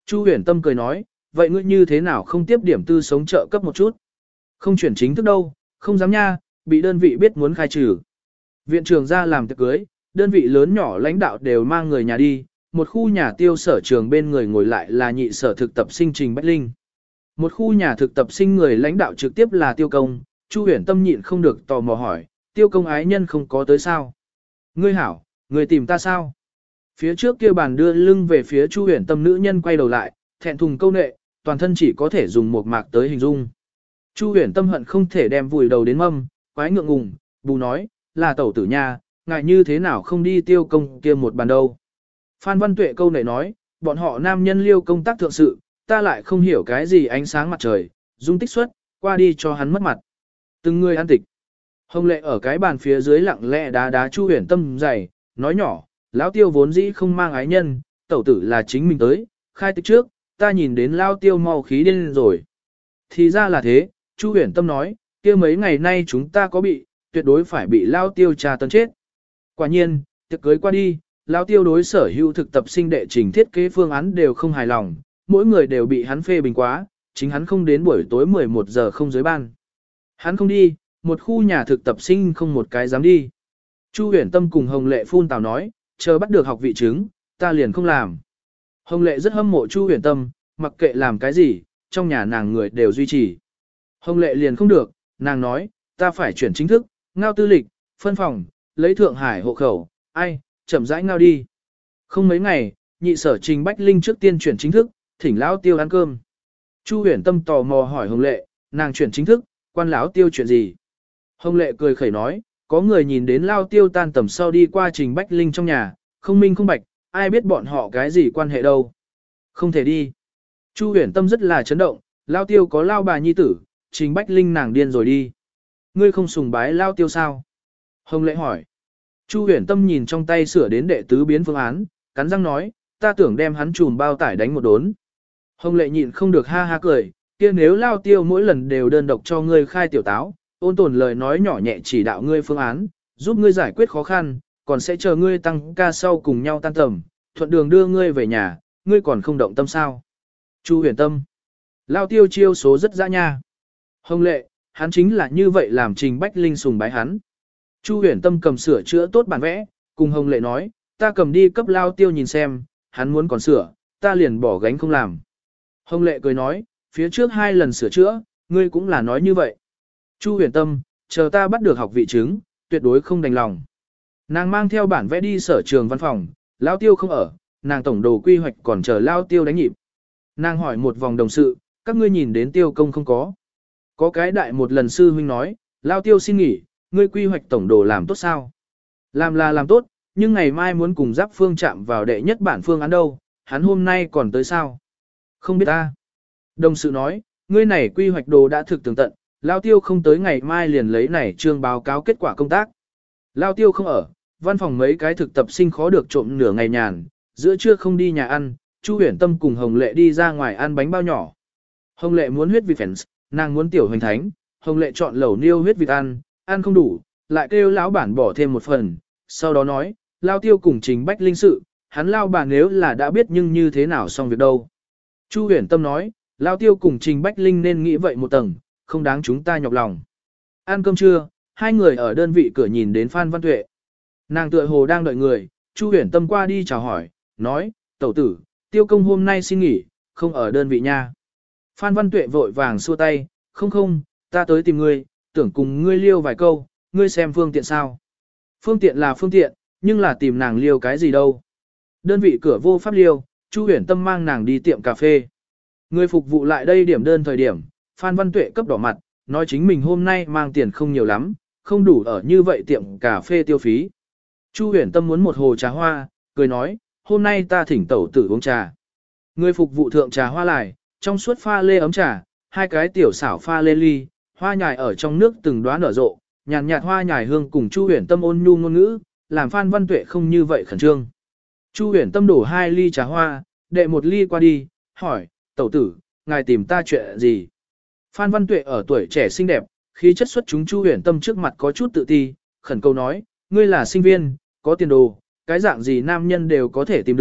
Chu Huyền Tâm cười nói, vậy ngươi như thế nào không tiếp điểm tư sống trợ cấp một chút? Không chuyển chính thức đâu, không dám nha, bị đơn vị biết muốn khai trừ. Viện trưởng ra làm tiệc cưới, đơn vị lớn nhỏ lãnh đạo đều mang người nhà đi, một khu nhà tiêu sở trường bên người ngồi lại là nhị sở thực tập sinh Trình Bách Linh. Một khu nhà thực tập sinh người lãnh đạo trực tiếp là Tiêu Công, Chu Huyền Tâm nhịn không được tò mò hỏi, Tiêu Công ái nhân không có tới sao? Ngươi hảo, ngươi tìm ta sao? Phía trước kia bàn đưa lưng về phía Chu Huyền Tâm nữ nhân quay đầu lại, thẹn thùng câu nệ, toàn thân chỉ có thể dùng một mạc tới hình dung. Chu Huyền Tâm hận không thể đem vùi đầu đến mâm, quái ngượng ngùng, bù nói, là tẩu tử nha, ngại như thế nào không đi Tiêu Công kia một bàn đâu. Phan Văn Tuệ câu nệ nói, bọn họ nam nhân liêu công tác thượng sự, ta lại không hiểu cái gì ánh sáng mặt trời, dung tích xuất, qua đi cho hắn mất mặt. Từng người ăn tịch. Hồng Lệ ở cái bàn phía dưới lặng lẽ đá đá Chu Huyền Tâm dày, nói nhỏ, lão Tiêu vốn dĩ không mang ái nhân, tẩu tử là chính mình tới, khai tịch trước, ta nhìn đến lão Tiêu mau khí điên rồi. Thì ra là thế, Chu Huyền Tâm nói, kia mấy ngày nay chúng ta có bị, tuyệt đối phải bị lão Tiêu trà tấn chết. Quả nhiên, tiệc cưới qua đi, lão Tiêu đối sở hữu thực tập sinh đệ trình thiết kế phương án đều không hài lòng, mỗi người đều bị hắn phê bình quá, chính hắn không đến buổi tối 11 giờ không dưới ban. Hắn không đi, một khu nhà thực tập sinh không một cái dám đi. Chu Huyền Tâm cùng Hồng Lệ phun tào nói, chờ bắt được học vị chứng, ta liền không làm. Hồng Lệ rất hâm mộ Chu Huyền Tâm, mặc kệ làm cái gì, trong nhà nàng người đều duy trì. Hồng Lệ liền không được, nàng nói, ta phải chuyển chính thức, ngao tư lịch, phân phòng, lấy Thượng Hải hộ khẩu, ai, chậm rãi ngao đi. Không mấy ngày, nhị sở Trình Bách Linh trước tiên chuyển chính thức, thỉnh lão Tiêu ăn cơm. Chu Huyền Tâm tò mò hỏi Hồng Lệ, nàng chuyển chính thức, quan lão Tiêu chuyện gì? Hồng Lệ cười khẩy nói, có người nhìn đến lao Tiêu tan tầm sau đi qua Trình Bách Linh trong nhà, không minh không bạch, ai biết bọn họ cái gì quan hệ đâu. Không thể đi. Chu Huyền Tâm rất là chấn động, lao Tiêu có lao bà nhi tử, Trình Bách Linh nàng điên rồi đi. Ngươi không sùng bái lao Tiêu sao? Hồng Lệ hỏi. Chu Huyền Tâm nhìn trong tay sửa đến đệ tứ biến phương án, cắn răng nói, ta tưởng đem hắn chùm bao tải đánh một đốn. Hồng Lệ nhịn không được ha ha cười, kia nếu lao Tiêu mỗi lần đều đơn độc cho ngươi khai tiểu táo, ôn tồn lời nói nhỏ nhẹ chỉ đạo ngươi phương án, giúp ngươi giải quyết khó khăn, còn sẽ chờ ngươi tăng ca sau cùng nhau tan tầm, thuận đường đưa ngươi về nhà, ngươi còn không động tâm sao? Chu Huyền Tâm. Lao Tiêu chiêu số rất dã nha. Hồng Lệ, hắn chính là như vậy làm Trình Bách Linh sùng bái hắn. Chu Huyền Tâm cầm sửa chữa tốt bản vẽ, cùng Hồng Lệ nói, ta cầm đi cấp Lao Tiêu nhìn xem, hắn muốn còn sửa, ta liền bỏ gánh không làm. Hồng Lệ cười nói, phía trước 2 lần sửa chữa, ngươi cũng là nói như vậy. Chu Huyền Tâm, chờ ta bắt được học vị chứng, tuyệt đối không đành lòng. Nàng mang theo bản vẽ đi sở trường văn phòng, Lao Tiêu không ở, nàng tổng đồ quy hoạch còn chờ Lao Tiêu đánh nhịp. Nàng hỏi một vòng đồng sự, các ngươi nhìn đến Tiêu công không có. Có cái đại một lần sư huynh nói, Lao Tiêu xin nghỉ, ngươi quy hoạch tổng đồ làm tốt sao? Làm là làm tốt, nhưng ngày mai muốn cùng Giáp Phương chạm vào đệ nhất bản phương án đâu, hắn hôm nay còn tới sao? Không biết ta. Đồng sự nói, ngươi này quy hoạch đồ đã thực tường tận, Lao Tiêu không tới ngày mai liền lấy này trương báo cáo kết quả công tác. Lao Tiêu không ở, văn phòng mấy cái thực tập sinh khó được trộm nửa ngày nhàn, giữa trưa không đi nhà ăn, Chu Huyền Tâm cùng Hồng Lệ đi ra ngoài ăn bánh bao nhỏ. Hồng Lệ muốn huyết vịt fans, nàng muốn tiểu hoành thánh, Hồng Lệ chọn lẩu niêu huyết vịt ăn không đủ, lại kêu lão bản bỏ thêm một phần, sau đó nói, Lao Tiêu cùng Trình Bách Linh sự, hắn lao bà nếu là đã biết nhưng như thế nào xong việc đâu. Chu Huyền Tâm nói, Lao Tiêu cùng Trình Bách Linh nên nghĩ vậy một tầng, không đáng chúng ta nhọc lòng. Ăn cơm trưa, hai người ở đơn vị cửa nhìn đến Phan Văn Tuệ. Nàng tựa hồ đang đợi người, Chu Huyền Tâm qua đi chào hỏi, nói, tẩu tử, Tiêu công hôm nay xin nghỉ, không ở đơn vị nha. Phan Văn Tuệ vội vàng xua tay, không, ta tới tìm ngươi, tưởng cùng ngươi liêu vài câu, ngươi xem phương tiện sao. Phương tiện là phương tiện, nhưng là tìm nàng liêu cái gì đâu. Đơn vị cửa vô pháp liêu, Chu Huyền Tâm mang nàng đi tiệm cà phê. Người phục vụ lại đây điểm đơn thời điểm, Phan Văn Tuệ cấp đỏ mặt, nói chính mình hôm nay mang tiền không nhiều lắm, không đủ ở như vậy tiệm cà phê tiêu phí. Chu Huyền Tâm muốn một hồ trà hoa, cười nói, hôm nay ta thỉnh tẩu tử uống trà. Người phục vụ thượng trà hoa lại, trong suốt pha lê ấm trà, 2 cái tiểu xảo pha lê ly, hoa nhài ở trong nước từng đóa nở rộ, nhàn nhạt hoa nhài hương cùng Chu Huyền Tâm ôn nhu ngôn ngữ, làm Phan Văn Tuệ không như vậy khẩn trương. Chu Huyền Tâm đổ 2 ly trà hoa, đệ 1 ly qua đi, hỏi, tẩu tử, ngài tìm ta chuyện gì? Phan Văn Tuệ ở tuổi trẻ xinh đẹp, khí chất xuất chúng Chu Huyền Tâm trước mặt có chút tự ti, khẩn cầu nói, ngươi là sinh viên, có tiền đồ, cái dạng gì nam nhân đều có thể tìm được,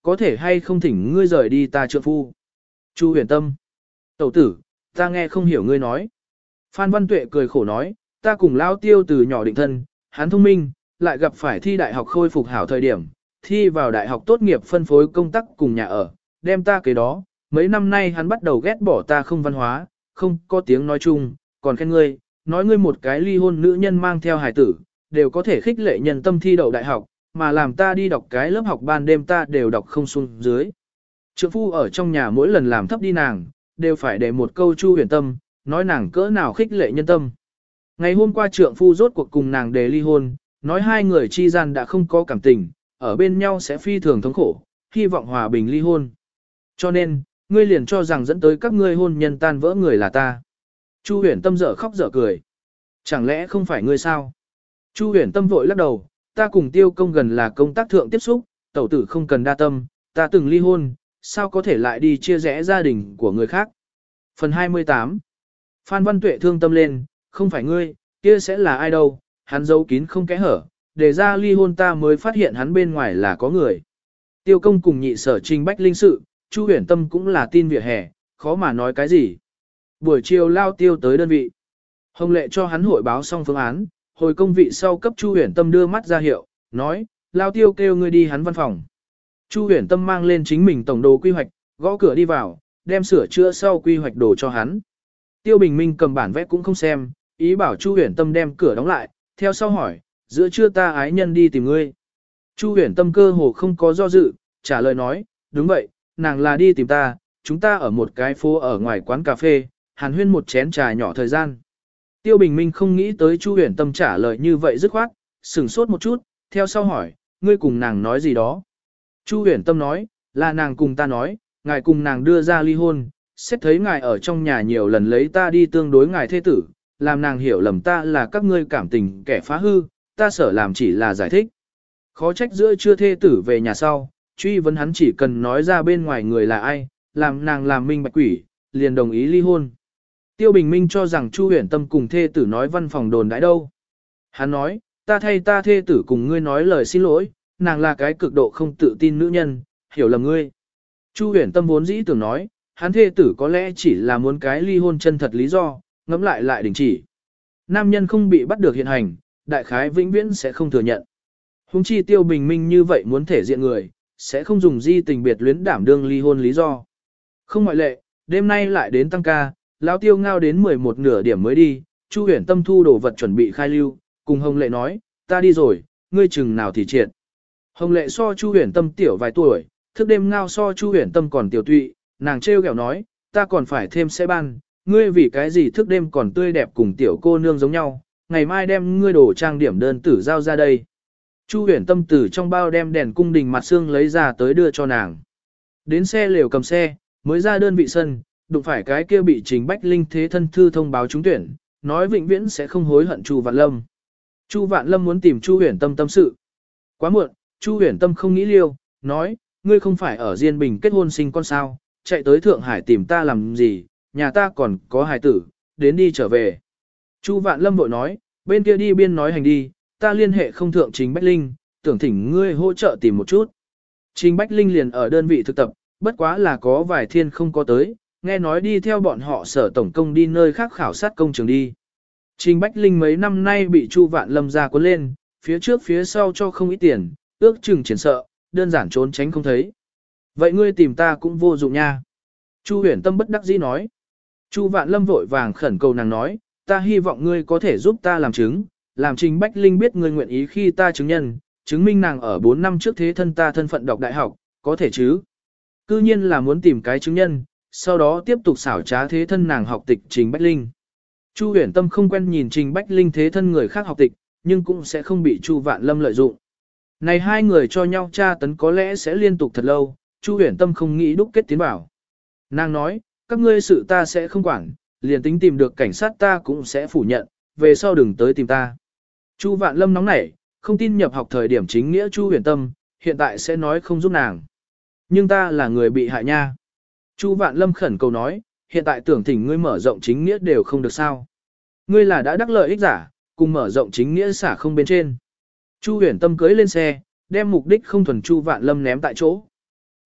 có thể hay không thỉnh ngươi rời đi ta trượng phu. Chu huyền tâm. Tẩu tử, ta nghe không hiểu ngươi nói. Phan Văn Tuệ cười khổ nói, ta cùng Lao Tiêu từ nhỏ định thân, hắn thông minh, lại gặp phải thi đại học khôi phục hảo thời điểm, thi vào đại học tốt nghiệp phân phối công tác cùng nhà ở, đem ta cái đó, mấy năm nay hắn bắt đầu ghét bỏ ta không văn hóa, không có tiếng nói chung, còn khen ngươi, nói ngươi một cái ly hôn nữ nhân mang theo hài tử, đều có thể khích lệ nhân tâm thi đậu đại học, mà làm ta đi đọc cái lớp học ban đêm ta đều đọc không xuống dưới. Trượng phu ở trong nhà mỗi lần làm thấp đi nàng, đều phải để một câu Chu huyền tâm, nói nàng cỡ nào khích lệ nhân tâm. Ngày hôm qua trượng phu rốt cuộc cùng nàng đề ly hôn, nói hai người chi gian đã không có cảm tình, ở bên nhau sẽ phi thường thống khổ, hy vọng hòa bình ly hôn. Cho nên, ngươi liền cho rằng dẫn tới các ngươi hôn nhân tan vỡ người là ta. Chu huyền tâm dở khóc dở cười. Chẳng lẽ không phải ngươi sao? Chu huyền tâm vội lắc đầu, ta cùng Tiêu công gần là công tác thượng tiếp xúc, tẩu tử không cần đa tâm, ta từng ly hôn, sao có thể lại đi chia rẽ gia đình của người khác. Phần 28. Phan Văn Tuệ thương tâm lên, không phải ngươi, kia sẽ là ai đâu, hắn giấu kín không kẽ hở, để ra ly hôn ta mới phát hiện hắn bên ngoài là có người. Tiêu công cùng nhị sở trình bách linh sự, Chu huyền tâm cũng là tin vỉa hè, khó mà nói cái gì. Buổi chiều Lao Tiêu tới đơn vị. Hồng Lệ cho hắn hội báo xong phương án, hồi công vị sau cấp Chu huyền tâm đưa mắt ra hiệu, nói, Lao Tiêu kêu ngươi đi hắn văn phòng. Chu huyền tâm mang lên chính mình tổng đồ quy hoạch, gõ cửa đi vào, đem sửa chữa sau quy hoạch đồ cho hắn. Tiêu Bình Minh cầm bản vẽ cũng không xem, ý bảo Chu huyền tâm đem cửa đóng lại, theo sau hỏi, giữa trưa ta ái nhân đi tìm ngươi. Chu huyền tâm cơ hồ không có do dự, trả lời nói, đúng vậy, nàng là đi tìm ta, chúng ta ở một cái phố ở ngoài quán cà phê, hàn huyên một chén trà nhỏ thời gian. Tiêu Bình Minh không nghĩ tới Chu huyền tâm trả lời như vậy dứt khoát, sửng sốt một chút, theo sau hỏi, ngươi cùng nàng nói gì đó. Chu huyền tâm nói, là nàng cùng ta nói, ngài cùng nàng đưa ra ly hôn, xét thấy ngài ở trong nhà nhiều lần lấy ta đi tương đối ngài thế tử, làm nàng hiểu lầm ta là các ngươi cảm tình kẻ phá hư, ta sở làm chỉ là giải thích. Khó trách giữa chưa thê tử về nhà sau, truy vấn hắn chỉ cần nói ra bên ngoài người là ai, làm nàng làm minh bạch quỷ, liền đồng ý ly hôn. Tiêu Bình Minh cho rằng Chu huyền tâm cùng thê tử nói văn phòng đồn đãi đâu. Hắn nói, ta thay ta thê tử cùng ngươi nói lời xin lỗi, nàng là cái cực độ không tự tin nữ nhân, hiểu lầm ngươi. Chu huyền tâm vốn dĩ tưởng nói, hắn thê tử có lẽ chỉ là muốn cái ly hôn chân thật lý do, ngẫm lại đình chỉ. Nam nhân không bị bắt được hiện hành, đại khái vĩnh viễn sẽ không thừa nhận. Hùng chi Tiêu Bình Minh như vậy muốn thể diện người, sẽ không dùng di tình biệt luyến đảm đương ly hôn lý do. Không ngoại lệ, đêm nay lại đến tăng ca, lão Tiêu ngao đến 11 nửa điểm mới đi, Chu huyền tâm thu đồ vật chuẩn bị khai lưu, cùng Hồng Lệ nói, ta đi rồi, ngươi chừng nào thì triệt. Hồng Lệ so Chu huyền tâm tiểu vài tuổi, thức đêm ngao so Chu huyền tâm còn tiểu tụy, nàng trêu ghẹo nói, ta còn phải thêm xe ban, ngươi vì cái gì thức đêm còn tươi đẹp cùng tiểu cô nương giống nhau, ngày mai đem ngươi đồ trang điểm đơn tử giao ra đây. Chu huyền tâm từ trong bao đem đèn cung đình mặt xương lấy ra tới đưa cho nàng. Đến xe lều cầm xe, mới ra đơn vị sân, đụng phải cái kia bị Trình Bách Linh thế thân thư thông báo trúng tuyển, nói vĩnh viễn sẽ không hối hận Chu Vạn Lâm. Chu Vạn Lâm muốn tìm Chu huyền tâm tâm sự. Quá muộn, Chu huyền tâm không nghĩ liêu, nói, ngươi không phải ở Diên Bình kết hôn sinh con sao, chạy tới Thượng Hải tìm ta làm gì, nhà ta còn có hài tử, đến đi trở về. Chu Vạn Lâm vội nói, bên kia đi biên nói hành đi, ta liên hệ không thượng Trình Bách Linh, tưởng thỉnh ngươi hỗ trợ tìm một chút. Trình Bách Linh liền ở đơn vị thực tập, bất quá là có vài thiên không có tới, nghe nói đi theo bọn họ sở tổng công đi nơi khác khảo sát công trường đi. Trình Bách Linh mấy năm nay bị Chu Vạn Lâm ra cuốn lên, phía trước phía sau cho không ít tiền, ước chừng triển sợ, đơn giản trốn tránh không thấy. Vậy ngươi tìm ta cũng vô dụng nha. Chu huyền tâm bất đắc dĩ nói. Chu Vạn Lâm vội vàng khẩn cầu nàng nói, ta hy vọng ngươi có thể giúp ta làm chứng, làm Trình Bách Linh biết ngươi nguyện ý khi ta chứng nhân, chứng minh nàng ở 4 năm trước thế thân ta thân phận đọc đại học, có thể chứ. Cư nhiên là muốn tìm cái chứng nhân, sau đó tiếp tục xảo trá thế thân nàng học tịch Trình Bách Linh. Chu huyền tâm không quen nhìn Trình Bách Linh thế thân người khác học tịch, nhưng cũng sẽ không bị Chu Vạn Lâm lợi dụng. Này hai người cho nhau tra tấn có lẽ sẽ liên tục thật lâu, Chu huyền tâm không nghĩ đúc kết tiến bảo. Nàng nói, các ngươi sự ta sẽ không quản, liền tính tìm được cảnh sát ta cũng sẽ phủ nhận, về sau đừng tới tìm ta. Chu Vạn Lâm nóng nảy, không tin nhập học thời điểm chính nghĩa Chu huyền tâm, hiện tại sẽ nói không giúp nàng. Nhưng ta là người bị hại nha. Chu Vạn Lâm khẩn cầu nói, hiện tại tưởng thỉnh ngươi mở rộng chính nghĩa đều không được sao. Ngươi là đã đắc lợi ích giả, cùng mở rộng chính nghĩa xả không bên trên. Chu huyền tâm cưới lên xe, đem mục đích không thuần Chu Vạn Lâm ném tại chỗ.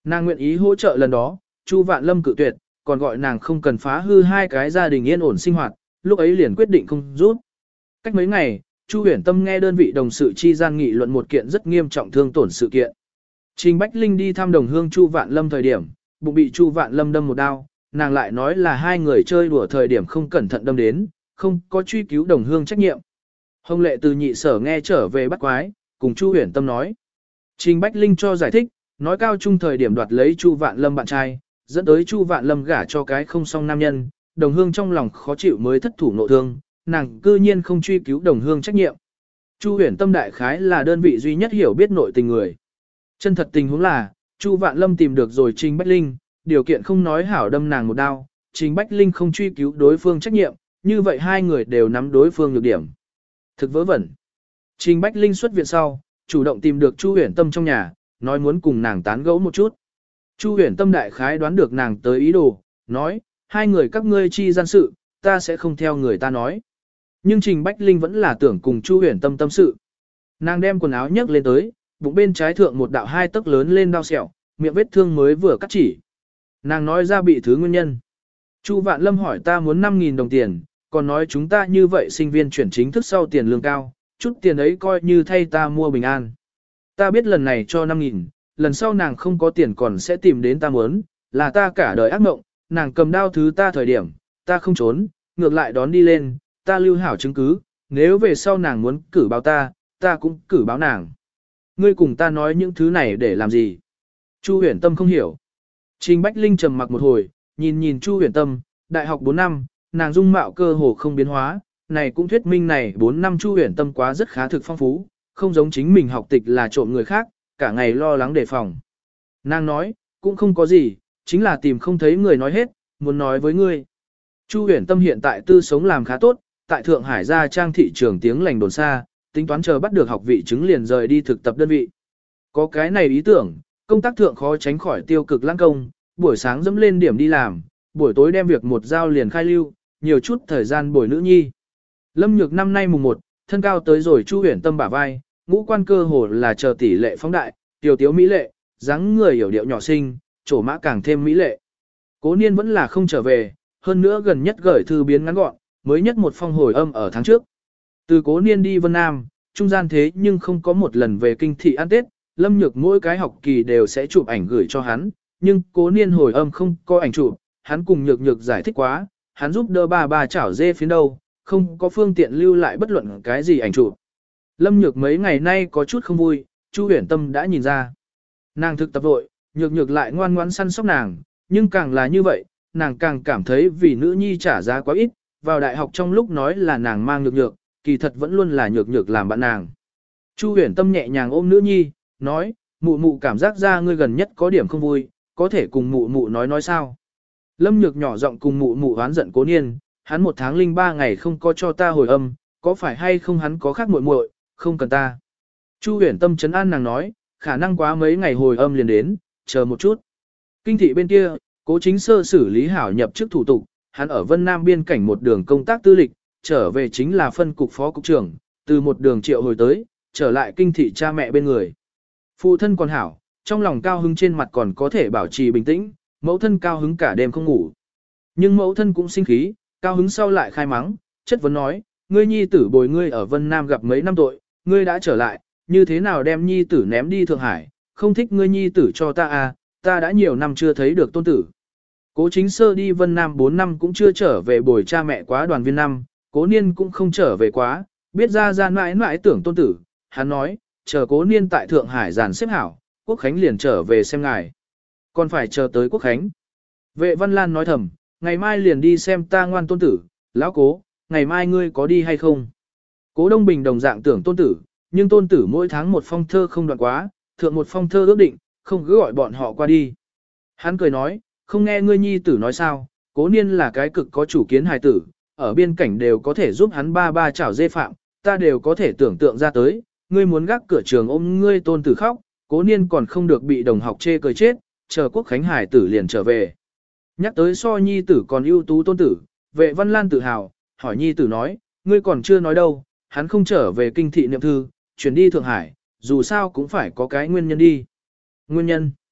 Nàng nguyện ý hỗ trợ lần đó, Chu Vạn Lâm cự tuyệt, còn gọi nàng không cần phá hư hai cái gia đình yên ổn sinh hoạt, lúc ấy liền quyết định không rút. Cách mấy ngày, Chu Huyền Tâm nghe đơn vị đồng sự chi gian nghị luận một kiện rất nghiêm trọng thương tổn sự kiện. Trình Bách Linh đi thăm đồng hương Chu Vạn Lâm thời điểm, bụng bị Chu Vạn Lâm đâm một đao, nàng lại nói là hai người chơi đùa thời điểm không cẩn thận đâm đến, không có truy cứu đồng hương trách nhiệm. Hồng Lệ từ nhị sở nghe trở về bắt quái, cùng Chu Huyền Tâm nói. Trình Bách Linh cho giải thích, nói cao trung thời điểm đoạt lấy Chu Vạn Lâm bạn trai, dẫn tới Chu Vạn Lâm gả cho cái không song nam nhân, đồng hương trong lòng khó chịu mới thất thủ nộ thương, nàng cư nhiên không truy cứu đồng hương trách nhiệm. Chu Huyền Tâm đại khái là đơn vị duy nhất hiểu biết nội tình người. Chân thật tình huống là, Chu Vạn Lâm tìm được rồi Trình Bách Linh, điều kiện không nói hảo đâm nàng một đao, Trình Bách Linh không truy cứu đối phương trách nhiệm, như vậy hai người đều nắm đối phương nhược điểm. Thực vớ vẩn. Trình Bách Linh xuất viện sau, chủ động tìm được Chu Huyền Tâm trong nhà, nói muốn cùng nàng tán gẫu một chút. Chu Huyền Tâm đại khái đoán được nàng tới ý đồ, nói, hai người các ngươi chi gian sự, ta sẽ không theo người ta nói. Nhưng Trình Bách Linh vẫn là tưởng cùng Chu Huyền Tâm tâm sự. Nàng đem quần áo nhấc lên tới, bụng bên trái thượng một đạo hai tấc lớn lên đau sẹo, miệng vết thương mới vừa cắt chỉ. Nàng nói ra bị thứ nguyên nhân. Chu Vạn Lâm hỏi ta muốn 5.000 đồng tiền, còn nói chúng ta như vậy sinh viên chuyển chính thức sau tiền lương cao, chút tiền ấy coi như thay ta mua bình an. Ta biết lần này cho 5.000, lần sau nàng không có tiền còn sẽ tìm đến ta muốn, là ta cả đời ác mộng, nàng cầm đao thứ ta thời điểm, ta không trốn, ngược lại đón đi lên, ta lưu hảo chứng cứ, nếu về sau nàng muốn cử báo ta, ta cũng cử báo nàng. Ngươi cùng ta nói những thứ này để làm gì? Chu Huyền Tâm không hiểu. Trình Bách Linh trầm mặc một hồi, nhìn Chu Huyền Tâm, đại học 4 năm, nàng dung mạo cơ hồ không biến hóa, này cũng thuyết minh này 4 năm Chu Huyền Tâm quá rất khá thực phong phú, không giống chính mình học tịch là trộm người khác, cả ngày lo lắng đề phòng. Nàng nói, cũng không có gì, chính là tìm không thấy người nói hết, muốn nói với ngươi. Chu Huyền Tâm hiện tại tư sống làm khá tốt, tại Thượng Hải gia trang thị trường tiếng lành đồn xa, tính toán chờ bắt được học vị chứng liền rời đi thực tập đơn vị. Có cái này ý tưởng, công tác thượng khó tránh khỏi tiêu cực lãng công, buổi sáng dẫm lên điểm đi làm, buổi tối đem việc một giao liền khai lưu, nhiều chút thời gian bồi nữ nhi. Lâm Nhược năm nay mùng 1, thân cao tới rồi Chu Huyền Tâm bả vai, ngũ quan cơ hồ là chờ tỷ lệ phóng đại, tiểu tiếu mỹ lệ, dáng người hiểu điệu nhỏ xinh, trổ mã càng thêm mỹ lệ. Cố Niên vẫn là không trở về, hơn nữa gần nhất gửi thư biến ngắn gọn, mới nhất một phong hồi âm ở tháng trước. Từ Cố Niên đi Vân Nam, trung gian thế nhưng không có một lần về kinh thị ăn Tết, Lâm Nhược mỗi cái học kỳ đều sẽ chụp ảnh gửi cho hắn, nhưng Cố Niên hồi âm không có ảnh chụp, hắn cùng Nhược Nhược giải thích quá, hắn giúp đỡ bà chảo dê phiến đâu, không có phương tiện lưu lại bất luận cái gì ảnh chụp. Lâm Nhược mấy ngày nay có chút không vui, Chu Huyền Tâm đã nhìn ra. Nàng thực tập vội, Nhược Nhược lại ngoan ngoãn săn sóc nàng, nhưng càng là như vậy, nàng càng cảm thấy vì nữ nhi trả giá quá ít, vào đại học trong lúc nói là nàng mang Nhược Nhược, kỳ thật vẫn luôn là Nhược Nhược làm bạn nàng. Chu Huyền Tâm nhẹ nhàng ôm nữ nhi, nói, mụ mụ cảm giác ra ngươi gần nhất có điểm không vui, có thể cùng mụ mụ nói sao. Lâm Nhược nhỏ giọng cùng mụ mụ oán giận Cố Niên, hắn 1 tháng 03 ngày không có cho ta hồi âm, có phải hay không hắn có khác muội muội, không cần ta. Chu Huyền Tâm trấn an nàng nói, khả năng quá mấy ngày hồi âm liền đến, chờ một chút. Kinh thị bên kia, Cố Chính Sơ xử lý hảo nhập chức thủ tục, hắn ở Vân Nam biên cảnh một đường công tác tư lịch, trở về chính là phân cục phó cục trưởng, từ một đường triệu hồi tới, trở lại kinh thị cha mẹ bên người. Phụ thân còn hảo, trong lòng cao hứng trên mặt còn có thể bảo trì bình tĩnh, mẫu thân cao hứng cả đêm không ngủ. Nhưng mẫu thân cũng sinh khí, cao hứng sau lại khai mắng, chất vấn nói, ngươi nhi tử bồi ngươi ở Vân Nam gặp mấy năm tội, ngươi đã trở lại, như thế nào đem nhi tử ném đi Thượng Hải, không thích ngươi nhi tử cho ta à, ta đã nhiều năm chưa thấy được tôn tử. Cố Chính Sơ đi Vân Nam 4 năm cũng chưa trở về bồi cha mẹ quá đoàn viên năm, Cố Niên cũng không trở về quá, biết ra mãi mãi tưởng tôn tử, hắn nói, chờ Cố Niên tại Thượng Hải giàn xếp hảo, Quốc Khánh liền trở về xem ngài. Còn phải chờ tới Quốc Khánh. Vệ Văn Lan nói thầm, ngày mai liền đi xem ta ngoan tôn tử, lão Cố, ngày mai ngươi có đi hay không? Cố Đông Bình đồng dạng tưởng tôn tử, nhưng tôn tử mỗi tháng một phong thơ không đoạn quá, thượng một phong thơ ước định, không cứ gọi bọn họ qua đi. Hắn cười nói, không nghe ngươi nhi tử nói sao, Cố Niên là cái cực có chủ kiến hài tử, ở biên cảnh đều có thể giúp hắn ba chảo dê phạm, ta đều có thể tưởng tượng ra tới, ngươi muốn gác cửa trường ôm ngươi tôn tử khóc, Cố Niên còn không được bị đồng học chê cười chết, chờ Quốc Khánh hải tử liền trở về. Nhắc tới so nhi tử còn ưu tú tôn tử, Vệ Văn Lan tự hào, hỏi nhi tử nói, ngươi còn chưa nói đâu, hắn không trở về kinh thị niệm thư, chuyển đi Thượng Hải, dù sao cũng phải có cái nguyên nhân đi. Nguyên nhân?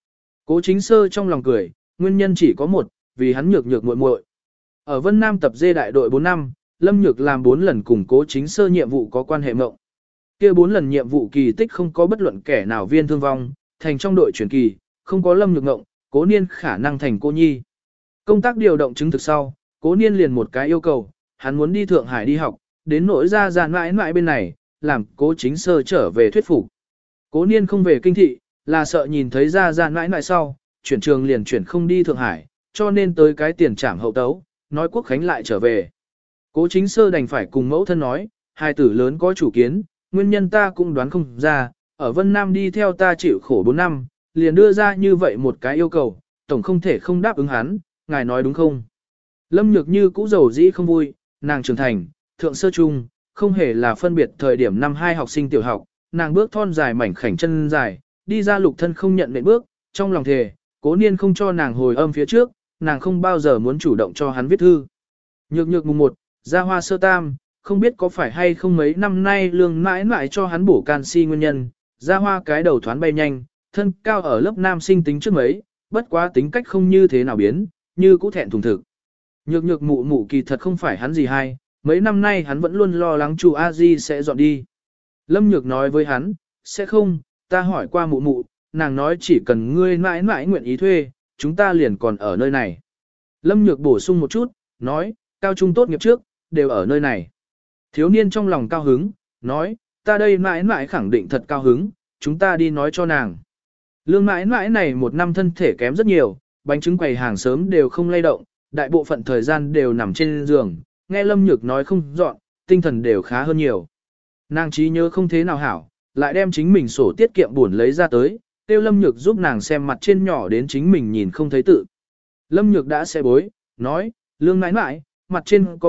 Cố Chính Sơ trong lòng cười, nguyên nhân chỉ có một, vì hắn nhược nhược muội muội. Ở Vân Nam tập dê đại đội 4 năm, Lâm Nhược làm 4 lần cùng Cố Chính Sơ nhiệm vụ có quan hệ mộng. Kia 4 lần nhiệm vụ kỳ tích không có bất luận kẻ nào viên thương vong, thành trong đội chuyển kỳ, không có Lâm Nhược ngộng, Cố Niên khả năng thành cô nhi. Công tác điều động chứng thực sau, Cố Niên liền một cái yêu cầu, hắn muốn đi Thượng Hải đi học, đến nỗi ra mãi mãi bên này, làm Cố Chính Sơ trở về thuyết phục. Cố Niên không về kinh thị, là sợ nhìn thấy ra mãi mãi sau, chuyển trường liền chuyển không đi Thượng Hải, cho nên tới cái tiền trảm hậu tấu, nói Quốc Khánh lại trở về. Cố Chính Sơ đành phải cùng mẫu thân nói, hai tử lớn có chủ kiến, nguyên nhân ta cũng đoán không ra, ở Vân Nam đi theo ta chịu khổ 4 năm, liền đưa ra như vậy một cái yêu cầu, tổng không thể không đáp ứng hắn, ngài nói đúng không? Lâm Nhược Như cũ dầu dĩ không vui, nàng trưởng thành, thượng sơ trung, không hề là phân biệt thời điểm năm 2 học sinh tiểu học, nàng bước thon dài mảnh khảnh chân dài, đi ra lục thân không nhận nện bước, trong lòng thề, Cố Niên không cho nàng hồi âm phía trước, nàng không bao giờ muốn chủ động cho hắn viết thư. Nhược nhược mùng 1, ra hoa sơ tam, không biết có phải hay không mấy năm nay lương mãi mãi cho hắn bổ canxi nguyên nhân, ra hoa cái đầu thoán bay nhanh, thân cao ở lớp nam sinh tính trước mấy, bất quá tính cách không như thế nào biến, như cũ thẹn thùng thực. Nhược nhược mụ mụ kỳ thật không phải hắn gì hay, mấy năm nay hắn vẫn luôn lo lắng chú A Di sẽ dọn đi. Lâm Nhược nói với hắn, sẽ không, ta hỏi qua mụ mụ, nàng nói chỉ cần ngươi mãi mãi nguyện ý thuê, chúng ta liền còn ở nơi này. Lâm Nhược bổ sung một chút, nói, cao trung tốt nghiệp trước, đều ở nơi này. Thiếu niên trong lòng cao hứng, nói, ta đây mãi mãi khẳng định thật cao hứng, chúng ta đi nói cho nàng. Lương mãi mãi này một năm thân thể kém rất nhiều, bánh trứng quầy hàng sớm đều không lay động, đại bộ phận thời gian đều nằm trên giường, nghe Lâm Nhược nói không dọn, tinh thần đều khá hơn nhiều. Nàng trí nhớ không thế nào hảo, lại đem chính mình sổ tiết kiệm buồn lấy ra tới, tiêu Lâm Nhược giúp nàng xem mặt trên nhỏ đến chính mình nhìn không thấy tự. Lâm Nhược đã xe bối, nói, lương mãi mãi, mặt trên có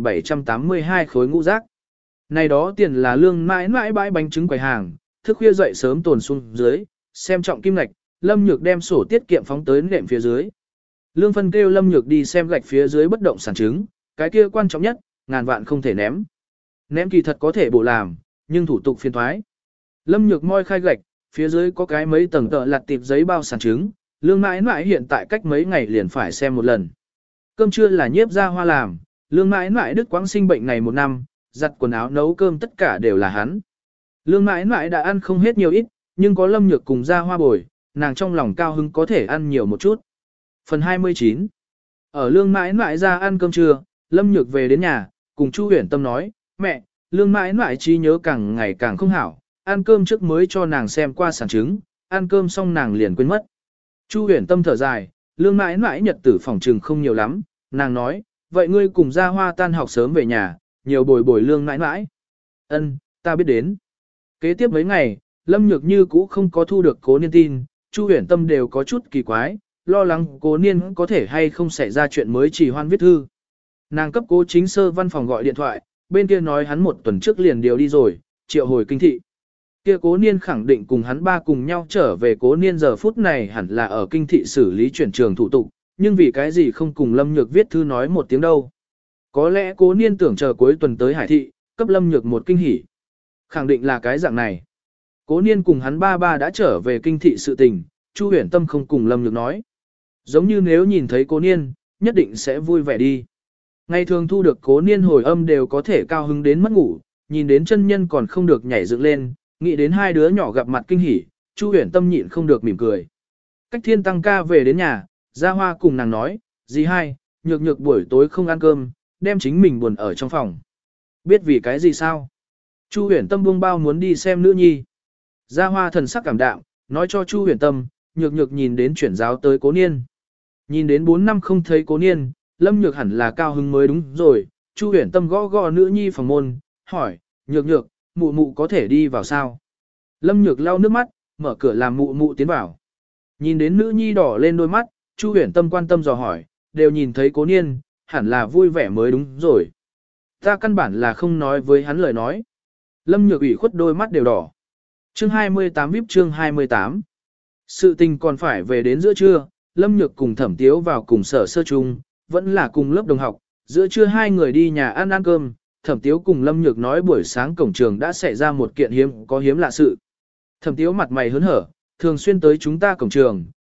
1.782 khối ngũ rác. Này đó tiền là lương mãi mãi bãi bánh trứng quầy hàng, thức khuya dậy sớm tồn xuống dưới, xem trọng kim ngạch, Lâm Nhược đem sổ tiết kiệm phóng tới nệm phía dưới. Lương phân kêu Lâm Nhược đi xem gạch phía dưới bất động sản chứng, cái kia quan trọng nhất, ngàn vạn không thể ném. Ném kỳ thật có thể bổ làm, nhưng thủ tục phiền thoái. Lâm Nhược moi khai gạch, phía dưới có cái mấy tầng tợ lặt tiệp giấy bao sản chứng, lương mãi mãi hiện tại cách mấy ngày liền phải xem một lần. Cơm trưa là nhiếp ra hoa làm, lương mãi mãi Đức Quang sinh bệnh này một năm, giặt quần áo nấu cơm tất cả đều là hắn. Lương mãi mãi đã ăn không hết nhiều ít, nhưng có Lâm Nhược cùng ra hoa bồi, nàng trong lòng cao hứng có thể ăn nhiều một chút. Phần 29. Ở lương mãi mãi ra ăn cơm trưa, Lâm Nhược về đến nhà, cùng Chu Huyền Tâm nói, mẹ, lương mãi mãi trí nhớ càng ngày càng không hảo, ăn cơm trước mới cho nàng xem qua sản chứng, ăn cơm xong nàng liền quên mất. Chu Huyền Tâm thở dài, lương mãi mãi nhật tử phòng trừng không nhiều lắm, nàng nói, vậy ngươi cùng ra hoa tan học sớm về nhà, nhiều bồi bồi lương mãi mãi. Ân, ta biết đến. Kế tiếp mấy ngày, Lâm Nhược Như cũ không có thu được Cố Niên tin, Chu Huyền Tâm đều có chút kỳ quái, lo lắng Cố Niên có thể hay không xảy ra chuyện mới trì hoãn viết thư. Nàng cấp Cố Chính Sơ văn phòng gọi điện thoại, bên kia nói hắn một tuần trước liền điều đi rồi, triệu hồi kinh thị. Kia Cố Niên khẳng định cùng hắn ba cùng nhau trở về, Cố Niên giờ phút này hẳn là ở kinh thị xử lý chuyển trường thủ tục, nhưng vì cái gì không cùng Lâm Nhược viết thư nói một tiếng đâu. Có lẽ Cố Niên tưởng chờ cuối tuần tới Hải thị, cấp Lâm Nhược một kinh hỉ. Khẳng định là cái dạng này. Cố Niên cùng hắn ba đã trở về kinh thị sự tình, Chu Huyền Tâm không cùng Lâm Nhược nói. Giống như nếu nhìn thấy Cố Niên, nhất định sẽ vui vẻ đi. Ngày thường thu được Cố Niên hồi âm đều có thể cao hứng đến mất ngủ, nhìn đến chân nhân còn không được nhảy dựng lên, nghĩ đến hai đứa nhỏ gặp mặt kinh hỉ, Chu Huyền Tâm nhịn không được mỉm cười. Cách Thiên tăng ca về đến nhà, Gia Hoa cùng nàng nói, dì hai, nhược nhược buổi tối không ăn cơm, đem chính mình buồn ở trong phòng. Biết vì cái gì sao? Chu Huyền Tâm buông bao muốn đi xem nữ nhi. Gia Hoa thần sắc cảm đạm, nói cho Chu Huyền Tâm, nhược nhược nhìn đến chuyển giáo tới Cố Niên. Nhìn đến 4 năm không thấy Cố Niên, Lâm Nhược hẳn là cao hứng mới đúng rồi. Chu Huyền Tâm gõ gõ nữ nhi phòng môn, hỏi, nhược nhược, mụ mụ có thể đi vào sao? Lâm Nhược lau nước mắt, mở cửa làm mụ mụ tiến vào. Nhìn đến nữ nhi đỏ lên đôi mắt, Chu Huyền Tâm quan tâm dò hỏi, đều nhìn thấy Cố Niên, hẳn là vui vẻ mới đúng rồi. Ta căn bản là không nói với hắn lời nói. Lâm Nhược ủy khuất đôi mắt đều đỏ. Chương 28 VIP chương 28. Sự tình còn phải về đến giữa trưa, Lâm Nhược cùng Thẩm Tiếu vào cùng sở sơ trung, vẫn là cùng lớp đồng học, giữa trưa hai người đi nhà ăn cơm, Thẩm Tiếu cùng Lâm Nhược nói buổi sáng cổng trường đã xảy ra một kiện hiếm lạ sự. Thẩm Tiếu mặt mày hớn hở, thường xuyên tới chúng ta cổng trường,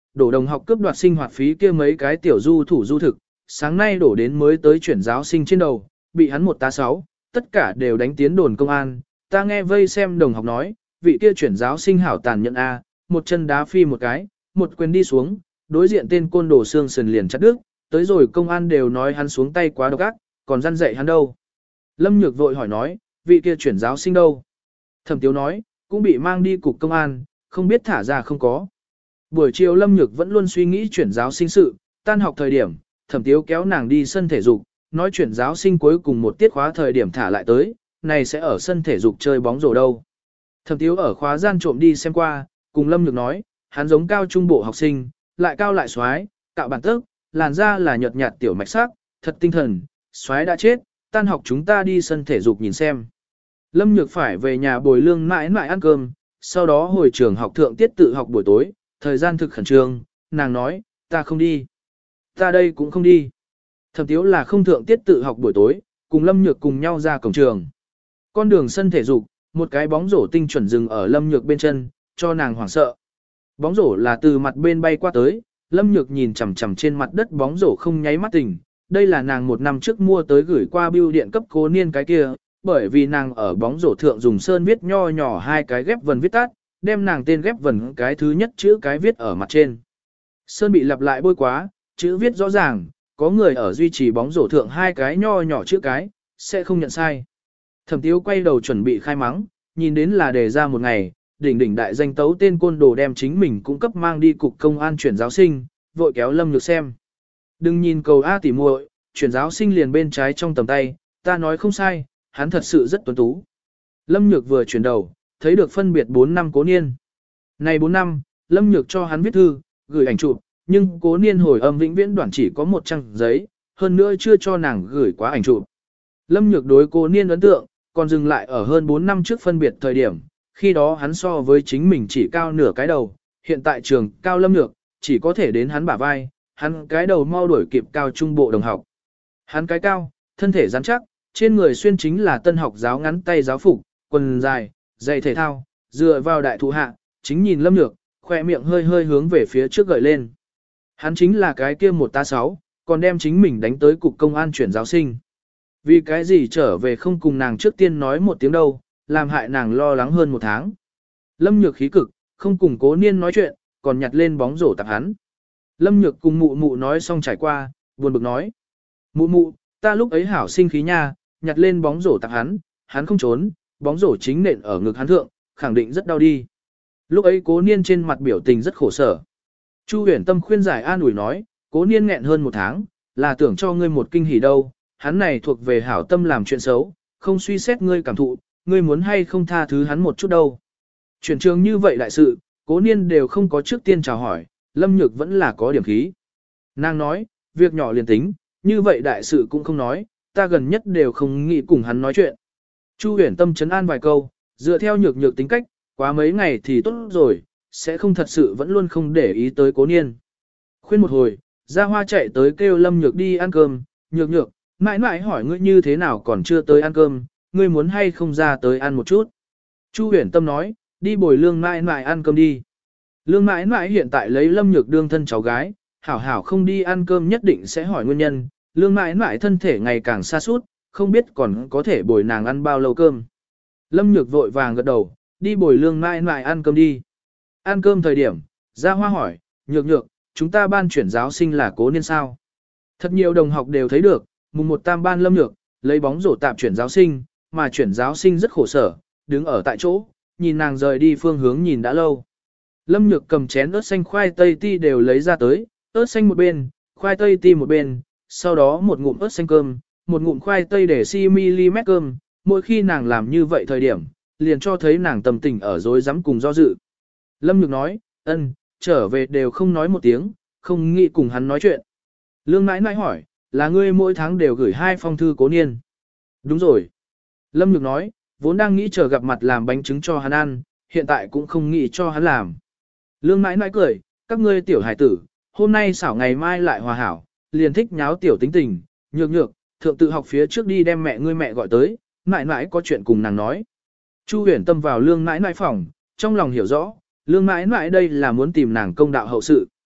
đổ đồng học cướp đoạt sinh hoạt phí kia mấy cái tiểu du thủ du thực, sáng nay đổ đến mới tới chuyển giáo sinh trên đầu, bị hắn một tá sáu, tất cả đều đánh tiến đồn công an, ta nghe vây xem đồng học nói, vị kia chuyển giáo sinh hảo tàn nhẫn a, một chân đá phi một cái, một quyền đi xuống, đối diện tên côn đồ xương sườn liền chặt đứt, tới rồi công an đều nói hắn xuống tay quá độc ác, còn răn dạy hắn đâu. Lâm Nhược vội hỏi nói, vị kia chuyển giáo sinh đâu? Thẩm Tiếu nói, cũng bị mang đi cục công an, không biết thả ra không có. Buổi chiều Lâm Nhược vẫn luôn suy nghĩ chuyển giáo sinh sự, tan học thời điểm, Thẩm Tiếu kéo nàng đi sân thể dục, nói chuyển giáo sinh cuối cùng một tiết khóa thời điểm thả lại tới, này sẽ ở sân thể dục chơi bóng rổ đâu. Thẩm Tiếu ở khóa gian trộm đi xem qua, cùng Lâm Nhược nói, hắn giống cao trung bộ học sinh, lại cao lại xoái, cạo bản tức, làn da là nhợt nhạt tiểu mạch sắc, thật tinh thần, xoái đã chết, tan học chúng ta đi sân thể dục nhìn xem. Lâm Nhược phải về nhà bồi lương mãi mãi ăn cơm, sau đó hồi trường học thượng tiết tự học buổi tối, thời gian thực khẩn trương, nàng nói, ta không đi. Ta đây cũng không đi. Thẩm Tiếu là không thượng tiết tự học buổi tối, cùng Lâm Nhược cùng nhau ra cổng trường. Con đường sân thể dục, một cái bóng rổ tinh chuẩn dừng ở Lâm Nhược bên chân, cho nàng hoảng sợ. Bóng rổ là từ mặt bên bay qua tới, Lâm Nhược nhìn chằm chằm trên mặt đất bóng rổ không nháy mắt tỉnh. Đây là nàng một năm trước mua tới gửi qua bưu điện cấp Cố Niên cái kia, bởi vì nàng ở bóng rổ thượng dùng sơn viết nho nhỏ hai cái ghép vần viết tắt, đem nàng tên ghép vần cái thứ nhất chữ cái viết ở mặt trên. Sơn bị lặp lại bôi quá, chữ viết rõ ràng, có người ở duy trì bóng rổ thượng hai cái nho nhỏ chữ cái, sẽ không nhận sai. Thẩm Tiếu quay đầu chuẩn bị khai mắng, nhìn đến là đề ra một ngày, đỉnh đại danh tấu tên côn đồ đem chính mình cung cấp mang đi cục công an chuyển giáo sinh, vội kéo Lâm Nhược xem. Đừng nhìn cầu A tỉ muội, chuyển giáo sinh liền bên trái trong tầm tay, ta nói không sai, hắn thật sự rất tuấn tú. Lâm Nhược vừa chuyển đầu, thấy được phân biệt 4 năm Cố Niên. Này 4 năm, Lâm Nhược cho hắn viết thư, gửi ảnh chụp, nhưng Cố Niên hồi âm vĩnh viễn đoạn chỉ có một trang giấy, hơn nữa chưa cho nàng gửi quá ảnh chụp. Lâm Nhược đối Cố Niên ấn tượng, còn dừng lại ở hơn 4 năm trước phân biệt thời điểm, khi đó hắn so với chính mình chỉ cao nửa cái đầu, hiện tại trường cao Lâm Nhược, chỉ có thể đến hắn bả vai, hắn cái đầu mau đuổi kịp cao trung bộ đồng học. Hắn cái cao, thân thể rắn chắc, trên người xuyên chính là tân học giáo ngắn tay giáo phục, quần dài, giày thể thao, dựa vào đại thụ hạ, chính nhìn Lâm Nhược, khoe miệng hơi hơi hướng về phía trước gợi lên. Hắn chính là cái kia một ta sáu, còn đem chính mình đánh tới cục công an chuyển giáo sinh. Vì cái gì trở về không cùng nàng trước tiên nói một tiếng đâu, làm hại nàng lo lắng hơn 1 tháng. Lâm Nhược khí cực, không cùng Cố Niên nói chuyện, còn nhặt lên bóng rổ tạp hắn. Lâm Nhược cùng mụ mụ nói xong trải qua, buồn bực nói. Mụ mụ, ta lúc ấy hảo sinh khí nha, nhặt lên bóng rổ tạp hắn không trốn, bóng rổ chính nện ở ngực hắn thượng, khẳng định rất đau đi. Lúc ấy Cố Niên trên mặt biểu tình rất khổ sở. Chu Huyền Tâm khuyên giải an ủi nói, Cố Niên nghẹn hơn 1 tháng, là tưởng cho ngươi một kinh hỉ đâu, hắn này thuộc về hảo tâm làm chuyện xấu, không suy xét ngươi cảm thụ, ngươi muốn hay không tha thứ hắn một chút đâu. Chuyển trường như vậy đại sự, Cố Niên đều không có trước tiên chào hỏi, Lâm Nhược vẫn là có điểm khí. Nàng nói, việc nhỏ liền tính, như vậy đại sự cũng không nói, ta gần nhất đều không nghĩ cùng hắn nói chuyện. Chu Huyền Tâm trấn an vài câu, dựa theo Nhược tính cách, quá mấy ngày thì tốt rồi, sẽ không thật sự vẫn luôn không để ý tới Cố Niên. Khuyên một hồi, Gia Hoa chạy tới kêu Lâm Nhược đi ăn cơm, Nhược, mãi mãi hỏi ngươi như thế nào còn chưa tới ăn cơm, ngươi muốn hay không ra tới ăn một chút. Chu Huyền Tâm nói, đi bồi Lương mãi mãi ăn cơm đi. Lương mãi mãi hiện tại lấy Lâm Nhược đương thân cháu gái, hảo không đi ăn cơm nhất định sẽ hỏi nguyên nhân, Lương mãi mãi thân thể ngày càng xa suốt, không biết còn có thể bồi nàng ăn bao lâu cơm. Lâm Nhược vội vàng gật đầu, đi bồi Lương mãi mãi ăn cơm đi. Ăn cơm thời điểm, Gia Hoa hỏi, Nhược, chúng ta ban chuyển giáo sinh là Cố Niên sao? Thật nhiều đồng học đều thấy được, mùng 1 tam ban Lâm Nhược, lấy bóng rổ tạp chuyển giáo sinh, mà chuyển giáo sinh rất khổ sở, đứng ở tại chỗ, nhìn nàng rời đi phương hướng nhìn đã lâu. Lâm Nhược cầm chén ớt xanh khoai tây ti đều lấy ra tới, ớt xanh một bên, khoai tây ti một bên, sau đó một ngụm ớt xanh cơm, một ngụm khoai tây để si mm cơm, mỗi khi nàng làm như vậy thời điểm, liền cho thấy nàng tâm tình ở dối rắm cùng do dự. Lâm Nhược nói, trở về đều không nói một tiếng, không nghĩ cùng hắn nói chuyện. Lương nãi nãi hỏi, là ngươi mỗi tháng đều gửi 2 phong thư Cố Niên. Đúng rồi. Lâm Nhược nói, vốn đang nghĩ chờ gặp mặt làm bánh trứng cho hắn ăn, hiện tại cũng không nghĩ cho hắn làm. Lương nãi nãi cười, các ngươi tiểu hải tử, hôm nay xảo ngày mai lại hòa hảo, liền thích nháo tiểu tính tình, Nhược, thượng tự học phía trước đi đem mẹ gọi tới, nãi nãi có chuyện cùng nàng nói. Chu Huyền Tâm vào Lương nãi nãi phòng, trong lòng hiểu rõ, Lương nãi nãi đây là muốn tìm nàng công đạo hậu sự.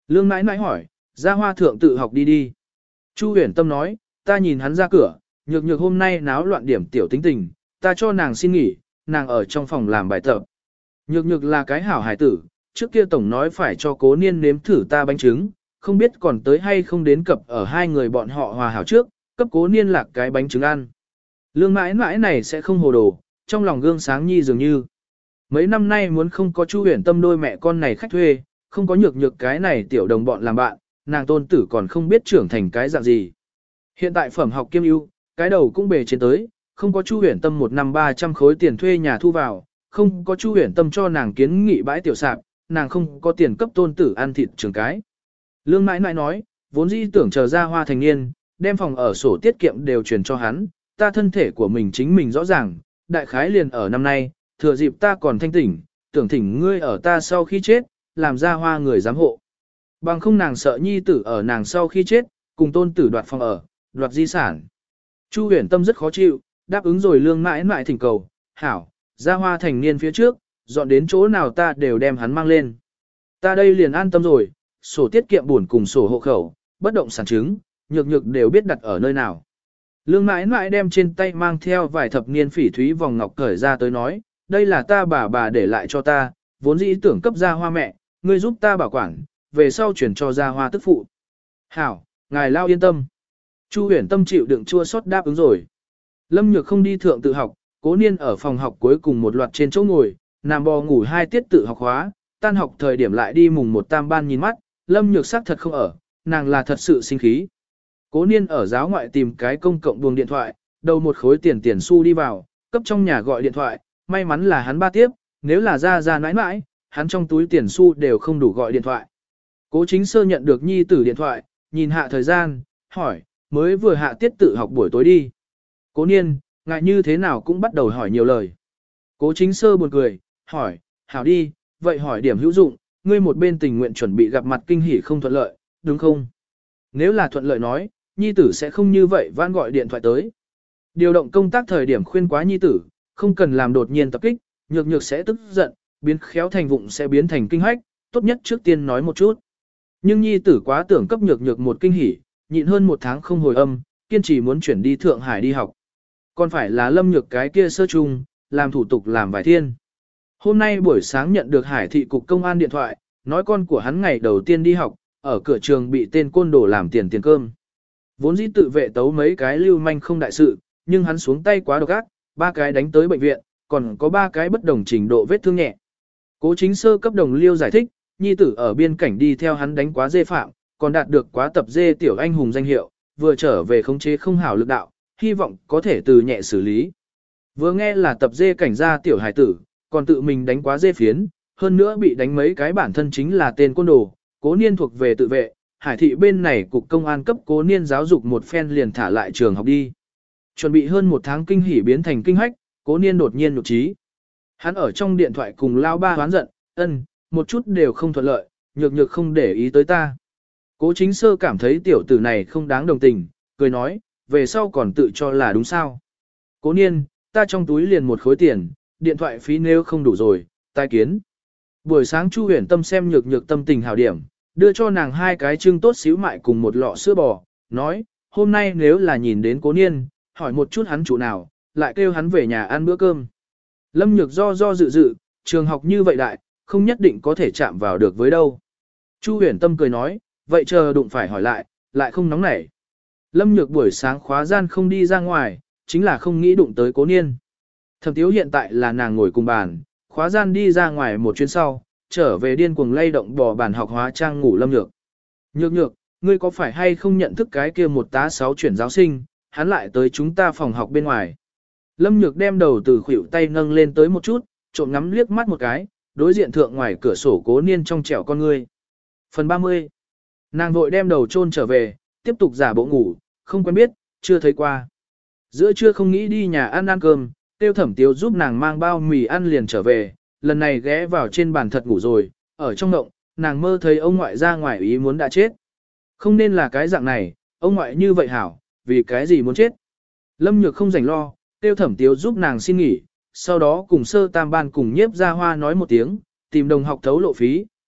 Lương nãi nãi hỏi, Gia Hoa thượng tự học đi đi. Chu Huyền Tâm nói, ta nhìn hắn ra cửa, nhược nhược hôm nay náo loạn điểm tiểu tính tình, ta cho nàng xin nghỉ, nàng ở trong phòng làm bài tập. Nhược nhược là cái hảo hải tử, trước kia tổng nói phải cho Cố Niên nếm thử ta bánh trứng, không biết còn tới hay không đến cập ở hai người bọn họ hòa hảo trước, cấp Cố Niên lạc cái bánh trứng ăn. Lương mãi mãi này sẽ không hồ đồ, trong lòng gương sáng nhi dường như. Mấy năm nay muốn không có Chu Huyền Tâm đôi mẹ con này khách thuê, không có nhược nhược cái này tiểu đồng bọn làm bạn, nàng tôn tử còn không biết trưởng thành cái dạng gì. Hiện tại phẩm học kiêm ưu, cái đầu cũng bề trên tới, không có Chu Huyền Tâm một năm 300 khối tiền thuê nhà thu vào, không có Chu Huyền Tâm cho nàng kiến nghị bãi tiểu sạp, nàng không có tiền cấp tôn tử ăn thịt trường cái. Lương mãi mãi nói, vốn dĩ tưởng chờ Gia Hoa thành niên, đem phòng ở sổ tiết kiệm đều truyền cho hắn, ta thân thể của mình chính mình rõ ràng, đại khái liền ở năm nay, thừa dịp ta còn thanh tỉnh, tưởng thỉnh ngươi ở ta sau khi chết, làm Gia Hoa người giám hộ. Bằng không nàng sợ nhi tử ở nàng sau khi chết, cùng tôn tử đoạt phòng ở, đoạt di sản. Chu Huyền Tâm rất khó chịu, đáp ứng rồi lương mãi mãi thỉnh cầu, hảo, Gia Hoa thành niên phía trước, dọn đến chỗ nào ta đều đem hắn mang lên. Ta đây liền an tâm rồi, sổ tiết kiệm buồn cùng sổ hộ khẩu, bất động sản chứng, nhược nhược đều biết đặt ở nơi nào. Lương mãi mãi đem trên tay mang theo vài thập niên phỉ thúy vòng ngọc cởi ra tới nói, đây là ta bà để lại cho ta, vốn dĩ tưởng cấp Gia Hoa mẹ, ngươi giúp ta bảo quản, về sau chuyển cho Gia Hoa tức phụ. Hảo, ngài lao yên tâm. Chu Huyền Tâm chịu đựng chua xót đáp ứng rồi. Lâm Nhược không đi thượng tự học, Cố Niên ở phòng học cuối cùng một loạt trên chỗ ngồi, nằm bò ngủ 2 tiết tự học khóa, tan học thời điểm lại đi mùng 1 tam ban nhìn mắt, Lâm Nhược xác thật không ở, nàng là thật sự sinh khí. Cố Niên ở giáo ngoại tìm cái công cộng buồng điện thoại, đầu một khối tiền xu đi vào, cấp trong nhà gọi điện thoại, may mắn là hắn ba tiếp, nếu là ra nãi nãi, hắn trong túi tiền xu đều không đủ gọi điện thoại. Cố Chính Sơ nhận được nhi tử điện thoại, nhìn hạ thời gian, hỏi, mới vừa hạ tiết tự học buổi tối đi. Cố Niên, ngại như thế nào cũng bắt đầu hỏi nhiều lời. Cố Chính Sơ buồn cười, hỏi, hảo đi, vậy hỏi điểm hữu dụng, ngươi một bên tình nguyện chuẩn bị gặp mặt kinh hỉ không thuận lợi, đúng không? Nếu là thuận lợi nói, nhi tử sẽ không như vậy van gọi điện thoại tới. Điều động công tác thời điểm khuyên quá nhi tử, không cần làm đột nhiên tập kích, nhược nhược sẽ tức giận, biến khéo thành vụng sẽ biến thành kinh hách, tốt nhất trước tiên nói một chút. Nhưng nhi tử quá tưởng cấp nhược nhược một kinh hỉ, nhịn hơn 1 tháng không hồi âm, kiên trì muốn chuyển đi Thượng Hải đi học. Còn phải là Lâm Nhược cái kia sơ chung, làm thủ tục làm vài thiên. Hôm nay buổi sáng nhận được Hải thị cục công an điện thoại, nói con của hắn ngày đầu tiên đi học, ở cửa trường bị tên côn đồ làm tiền cơm. Vốn dĩ tự vệ tấu mấy cái lưu manh không đại sự, nhưng hắn xuống tay quá độc ác, 3 cái đánh tới bệnh viện, còn có 3 cái bất đồng trình độ vết thương nhẹ. Cố Chính Sơ cấp đồng liêu giải thích, nhi tử ở biên cảnh đi theo hắn đánh quá dê phạm, còn đạt được quá tập dê tiểu anh hùng danh hiệu, vừa trở về khống chế không hảo lực đạo, hy vọng có thể từ nhẹ xử lý. Vừa nghe là tập dê cảnh gia tiểu hải tử, còn tự mình đánh quá dê phiến, hơn nữa bị đánh mấy cái bản thân chính là tên côn đồ, Cố Niên thuộc về tự vệ, Hải thị bên này cục công an cấp Cố Niên giáo dục một phen liền thả lại trường học đi. Chuẩn bị hơn 1 tháng kinh hỉ biến thành kinh hách, Cố Niên đột nhiên nhục trí. Hắn ở trong điện thoại cùng lao ba hoán giận, một chút đều không thuận lợi, nhược nhược không để ý tới ta. Cố Chính Sơ cảm thấy tiểu tử này không đáng đồng tình, cười nói, về sau còn tự cho là đúng sao. Cố Niên, ta trong túi liền 1 khối tiền, điện thoại phí nếu không đủ rồi, tai kiến. Buổi sáng Chu Huyền Tâm xem nhược nhược tâm tình hảo điểm, đưa cho nàng 2 cái trưng tốt xíu mại cùng 1 lọ sữa bò, nói, hôm nay nếu là nhìn đến Cố Niên, hỏi một chút hắn chủ nào, lại kêu hắn về nhà ăn bữa cơm. Lâm Nhược do dự, trường học như vậy đại, không nhất định có thể chạm vào được với đâu. Chu Huyền Tâm cười nói, vậy chờ đụng phải hỏi lại không nóng nảy. Lâm Nhược buổi sáng khóa gian không đi ra ngoài, chính là không nghĩ đụng tới Cố Niên. Thẩm Tiếu hiện tại là nàng ngồi cùng bàn, khóa gian đi ra ngoài một chuyến sau, trở về điên cuồng lay động bỏ bàn học hóa trang ngủ Lâm Nhược. Nhược, ngươi có phải hay không nhận thức cái kia một tá 6 chuyển giáo sinh, hắn lại tới chúng ta phòng học bên ngoài. Lâm Nhược đem đầu từ khuỷu tay nâng lên tới một chút, trộm ngắm liếc mắt một cái, đối diện thượng ngoài cửa sổ Cố Niên trong trẻo con ngươi. Phần 30. Nàng vội đem đầu chôn trở về, tiếp tục giả bộ ngủ, không quen biết, chưa thấy qua. Giữa trưa không nghĩ đi nhà ăn cơm, tiêu Thẩm Tiếu giúp nàng mang bao mì ăn liền trở về, lần này ghé vào trên bàn thật ngủ rồi, ở trong động, nàng mơ thấy ông ngoại ra ngoài ý muốn đã chết. Không nên là cái dạng này, ông ngoại như vậy hảo, vì cái gì muốn chết. Lâm Nhược không rảnh lo, tiêu Thẩm Tiếu giúp nàng xin nghỉ, sau đó cùng sơ tam ban cùng nhiếp ra hoa nói một tiếng, tìm đồng học thấu lộ phí,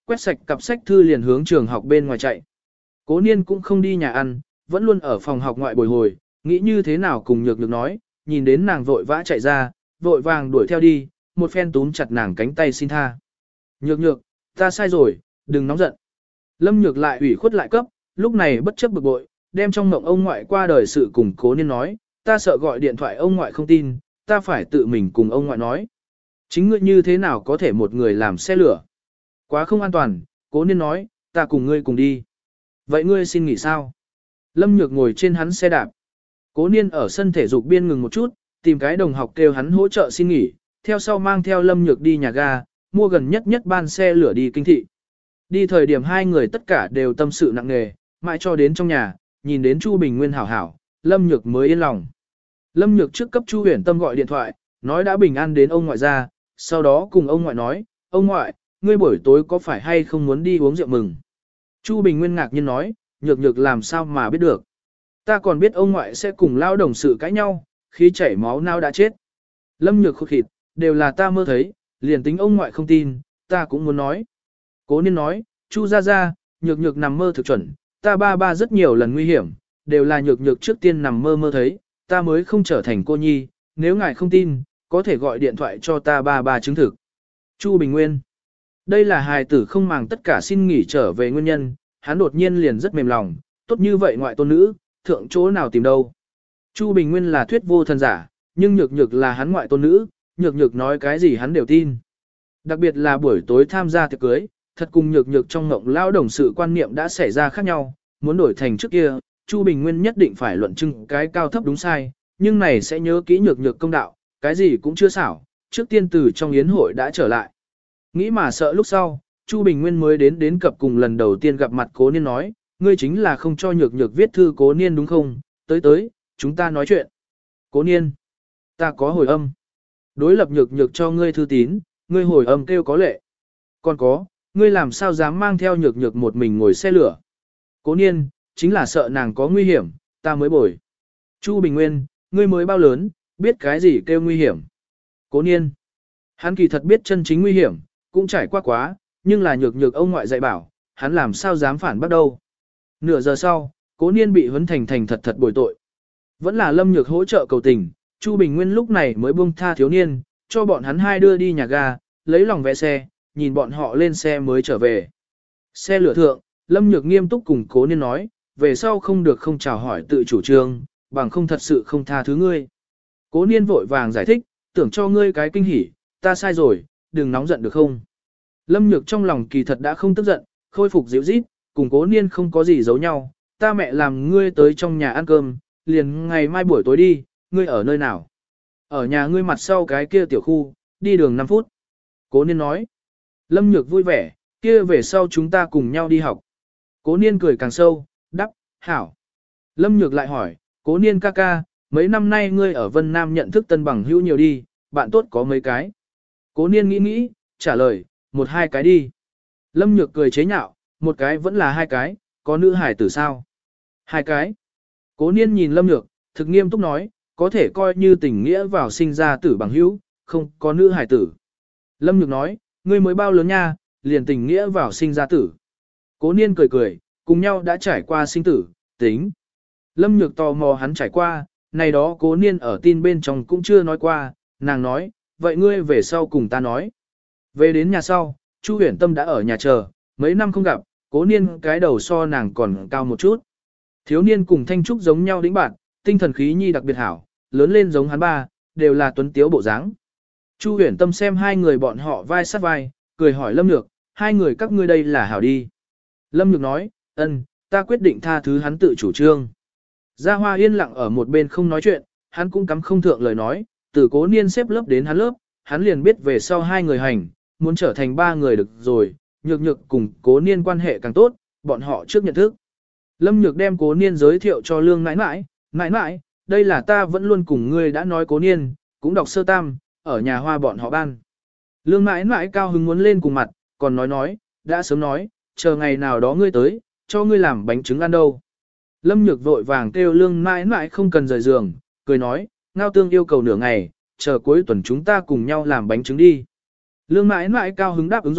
quét sạch cặp sách thư liền hướng trường học bên ngoài chạy. Cố Niên cũng không đi nhà ăn, vẫn luôn ở phòng học ngoại bồi hồi, nghĩ như thế nào cùng Nhược Nhược nói, nhìn đến nàng vội vã chạy ra, vội vàng đuổi theo đi, một phen túm chặt nàng cánh tay xin tha. Nhược Nhược, ta sai rồi, đừng nóng giận. Lâm Nhược lại ủy khuất lại cấp, lúc này bất chấp bực bội, đem trong mộng ông ngoại qua đời sự cùng Cố Niên nói, ta sợ gọi điện thoại ông ngoại không tin, ta phải tự mình cùng ông ngoại nói. Chính ngươi như thế nào có thể một người làm xe lửa? Quá không an toàn, Cố Niên nói, ta cùng ngươi cùng đi. Vậy ngươi xin nghỉ sao? Lâm Nhược ngồi trên hắn xe đạp. Cố Niên ở sân thể dục biên ngừng một chút, tìm cái đồng học kêu hắn hỗ trợ xin nghỉ, theo sau mang theo Lâm Nhược đi nhà ga, mua gần nhất ban xe lửa đi kinh thị. Đi thời điểm hai người tất cả đều tâm sự nặng nề, mãi cho đến trong nhà, nhìn đến Chu Bình Nguyên hảo hảo, Lâm Nhược mới yên lòng. Lâm Nhược trước cấp Chu Huyền Tâm gọi điện thoại, nói đã bình an đến ông ngoại ra, sau đó cùng ông ngoại nói, ông ngoại, ngươi buổi tối có phải hay không muốn đi uống rượu mừng? Chu Bình Nguyên ngạc nhiên nói, Nhược Nhược làm sao mà biết được. Ta còn biết ông ngoại sẽ cùng lao đồng sự cãi nhau, khi chảy máu não đã chết. Lâm Nhược khụt khịt, đều là ta mơ thấy, liền tính ông ngoại không tin, ta cũng muốn nói. Cố Niên nói, Chu ra ra, Nhược Nhược nằm mơ thực chuẩn, ta ba rất nhiều lần nguy hiểm, đều là Nhược Nhược trước tiên nằm mơ thấy, ta mới không trở thành cô nhi, nếu ngài không tin, có thể gọi điện thoại cho ta ba chứng thực. Chu Bình Nguyên, đây là hài tử không màng tất cả xin nghỉ trở về nguyên nhân, hắn đột nhiên liền rất mềm lòng, tốt như vậy ngoại tôn nữ, thượng chỗ nào tìm đâu. Chu Bình Nguyên là thuyết vô thần giả, nhưng Nhược Nhược là hắn ngoại tôn nữ, Nhược Nhược nói cái gì hắn đều tin. Đặc biệt là buổi tối tham gia tiệc cưới, thật cùng Nhược Nhược trong ngộng lao đồng sự quan niệm đã xảy ra khác nhau, muốn đổi thành trước kia, Chu Bình Nguyên nhất định phải luận chứng cái cao thấp đúng sai, nhưng này sẽ nhớ kỹ Nhược Nhược công đạo, cái gì cũng chưa xảo, trước tiên từ trong yến hội đã trở lại. Nghĩ mà sợ lúc sau, Chu Bình Nguyên mới đến cập cùng lần đầu tiên gặp mặt Cố Niên nói, ngươi chính là không cho Nhược Nhược viết thư Cố Niên đúng không, tới, chúng ta nói chuyện. Cố Niên, ta có hồi âm. Đối lập Nhược Nhược cho ngươi thư tín, ngươi hồi âm kêu có lệ. Còn có, ngươi làm sao dám mang theo Nhược Nhược một mình ngồi xe lửa. Cố Niên, chính là sợ nàng có nguy hiểm, ta mới bồi. Chu Bình Nguyên, ngươi mới bao lớn, biết cái gì kêu nguy hiểm. Cố Niên, hắn kỳ thật biết chân chính nguy hiểm, cũng trải qua quá, nhưng là Nhược Nhược ông ngoại dạy bảo, hắn làm sao dám phản bác đâu. Nửa giờ sau, Cố Niên bị huấn thành thật bồi tội. Vẫn là Lâm Nhược hỗ trợ cầu tình, Chu Bình Nguyên lúc này mới buông tha thiếu niên, cho bọn hắn hai đưa đi nhà ga, lấy lòng vẽ xe, nhìn bọn họ lên xe mới trở về. Xe lửa thượng, Lâm Nhược nghiêm túc cùng Cố Niên nói, về sau không được không chào hỏi tự chủ trương, bằng không thật sự không tha thứ ngươi. Cố Niên vội vàng giải thích, tưởng cho ngươi cái kinh hỉ, ta sai rồi, đừng nóng giận được không. Lâm Nhược trong lòng kỳ thật đã không tức giận, khôi phục dịu rít, cùng Cố Niên không có gì giấu nhau, ta mẹ làm ngươi tới trong nhà ăn cơm, liền ngày mai buổi tối đi, ngươi ở nơi nào? Ở nhà ngươi mặt sau cái kia tiểu khu, đi đường 5 phút. Cố Niên nói. Lâm Nhược vui vẻ, kia về sau chúng ta cùng nhau đi học. Cố Niên cười càng sâu, đắp, hảo. Lâm Nhược lại hỏi, Cố Niên ca ca, mấy năm nay ngươi ở Vân Nam nhận thức tân bằng hữu nhiều đi, bạn tốt có mấy cái. Cố Niên nghĩ, trả lời, 1-2 cái đi. Lâm Nhược cười chế nhạo, một cái vẫn là 2 cái, có nữ hải tử sao? 2 cái. Cố Niên nhìn Lâm Nhược, thực nghiêm túc nói, có thể coi như tình nghĩa vào sinh ra tử bằng hữu, không có nữ hải tử. Lâm Nhược nói, ngươi mới bao lớn nha, liền tình nghĩa vào sinh ra tử. Cố Niên cười, cùng nhau đã trải qua sinh tử, tính. Lâm Nhược tò mò hắn trải qua, này đó Cố Niên ở tin bên trong cũng chưa nói qua, nàng nói, vậy ngươi về sau cùng ta nói. Về đến nhà sau, Chu Huyền Tâm đã ở nhà chờ, mấy năm không gặp, Cố Niên cái đầu so nàng còn cao một chút. Thiếu niên cùng Thanh Trúc giống nhau đĩnh bạn, tinh thần khí nhi đặc biệt hảo, lớn lên giống hắn ba, đều là tuấn tiếu bộ dáng. Chu Huyền Tâm xem hai người bọn họ vai sát vai, cười hỏi Lâm Nhược, hai người các ngươi đây là hảo đi. Lâm Nhược nói, ta quyết định tha thứ hắn tự chủ trương. Gia Hoa yên lặng ở một bên không nói chuyện, hắn cũng cắm không thượng lời nói, từ Cố Niên xếp lớp đến hắn lớp, hắn liền biết về sau hai người hành, muốn trở thành 3 người được rồi, Nhược Nhược cùng Cố Niên quan hệ càng tốt, bọn họ trước nhận thức. Lâm Nhược đem Cố Niên giới thiệu cho Lương nãi nãi, đây là ta vẫn luôn cùng ngươi đã nói Cố Niên, cũng đọc sơ tam, ở nhà Hoa bọn họ ban. Lương nãi nãi cao hứng muốn lên cùng mặt, còn nói, đã sớm nói, chờ ngày nào đó ngươi tới, cho ngươi làm bánh trứng ăn đâu. Lâm Nhược vội vàng kêu Lương nãi nãi không cần rời giường, cười nói, Ngao Tương yêu cầu nửa ngày, chờ cuối tuần chúng ta cùng nhau làm bánh trứng đi. Lương nãi nãi cao hứng đáp ứng rồi,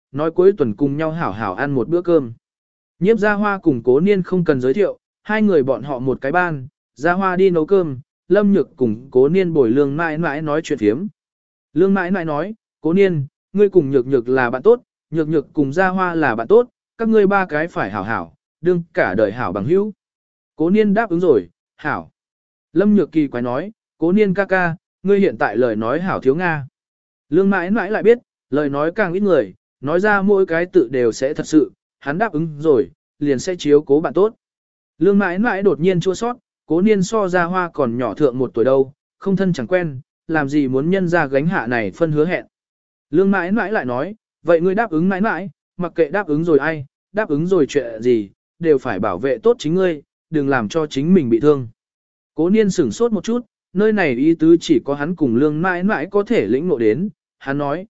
nói cuối tuần cùng nhau hảo hảo ăn một bữa cơm. Nhiếp Gia Hoa cùng Cố Niên không cần giới thiệu, hai người bọn họ một cái ban, Gia Hoa đi nấu cơm, Lâm Nhược cùng Cố Niên bồi Lương mãi mãi nói chuyện phiếm. Lương mãi mãi nói, Cố Niên, ngươi cùng Nhược Nhược là bạn tốt, Nhược Nhược cùng Gia Hoa là bạn tốt, các ngươi ba cái phải hảo hảo, đương cả đời hảo bằng hữu. Cố Niên đáp ứng rồi, hảo. Lâm Nhược kỳ quái nói, Cố Niên ca ca, ngươi hiện tại lời nói hảo thiếu Nga. Lương mãi mãi lại biết, lời nói càng ít người, nói ra mỗi cái tự đều sẽ thật sự, hắn đáp ứng rồi, liền sẽ chiếu cố bạn tốt. Lương mãi mãi đột nhiên chua sót, Cố Niên so Gia Hoa còn nhỏ thượng một tuổi đâu, không thân chẳng quen, làm gì muốn nhân ra gánh hạ này phân hứa hẹn. Lương mãi mãi lại nói, vậy ngươi đáp ứng mãi mãi, mặc kệ đáp ứng rồi ai, đáp ứng rồi chuyện gì, đều phải bảo vệ tốt chính ngươi, đừng làm cho chính mình bị thương. Cố Niên sửng sốt một chút, nơi này ý tứ chỉ có hắn cùng Lương mãi mãi có thể lĩnh ngộ đến, hắn nói,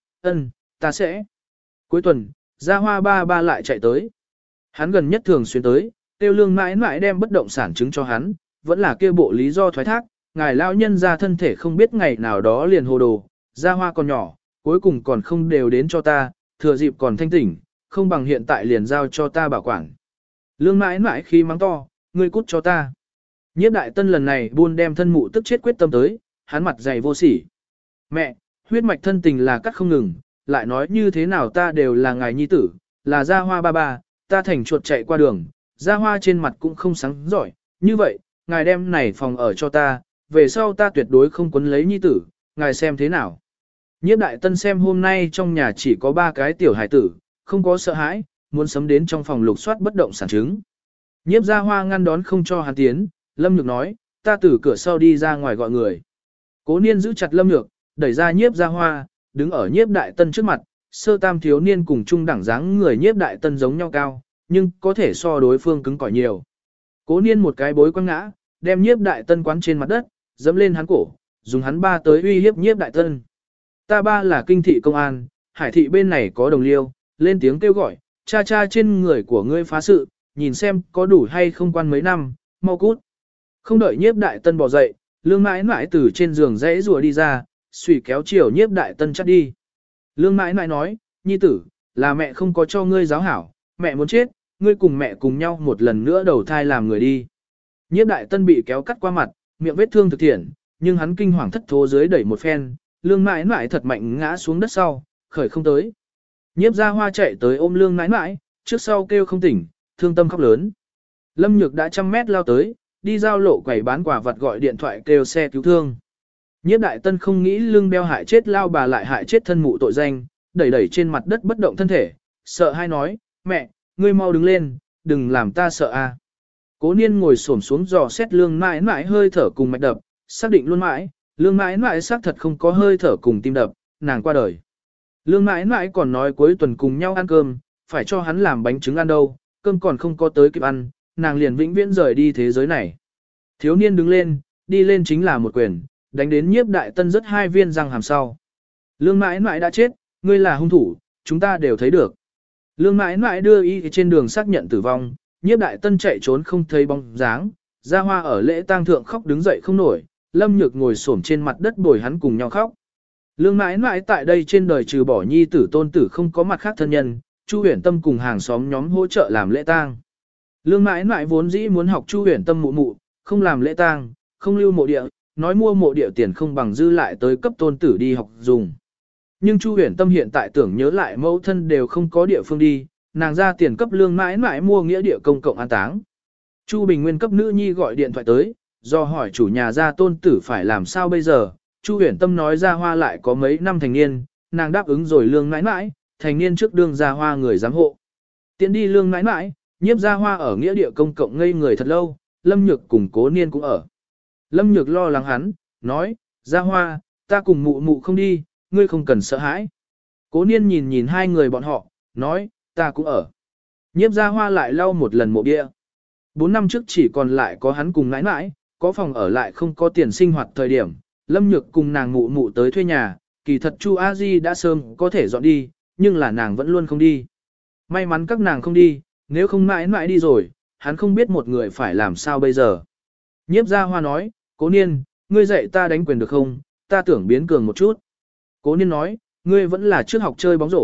ta sẽ. Cuối tuần, Gia Hoa ba ba lại chạy tới. Hắn gần nhất thường xuyên tới, tiêu Lương mãi mãi đem bất động sản chứng cho hắn, vẫn là kia bộ lý do thoái thác, ngài lão nhân ra thân thể không biết ngày nào đó liền hồ đồ, Gia Hoa còn nhỏ, cuối cùng còn không đều đến cho ta, thừa dịp còn thanh tỉnh, không bằng hiện tại liền giao cho ta bảo quản. Lương mãi mãi khi mắng to, ngươi cút cho ta. Nhiếp Đại Tân lần này buôn đem thân mụ tức chết quyết tâm tới, hắn mặt dày vô sỉ. Mẹ, huyết mạch thân tình là cắt không ngừng, lại nói như thế nào ta đều là ngài nhi tử, là Gia Hoa ba ba, ta thành chuột chạy qua đường, Gia Hoa trên mặt cũng không sáng giỏi, như vậy, ngài đem này phòng ở cho ta, về sau ta tuyệt đối không quấn lấy nhi tử, ngài xem thế nào. Nhiếp Đại Tân xem hôm nay trong nhà chỉ có 3 cái tiểu hải tử, không có sợ hãi, muốn sấm đến trong phòng lục soát bất động sản chứng. Nhiếp Gia Hoa ngăn đón không cho hắn tiến, Lâm Nhược nói, ta từ cửa sau đi ra ngoài gọi người. Cố Niên giữ chặt Lâm Nhược, đẩy ra Nhiếp Gia Hoa, đứng ở Nhiếp Đại Tân trước mặt, sơ tam thiếu niên cùng trung đẳng dáng người Nhiếp Đại Tân giống nhau cao, nhưng có thể so đối phương cứng cỏi nhiều. Cố Niên một cái bối quăng ngã, đem Nhiếp Đại Tân quán trên mặt đất, dẫm lên hắn cổ, dùng hắn ba tới uy hiếp Nhiếp Đại Tân. Ta ba là kinh thị công an, hải thị bên này có đồng liêu, lên tiếng kêu gọi, cha cha trên người của ngươi phá sự, nhìn xem có đủ hay không quan mấy năm, mau cút. Không đợi Nhiếp Đại Tân bỏ dậy, Lương mãi mãi từ trên giường dãy rùa đi ra, xùy kéo chiều Nhiếp Đại Tân chắt đi. Lương mãi mãi nói, nhi tử, là mẹ không có cho ngươi giáo hảo, mẹ muốn chết, ngươi cùng mẹ cùng nhau một lần nữa đầu thai làm người đi. Nhiếp Đại Tân bị kéo cắt qua mặt, miệng vết thương thực thiện, nhưng hắn kinh hoàng thất thố dưới đẩy một phen, Lương mãi mãi thật mạnh ngã xuống đất sau, khởi không tới. Nhiếp Gia Hoa chạy tới ôm Lương mãi mãi, trước sau kêu không tỉnh, thương tâm khóc lớn. Lâm Nhược đã 100 mét lao tới, đi giao lộ quầy bán quả vật gọi điện thoại kêu xe cứu thương. Nhiếp Đại Tân không nghĩ Lương đeo hại chết lao bà lại hại chết thân mụ tội danh, đẩy đẩy trên mặt đất bất động thân thể, sợ hai nói, mẹ, ngươi mau đứng lên, đừng làm ta sợ a. Cố Niên ngồi xổm xuống dò xét Lương mãi mãi hơi thở cùng mạch đập, xác định luôn mãi, Lương mãi mãi xác thật không có hơi thở cùng tim đập, nàng qua đời. Lương mãi mãi còn nói cuối tuần cùng nhau ăn cơm, phải cho hắn làm bánh trứng ăn đâu, cơm còn không có tới kịp ăn, nàng liền vĩnh viễn rời đi thế giới này. Thiếu niên đứng lên, đi lên chính là một quyền, đánh đến Nhiếp Đại Tân rất 2 viên răng hàm sau. Lương mãi mãi đã chết, ngươi là hung thủ, chúng ta đều thấy được. Lương mãi mãi đưa y trên đường xác nhận tử vong, Nhiếp Đại Tân chạy trốn không thấy bóng dáng, Gia Hoa ở lễ tang thượng khóc đứng dậy không nổi, Lâm Nhược ngồi xổm trên mặt đất bồi hắn cùng nhau khóc. Lương mãi mãi tại đây trên đời trừ bỏ nhi tử tôn tử không có mặt khác thân nhân, Chu Huyền Tâm cùng hàng xóm nhóm hỗ trợ làm lễ tang. Lương mãi mãi vốn dĩ muốn học Chu Huyền Tâm mụ mụ, không làm lễ tang, không lưu mộ địa, nói mua mộ địa tiền không bằng dư lại tới cấp tôn tử đi học dùng. Nhưng Chu Huyền Tâm hiện tại tưởng nhớ lại mẫu thân đều không có địa phương đi, nàng ra tiền cấp Lương mãi mãi mua nghĩa địa công cộng an táng. Chu Bình Nguyên cấp nữ nhi gọi điện thoại tới, do hỏi chủ nhà ra tôn tử phải làm sao bây giờ. Chu Huyền Tâm nói Gia Hoa lại có mấy năm thành niên, nàng đáp ứng rồi Lương mãi mãi, thành niên trước đương Gia Hoa người giám hộ. Tiến đi Lương mãi mãi, Nhiếp Gia Hoa ở nghĩa địa công cộng ngây người thật lâu, Lâm Nhược cùng Cố Niên cũng ở. Lâm Nhược lo lắng hắn, nói, Gia Hoa, ta cùng mụ mụ không đi, ngươi không cần sợ hãi. Cố Niên nhìn nhìn hai người bọn họ, nói, ta cũng ở. Nhiếp Gia Hoa lại lau một lần mộ bia. 4 năm trước chỉ còn lại có hắn cùng nãi nãi, có phòng ở lại không có tiền sinh hoạt thời điểm. Lâm Nhược cùng nàng mụ mụ tới thuê nhà, kỳ thật Chu A Di đã sớm có thể dọn đi, nhưng là nàng vẫn luôn không đi. May mắn các nàng không đi, nếu không mãi mãi đi rồi, hắn không biết một người phải làm sao bây giờ. Nhiếp Gia Hoa nói, Cố Niên, ngươi dạy ta đánh quyền được không, ta tưởng biến cường một chút. Cố Niên nói, ngươi vẫn là trước học chơi bóng rổ,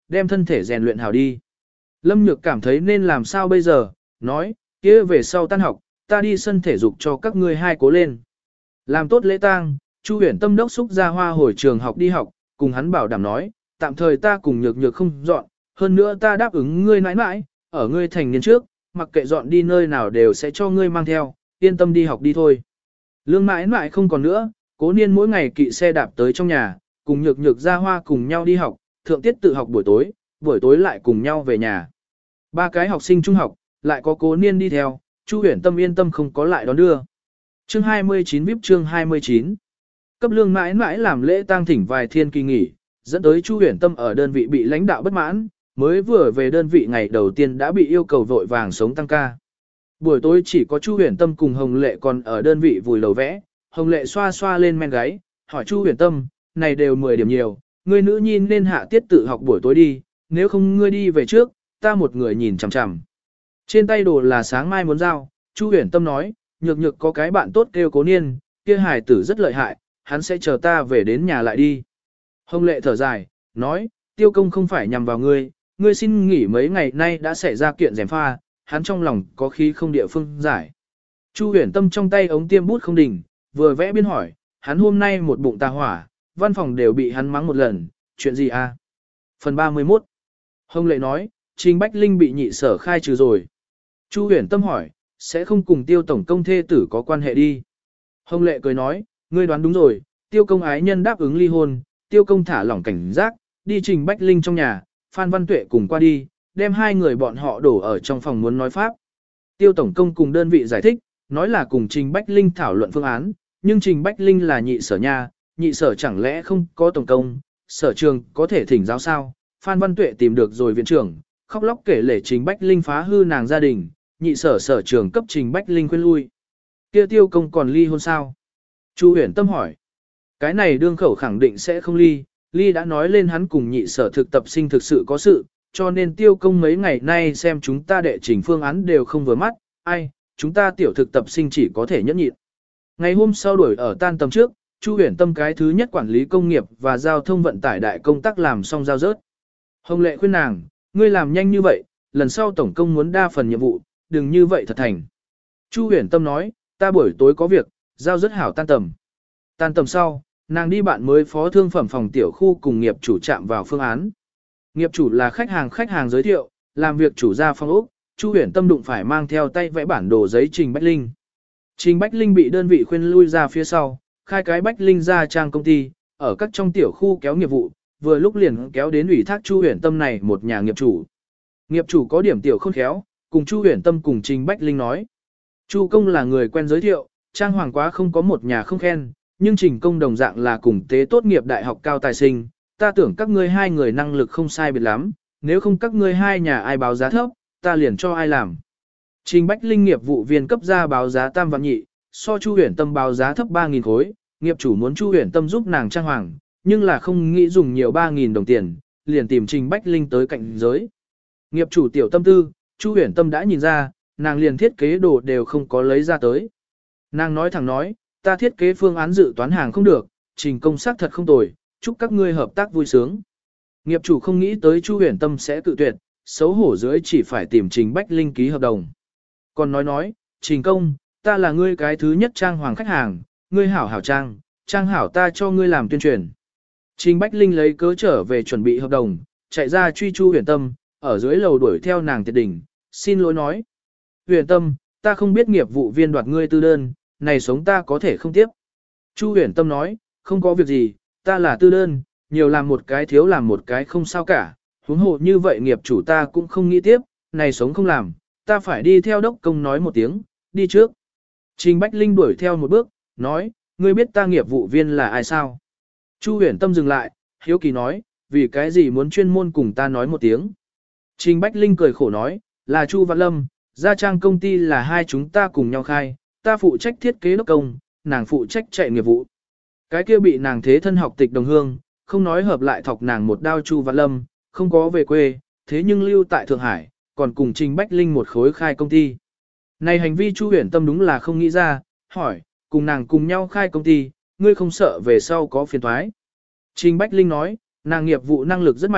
đem thân thể rèn luyện hảo đi. Lâm Nhược cảm thấy nên làm sao bây giờ, nói, kia về sau tan học, ta đi sân thể dục cho các ngươi hai cố lên. Làm tốt lễ tang, Chu Huyền Tâm đốc xúc ra hoa hồi trường học đi học, cùng hắn bảo đảm nói, tạm thời ta cùng Nhược Nhược không dọn, hơn nữa ta đáp ứng ngươi mãi mãi, ở ngươi thành niên trước, mặc kệ dọn đi nơi nào đều sẽ cho ngươi mang theo, yên tâm đi học đi thôi. Lương mãi mãi không còn nữa, Cố Niên mỗi ngày kỵ xe đạp tới trong nhà, cùng Nhược Nhược ra hoa cùng nhau đi học, thượng tiết tự học buổi tối lại cùng nhau về nhà. Ba cái học sinh trung học, lại có Cố Niên đi theo, Chu Huyền Tâm yên tâm không có lại đón đưa. Chương 29 VIP chương 29. Cấp lương mãi mãi làm lễ tang thỉnh vài thiên kỳ nghỉ, dẫn tới Chu Huyền Tâm ở đơn vị bị lãnh đạo bất mãn, mới vừa về đơn vị ngày đầu tiên đã bị yêu cầu vội vàng sống tăng ca. Buổi tối chỉ có Chu Huyền Tâm cùng Hồng Lệ còn ở đơn vị vùi đầu vẽ, Hồng Lệ xoa xoa lên men gáy, hỏi Chu Huyền Tâm, này đều 10 điểm nhiều, ngươi nữ nhi nên hạ tiết tự học buổi tối đi, nếu không ngươi đi về trước, ta một người nhìn chằm chằm. Trên tay đồ là sáng mai muốn giao, Chu Huyền Tâm nói, Nhược Nhược có cái bạn tốt kêu Cố Niên, kia hài tử rất lợi hại, hắn sẽ chờ ta về đến nhà lại đi. Hồng Lệ thở dài, nói, Tiêu Công không phải nhằm vào ngươi, ngươi xin nghỉ mấy ngày nay đã xảy ra kiện gièm pha, hắn trong lòng có khí không địa phương giải. Chu Huyền Tâm trong tay ống tiêm bút không đỉnh, vừa vẽ biên hỏi, hắn hôm nay một bụng tà hỏa, văn phòng đều bị hắn mắng một lần, chuyện gì à? Phần 31. Hồng Lệ nói, Trình Bách Linh bị nhị sở khai trừ rồi. Chu Huyền Tâm hỏi, sẽ không cùng Tiêu tổng công thê tử có quan hệ đi. Hồng Lệ cười nói, ngươi đoán đúng rồi, Tiêu công ái nhân đáp ứng ly hôn, Tiêu công thả lỏng cảnh giác, đi Trình Bách Linh trong nhà, Phan Văn Tuệ cùng qua đi, đem hai người bọn họ đổ ở trong phòng muốn nói pháp. Tiêu tổng công cùng đơn vị giải thích, nói là cùng Trình Bách Linh thảo luận phương án, nhưng Trình Bách Linh là nhị sở nha, nhị sở chẳng lẽ không có tổng công, sở trường có thể thỉnh giáo sao. Phan Văn Tuệ tìm được rồi viện trưởng, khóc lóc kể lể Trình Bách Linh phá hư nàng gia đình, nhị sở sở trường cấp Trình Bách Linh khuyên lui. Kia Tiêu công còn ly hôn sao? Chu Huyền Tâm hỏi. Cái này đương khẩu khẳng định sẽ không ly, ly đã nói lên hắn cùng nhị sở thực tập sinh thực sự có sự, cho nên Tiêu công mấy ngày nay xem chúng ta đệ trình phương án đều không vừa mắt, ai, chúng ta tiểu thực tập sinh chỉ có thể nhẫn nhịn. Ngày hôm sau đuổi ở tan tầm trước, Chu Huyền Tâm cái thứ nhất quản lý công nghiệp và giao thông vận tải đại công tác làm xong giao rớt. Hồng Lệ khuyên nàng, ngươi làm nhanh như vậy, lần sau tổng công muốn đa phần nhiệm vụ, đừng như vậy thật thành. Chu Huyền Tâm nói, ta buổi tối có việc, giao rất hảo tan tầm. Tan tầm sau, nàng đi bạn mới phó thương phẩm phòng tiểu khu cùng nghiệp chủ chạm vào phương án. Nghiệp chủ là khách hàng giới thiệu, làm việc chủ ra phòng ốc, Chu Huyền Tâm đụng phải mang theo tay vẽ bản đồ giấy Trình Bách Linh. Trình Bách Linh bị đơn vị khuyên lui ra phía sau, khai cái Bách Linh ra trang công ty, ở các trong tiểu khu kéo nghiệp vụ, vừa lúc liền kéo đến ủy thác Chu Huyền Tâm này một nhà nghiệp chủ. Nghiệp chủ có điểm tiểu khôn khéo, cùng Chu Huyền Tâm cùng Trình Bách Linh nói. Chu công là người quen giới thiệu, trang hoàng quá không có một nhà không khen, nhưng Trình công đồng dạng là cùng tế tốt nghiệp đại học cao tài sinh, ta tưởng các ngươi hai người năng lực không sai biệt lắm, nếu không các ngươi hai nhà ai báo giá thấp, ta liền cho ai làm. Trình Bách Linh nghiệp vụ viên cấp ra báo giá tam vạn nhị, so Chu Huyền Tâm báo giá thấp 3.000 khối, nghiệp chủ muốn Chu Huyền Tâm giúp nàng trang hoàng, nhưng là không nghĩ dùng nhiều 3.000 đồng tiền, liền tìm Trình Bách Linh tới cạnh giới. Nghiệp chủ tiểu tâm tư, Chu Huyền Tâm đã nhìn ra, nàng liền thiết kế đồ đều không có lấy ra tới. Nàng nói thẳng nói, ta thiết kế phương án dự toán hàng không được, Trình công xác thật không tồi, chúc các ngươi hợp tác vui sướng. Nghiệp chủ không nghĩ tới Chu Huyền Tâm sẽ cự tuyệt, xấu hổ dưới chỉ phải tìm Trình Bách Linh ký hợp đồng. Còn nói, Trình công, ta là ngươi cái thứ nhất trang hoàng khách hàng, ngươi hảo hảo trang hảo ta cho ngươi làm tuyên truyền. Trình Bách Linh lấy cớ trở về chuẩn bị hợp đồng, chạy ra truy Chu Huyền Tâm, ở dưới lầu đuổi theo nàng tiệt đỉnh, xin lỗi nói. Huyền Tâm, ta không biết nghiệp vụ viên đoạt ngươi tư đơn, này sống ta có thể không tiếp. Chu Huyền Tâm nói, không có việc gì, ta là tư đơn, nhiều làm một cái thiếu làm một cái không sao cả, huống hồ như vậy nghiệp chủ ta cũng không nghĩ tiếp, này sống không làm, ta phải đi theo đốc công nói một tiếng, đi trước. Trình Bách Linh đuổi theo một bước, nói, ngươi biết ta nghiệp vụ viên là ai sao? Chu Huyền Tâm dừng lại, hiếu kỳ nói, vì cái gì muốn chuyên môn cùng ta nói một tiếng? Trình Bách Linh cười khổ nói, là Chu Văn Lâm, gia trang công ty là hai chúng ta cùng nhau khai, ta phụ trách thiết kế đốc công, nàng phụ trách chạy nghiệp vụ. Cái kia bị nàng thế thân học tịch đồng hương, không nói hợp lại thọc nàng một đao Chu Văn Lâm, không có về quê, thế nhưng lưu tại Thượng Hải, còn cùng Trình Bách Linh một khối khai công ty. Này hành vi Chu Huyền Tâm đúng là không nghĩ ra, hỏi, cùng nàng cùng nhau khai công ty, ngươi không sợ về sau có phiền toái. Trình Bách Linh nói, nàng nghiệp vụ năng lực rất mạnh,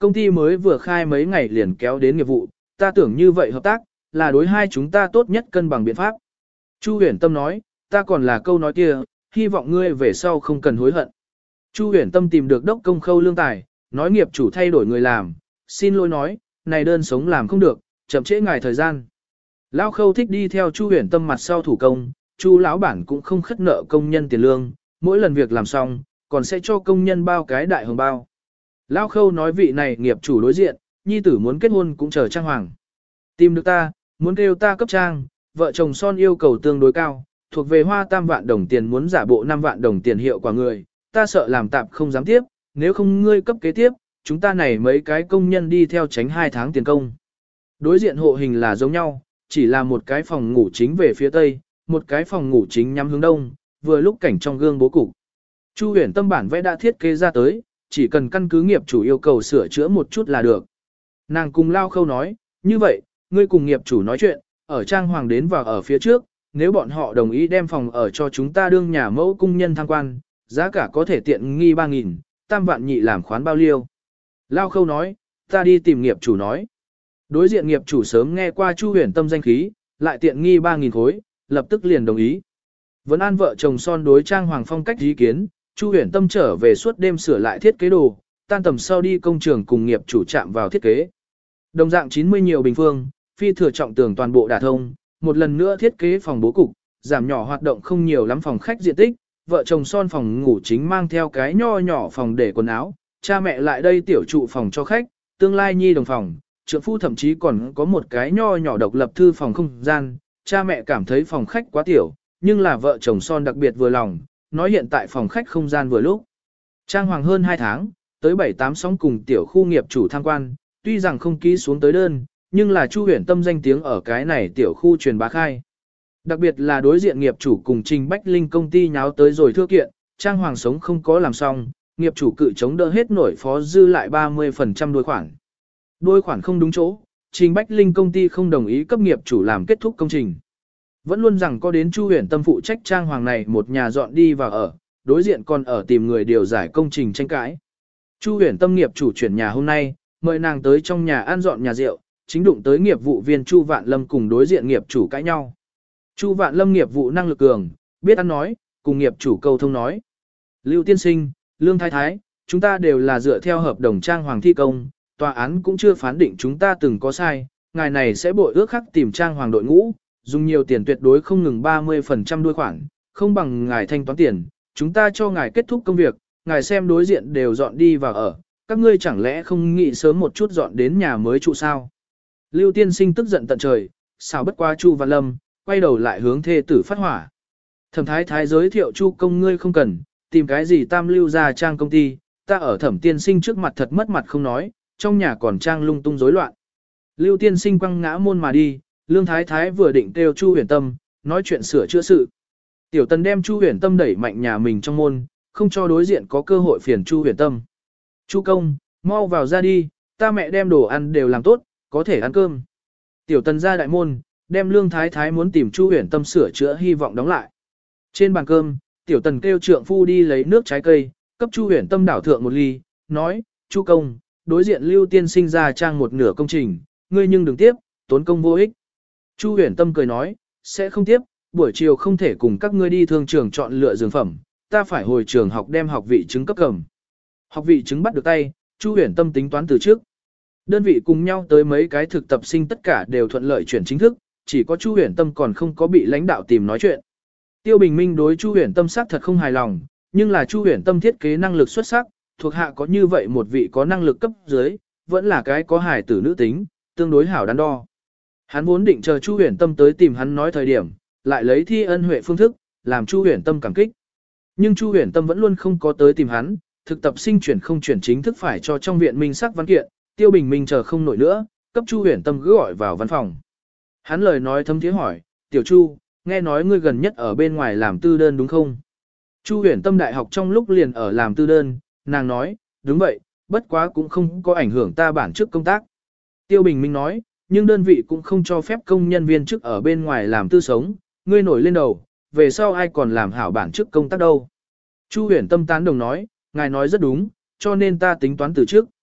công ty mới vừa khai mấy ngày liền kéo đến nghiệp vụ, ta tưởng như vậy hợp tác, là đối hai chúng ta tốt nhất cân bằng biện pháp. Chu Huyền Tâm nói, ta còn là câu nói kia, hy vọng ngươi về sau không cần hối hận. Chu Huyền Tâm tìm được đốc công Khâu Lương Tài, nói nghiệp chủ thay đổi người làm, xin lỗi nói, này đơn sống làm không được, chậm trễ ngài thời gian. Lão Khâu thích đi theo Chu Huyền Tâm mặt sau thủ công, Chu lão bản cũng không khất nợ công nhân tiền lương, mỗi lần việc làm xong, còn sẽ cho công nhân bao cái đại hồng bao. Lão Khâu nói vị này nghiệp chủ đối diện, nhi tử muốn kết hôn cũng chờ trang hoàng. Tìm được ta, muốn kêu ta cấp trang, vợ chồng son yêu cầu tương đối cao, thuộc về hoa 3 vạn đồng tiền muốn giả bộ 5 vạn đồng tiền hiệu quả người, ta sợ làm tạm không dám tiếp, nếu không ngươi cấp kế tiếp, chúng ta này mấy cái công nhân đi theo tránh 2 tháng tiền công. Đối diện hộ hình là giống nhau, chỉ là một cái phòng ngủ chính về phía tây, một cái phòng ngủ chính nhắm hướng đông, vừa lúc cảnh trong gương bố cục. Chu Huyền Tâm bản vẽ đã thiết kế ra tới, chỉ cần căn cứ nghiệp chủ yêu cầu sửa chữa một chút là được. Nàng cùng Lao Khâu nói, như vậy, ngươi cùng nghiệp chủ nói chuyện, ở trang hoàng đến vào ở phía trước, nếu bọn họ đồng ý đem phòng ở cho chúng ta đương nhà mẫu cung nhân tham quan, giá cả có thể tiện nghi 3.000, tam vạn nhị làm khoán bao liêu. Lao Khâu nói, ta đi tìm nghiệp chủ nói. Đối diện nghiệp chủ sớm nghe qua Chu Huyền Tâm danh khí, lại tiện nghi 3.000 khối, lập tức liền đồng ý. Vẫn an vợ chồng son đối trang hoàng phong cách ý kiến, Chu Huyền Tâm trở về suốt đêm sửa lại thiết kế đồ, tan tầm sau đi công trường cùng nghiệp chủ chạm vào thiết kế. Đồng dạng 90 nhiều bình phương, phi thừa trọng tường toàn bộ đả thông, một lần nữa thiết kế phòng bố cục, giảm nhỏ hoạt động không nhiều lắm phòng khách diện tích, vợ chồng son phòng ngủ chính mang theo cái nho nhỏ phòng để quần áo, cha mẹ lại đây tiểu trụ phòng cho khách, tương lai nhi đồng phòng, trượng phu thậm chí còn có một cái nho nhỏ độc lập thư phòng không gian, cha mẹ cảm thấy phòng khách quá tiểu, nhưng là vợ chồng son đặc biệt vừa lòng, nói hiện tại phòng khách không gian vừa lúc. Trang hoàng hơn 2 tháng, tới 7-8 sóng cùng tiểu khu nghiệp chủ tham quan, tuy rằng không ký xuống tới đơn, nhưng là Chu Huyền Tâm danh tiếng ở cái này tiểu khu truyền bá khai. Đặc biệt là đối diện nghiệp chủ cùng Trình Bách Linh công ty nháo tới rồi thưa kiện, trang hoàng sống không có làm xong, nghiệp chủ cự chống đỡ hết nổi phó dư lại 30% đôi khoản. Đôi khoản không đúng chỗ, Trình Bách Linh công ty không đồng ý cấp nghiệp chủ làm kết thúc công trình. Vẫn luôn rằng có đến Chu Huyền Tâm phụ trách trang hoàng này một nhà dọn đi vào ở, đối diện còn ở tìm người điều giải công trình tranh cãi. Chu Huyền Tâm nghiệp chủ chuyển nhà hôm nay, mời nàng tới trong nhà ăn dọn nhà rượu, chính đụng tới nghiệp vụ viên Chu Vạn Lâm cùng đối diện nghiệp chủ cãi nhau. Chu Vạn Lâm nghiệp vụ năng lực cường, biết ăn nói, cùng nghiệp chủ câu thông nói. Lưu tiên sinh, Lương Thái Thái, chúng ta đều là dựa theo hợp đồng trang hoàng thi công, tòa án cũng chưa phán định chúng ta từng có sai, ngài này sẽ bội ước khắc tìm trang hoàng đội ngũ, dùng nhiều tiền tuyệt đối không ngừng 30% đuôi khoản, không bằng ngài thanh toán tiền, chúng ta cho ngài kết thúc công việc, ngài xem đối diện đều dọn đi vào ở, các ngươi chẳng lẽ không nghĩ sớm một chút dọn đến nhà mới trụ sao? Lưu tiên sinh tức giận tận trời, sao bất qua Chu Văn Lâm, quay đầu lại hướng thê tử phát hỏa. Thẩm Thái Thái giới thiệu Chu công ngươi không cần, tìm cái gì tam lưu ra trang công ty, ta ở Thẩm tiên sinh trước mặt thật mất mặt không nói, trong nhà còn trang lung tung rối loạn. Lưu tiên sinh quăng ngã môn mà đi, Lương Thái Thái vừa định kêu Chu Huyền Tâm, nói chuyện sửa chữa sự. Tiểu Tần đem Chu Huyền Tâm đẩy mạnh nhà mình trong môn, không cho đối diện có cơ hội phiền Chu Huyền Tâm. Chu công, mau vào ra đi, ta mẹ đem đồ ăn đều làm tốt, có thể ăn cơm. Tiểu Tần ra đại môn, đem Lương Thái Thái muốn tìm Chu Huyền Tâm sửa chữa hy vọng đóng lại. Trên bàn cơm, Tiểu Tần kêu trượng phu đi lấy nước trái cây, cấp Chu Huyền Tâm đảo thượng một ly, nói, Chu công, đối diện Lưu tiên sinh ra trang một nửa công trình, ngươi nhưng đừng tiếp, tốn công vô ích. Chu Huyền Tâm cười nói, sẽ không tiếp, buổi chiều không thể cùng các ngươi đi thương trường chọn lựa dược phẩm, ta phải hồi trường học đem học vị chứng cấp cầm. Học vị chứng bắt được tay, Chu Huyền Tâm tính toán từ trước. Đơn vị cùng nhau tới mấy cái thực tập sinh tất cả đều thuận lợi chuyển chính thức, chỉ có Chu Huyền Tâm còn không có bị lãnh đạo tìm nói chuyện. Tiêu Bình Minh đối Chu Huyền Tâm xác thật không hài lòng, nhưng là Chu Huyền Tâm thiết kế năng lực xuất sắc, thuộc hạ có như vậy một vị có năng lực cấp dưới, vẫn là cái có hài tử nữ tính, tương đối hảo đắn đo. Hắn vốn định chờ Chu Huyền Tâm tới tìm hắn nói thời điểm, lại lấy thi ân huệ phương thức, làm Chu Huyền Tâm cảm kích. Nhưng Chu Huyền Tâm vẫn luôn không có tới tìm hắn, thực tập sinh chuyển không chuyển chính thức phải cho trong viện minh sắc văn kiện, Tiêu Bình Minh chờ không nổi nữa, cấp Chu Huyền Tâm cứ gọi vào văn phòng. Hắn lời nói thâm thiế hỏi, Tiểu Chu, nghe nói ngươi gần nhất ở bên ngoài làm tư đơn đúng không? Chu Huyền Tâm đại học trong lúc liền ở làm tư đơn, nàng nói, đúng vậy, bất quá cũng không có ảnh hưởng ta bản chức công tác. Tiêu Bình Minh nói, nhưng đơn vị cũng không cho phép công nhân viên chức ở bên ngoài làm tư sống, ngươi nổi lên đầu, về sau ai còn làm hảo bản chức công tác đâu. Chu Huyền Tâm tán đồng nói, ngài nói rất đúng, cho nên ta tính toán từ trước.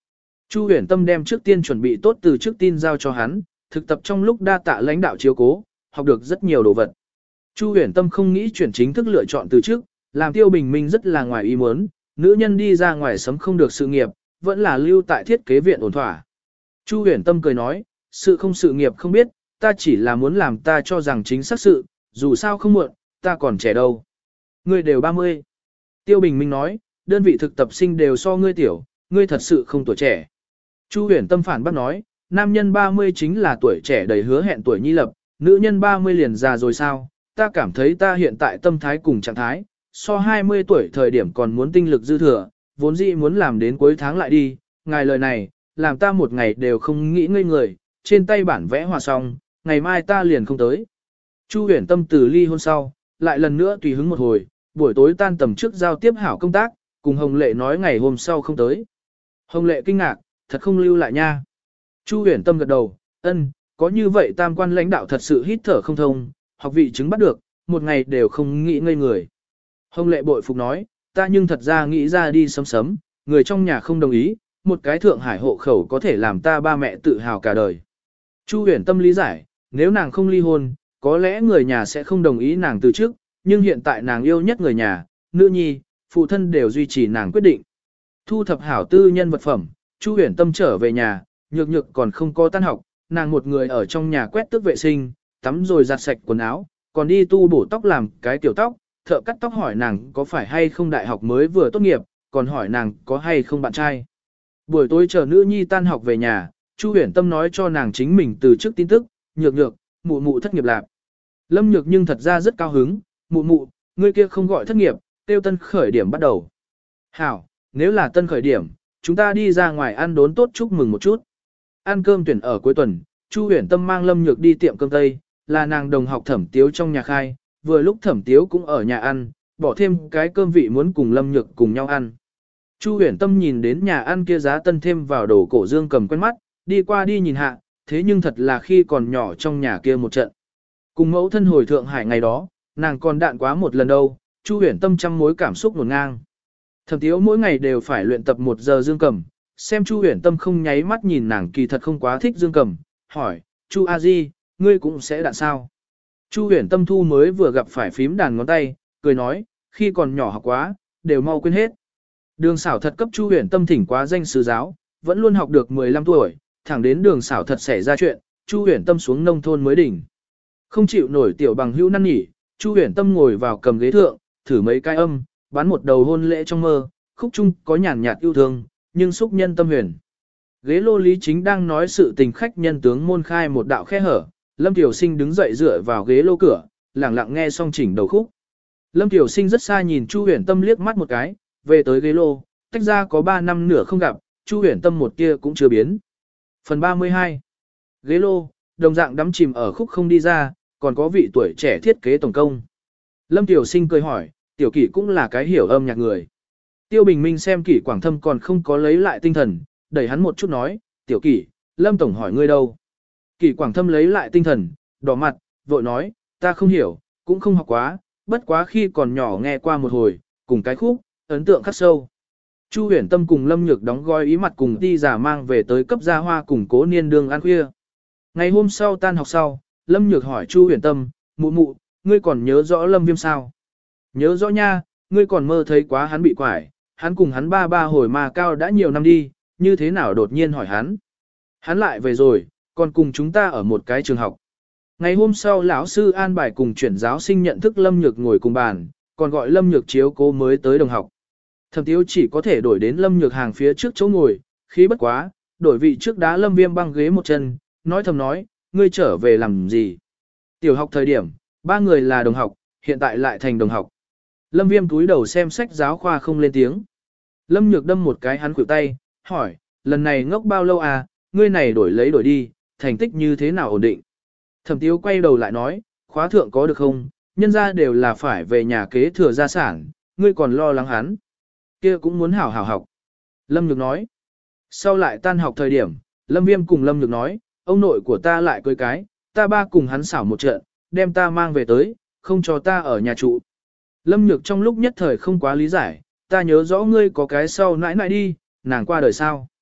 Chu Huyền Tâm đem trước tiên chuẩn bị tốt từ trước tin giao cho hắn, thực tập trong lúc đa tạ lãnh đạo chiếu cố, học được rất nhiều đồ vật. Chu Huyền Tâm không nghĩ chuyển chính thức lựa chọn từ trước, làm Tiêu Bình Minh rất là ngoài ý muốn, nữ nhân đi ra ngoài sớm không được sự nghiệp, vẫn là lưu tại thiết kế viện ổn thỏa. Chu Huyền Tâm cười nói, sự nghiệp không biết, ta chỉ là muốn làm ta cho rằng chính xác sự, dù sao không muộn, ta còn trẻ đâu. Ngươi đều 30. Tiêu Bình Minh nói, đơn vị thực tập sinh đều so ngươi tiểu, ngươi thật sự không tuổi trẻ. Chu Huyền Tâm phản bác nói, nam nhân 30 chính là tuổi trẻ đầy hứa hẹn tuổi nhi lập, nữ nhân 30 liền già rồi sao, ta cảm thấy ta hiện tại tâm thái cùng trạng thái, so 20 tuổi thời điểm còn muốn tinh lực dư thừa, vốn dĩ muốn làm đến cuối tháng lại đi, ngài lời này, làm ta một ngày đều không nghĩ ngây người, trên tay bản vẽ hòa xong, ngày mai ta liền không tới. Chu Huyền Tâm từ ly hôn sau, lại lần nữa tùy hứng một hồi, buổi tối tan tầm trước giao tiếp hảo công tác, cùng Hồng Lệ nói ngày hôm sau không tới. Hồng Lệ kinh ngạc, thật không lưu lại nha. Chu Huyền Tâm gật đầu, ân, có như vậy tam quan lãnh đạo thật sự hít thở không thông, học vị chứng bắt được, một ngày đều không nghĩ ngây người. Hồng Lệ bội phục nói, ta nhưng thật ra nghĩ ra đi sớm, người trong nhà không đồng ý, một cái Thượng Hải hộ khẩu có thể làm ta ba mẹ tự hào cả đời. Chu Huyền Tâm lý giải, nếu nàng không ly hôn, có lẽ người nhà sẽ không đồng ý nàng từ trước, nhưng hiện tại nàng yêu nhất người nhà, nữ nhi, phụ thân đều duy trì nàng quyết định. Thu thập hảo tư nhân vật phẩm, Chu Huyền Tâm trở về nhà, nhược nhược còn không có tan học, nàng một người ở trong nhà quét tước vệ sinh, tắm rồi giặt sạch quần áo, còn đi tu bổ tóc làm cái tiểu tóc, thợ cắt tóc hỏi nàng có phải hay không đại học mới vừa tốt nghiệp, còn hỏi nàng có hay không bạn trai. Buổi tối chờ nữ nhi tan học về nhà, Chu Huyền Tâm nói cho nàng chính mình từ trước tin tức, nhược nhược, mụ mụ thất nghiệp lạc. Lâm Nhược nhưng thật ra rất cao hứng, mụ mụ, ngươi kia không gọi thất nghiệp, tiêu tân khởi điểm bắt đầu. Hảo, nếu là tân khởi điểm, chúng ta đi ra ngoài ăn đốn tốt chúc mừng một chút. Ăn cơm tuyển ở cuối tuần, Chu Huyền Tâm mang Lâm Nhược đi tiệm cơm Tây, là nàng đồng học Thẩm Tiếu trong nhà khai, vừa lúc Thẩm Tiếu cũng ở nhà ăn, bỏ thêm cái cơm vị muốn cùng Lâm Nhược cùng nhau ăn. Chu Huyền Tâm nhìn đến nhà ăn kia giá tân thêm vào đồ cổ dương cầm quen mắt, đi qua đi nhìn hạ, thế nhưng thật là khi còn nhỏ trong nhà kia một trận. Cùng mẫu thân hồi Thượng Hải ngày đó, nàng còn đạn quá một lần đâu, Chu Huyền Tâm trăm mối cảm xúc ngổn ngang. Thẩm Tiếu mỗi ngày đều phải luyện tập 1 giờ dương cầm, xem Chu Huyền Tâm không nháy mắt nhìn nàng kỳ thật không quá thích dương cầm, hỏi, Chu A Di, ngươi cũng sẽ đạn sao? Chu Huyền Tâm thu mới vừa gặp phải phím đàn ngón tay, cười nói, khi còn nhỏ học quá, đều mau quên hết. Đường xảo thật cấp Chu Huyền Tâm thỉnh quá danh sư giáo, vẫn luôn học được 15 tuổi, thẳng đến đường xảo thật xảy ra chuyện, Chu Huyền Tâm xuống nông thôn mới đỉnh. Không chịu nổi tiểu bằng hữu năn nỉ, Chu Huyền Tâm ngồi vào cầm ghế thượng, thử mấy cái âm, bán một đầu hôn lễ trong mơ, khúc chung có nhàn nhạt yêu thương, nhưng xúc nhân tâm huyền. Ghế lô lý chính đang nói sự tình khách nhân tướng môn khai một đạo khe hở, Lâm Tiểu Sinh đứng dậy dựa vào ghế lô cửa, lặng lặng nghe xong chỉnh đầu khúc. Lâm Tiểu Sinh rất xa nhìn Chu Huyền Tâm liếc mắt một cái, về tới ghế lô, tách ra có 3 năm nửa không gặp, Chu Huyền Tâm một kia cũng chưa biến. Phần 32. Ghế lô, đồng dạng đắm chìm ở khúc không đi ra, còn có vị tuổi trẻ thiết kế tổng công. Lâm Tiểu Sinh cười hỏi, Tiểu Kỷ cũng là cái hiểu âm nhạc người. Tiêu Bình Minh xem Kỷ Quảng Thâm còn không có lấy lại tinh thần, đẩy hắn một chút nói, Tiểu Kỷ, Lâm Tổng hỏi ngươi đâu. Kỷ Quảng Thâm lấy lại tinh thần, đỏ mặt, vội nói, ta không hiểu, cũng không học quá, bất quá khi còn nhỏ nghe qua một hồi, cùng cái khúc, ấn tượng khắc sâu. Chu Huyền Tâm cùng Lâm Nhược đóng gói ý mặt cùng đi giả mang về tới cấp gia hoa cùng cố niên đường ăn khuya. Ngày hôm sau tan học sau, Lâm Nhược hỏi Chu Huyền Tâm, mụ mụ, ngươi còn nhớ rõ Lâm Viêm sao? Nhớ rõ nha, ngươi còn mơ thấy quá hắn bị quải, hắn cùng hắn ba hồi mà cao đã nhiều năm đi, như thế nào đột nhiên hỏi hắn? Hắn lại về rồi, còn cùng chúng ta ở một cái trường học. Ngày hôm sau lão sư an bài cùng chuyển giáo sinh nhận thức Lâm Nhược ngồi cùng bàn, còn gọi Lâm Nhược chiếu cố mới tới đồng học. Thẩm Tiếu chỉ có thể đổi đến Lâm Nhược hàng phía trước chỗ ngồi, khí bất quá, đổi vị trước đá Lâm Viêm băng ghế một chân, nói thầm nói, ngươi trở về làm gì? Tiểu học thời điểm, 3 người là đồng học, hiện tại lại thành đồng học. Lâm Viêm túi đầu xem sách giáo khoa không lên tiếng. Lâm Nhược đâm một cái hắn khuỷu tay, hỏi, lần này ngốc bao lâu à, ngươi này đổi lấy đổi đi, thành tích như thế nào ổn định? Thẩm Tiếu quay đầu lại nói, khóa thượng có được không, nhân ra đều là phải về nhà kế thừa gia sản, ngươi còn lo lắng hắn. Kia cũng muốn hảo hảo học. Lâm Nhược nói. Sau lại tan học thời điểm, Lâm Viêm cùng Lâm Nhược nói, ông nội của ta lại cưới cái, ta ba cùng hắn xảo một trận, đem ta mang về tới, không cho ta ở nhà trụ. Lâm Nhược trong lúc nhất thời không quá lý giải, ta nhớ rõ ngươi có cái sau nãi nãi đi, nàng qua đời sao.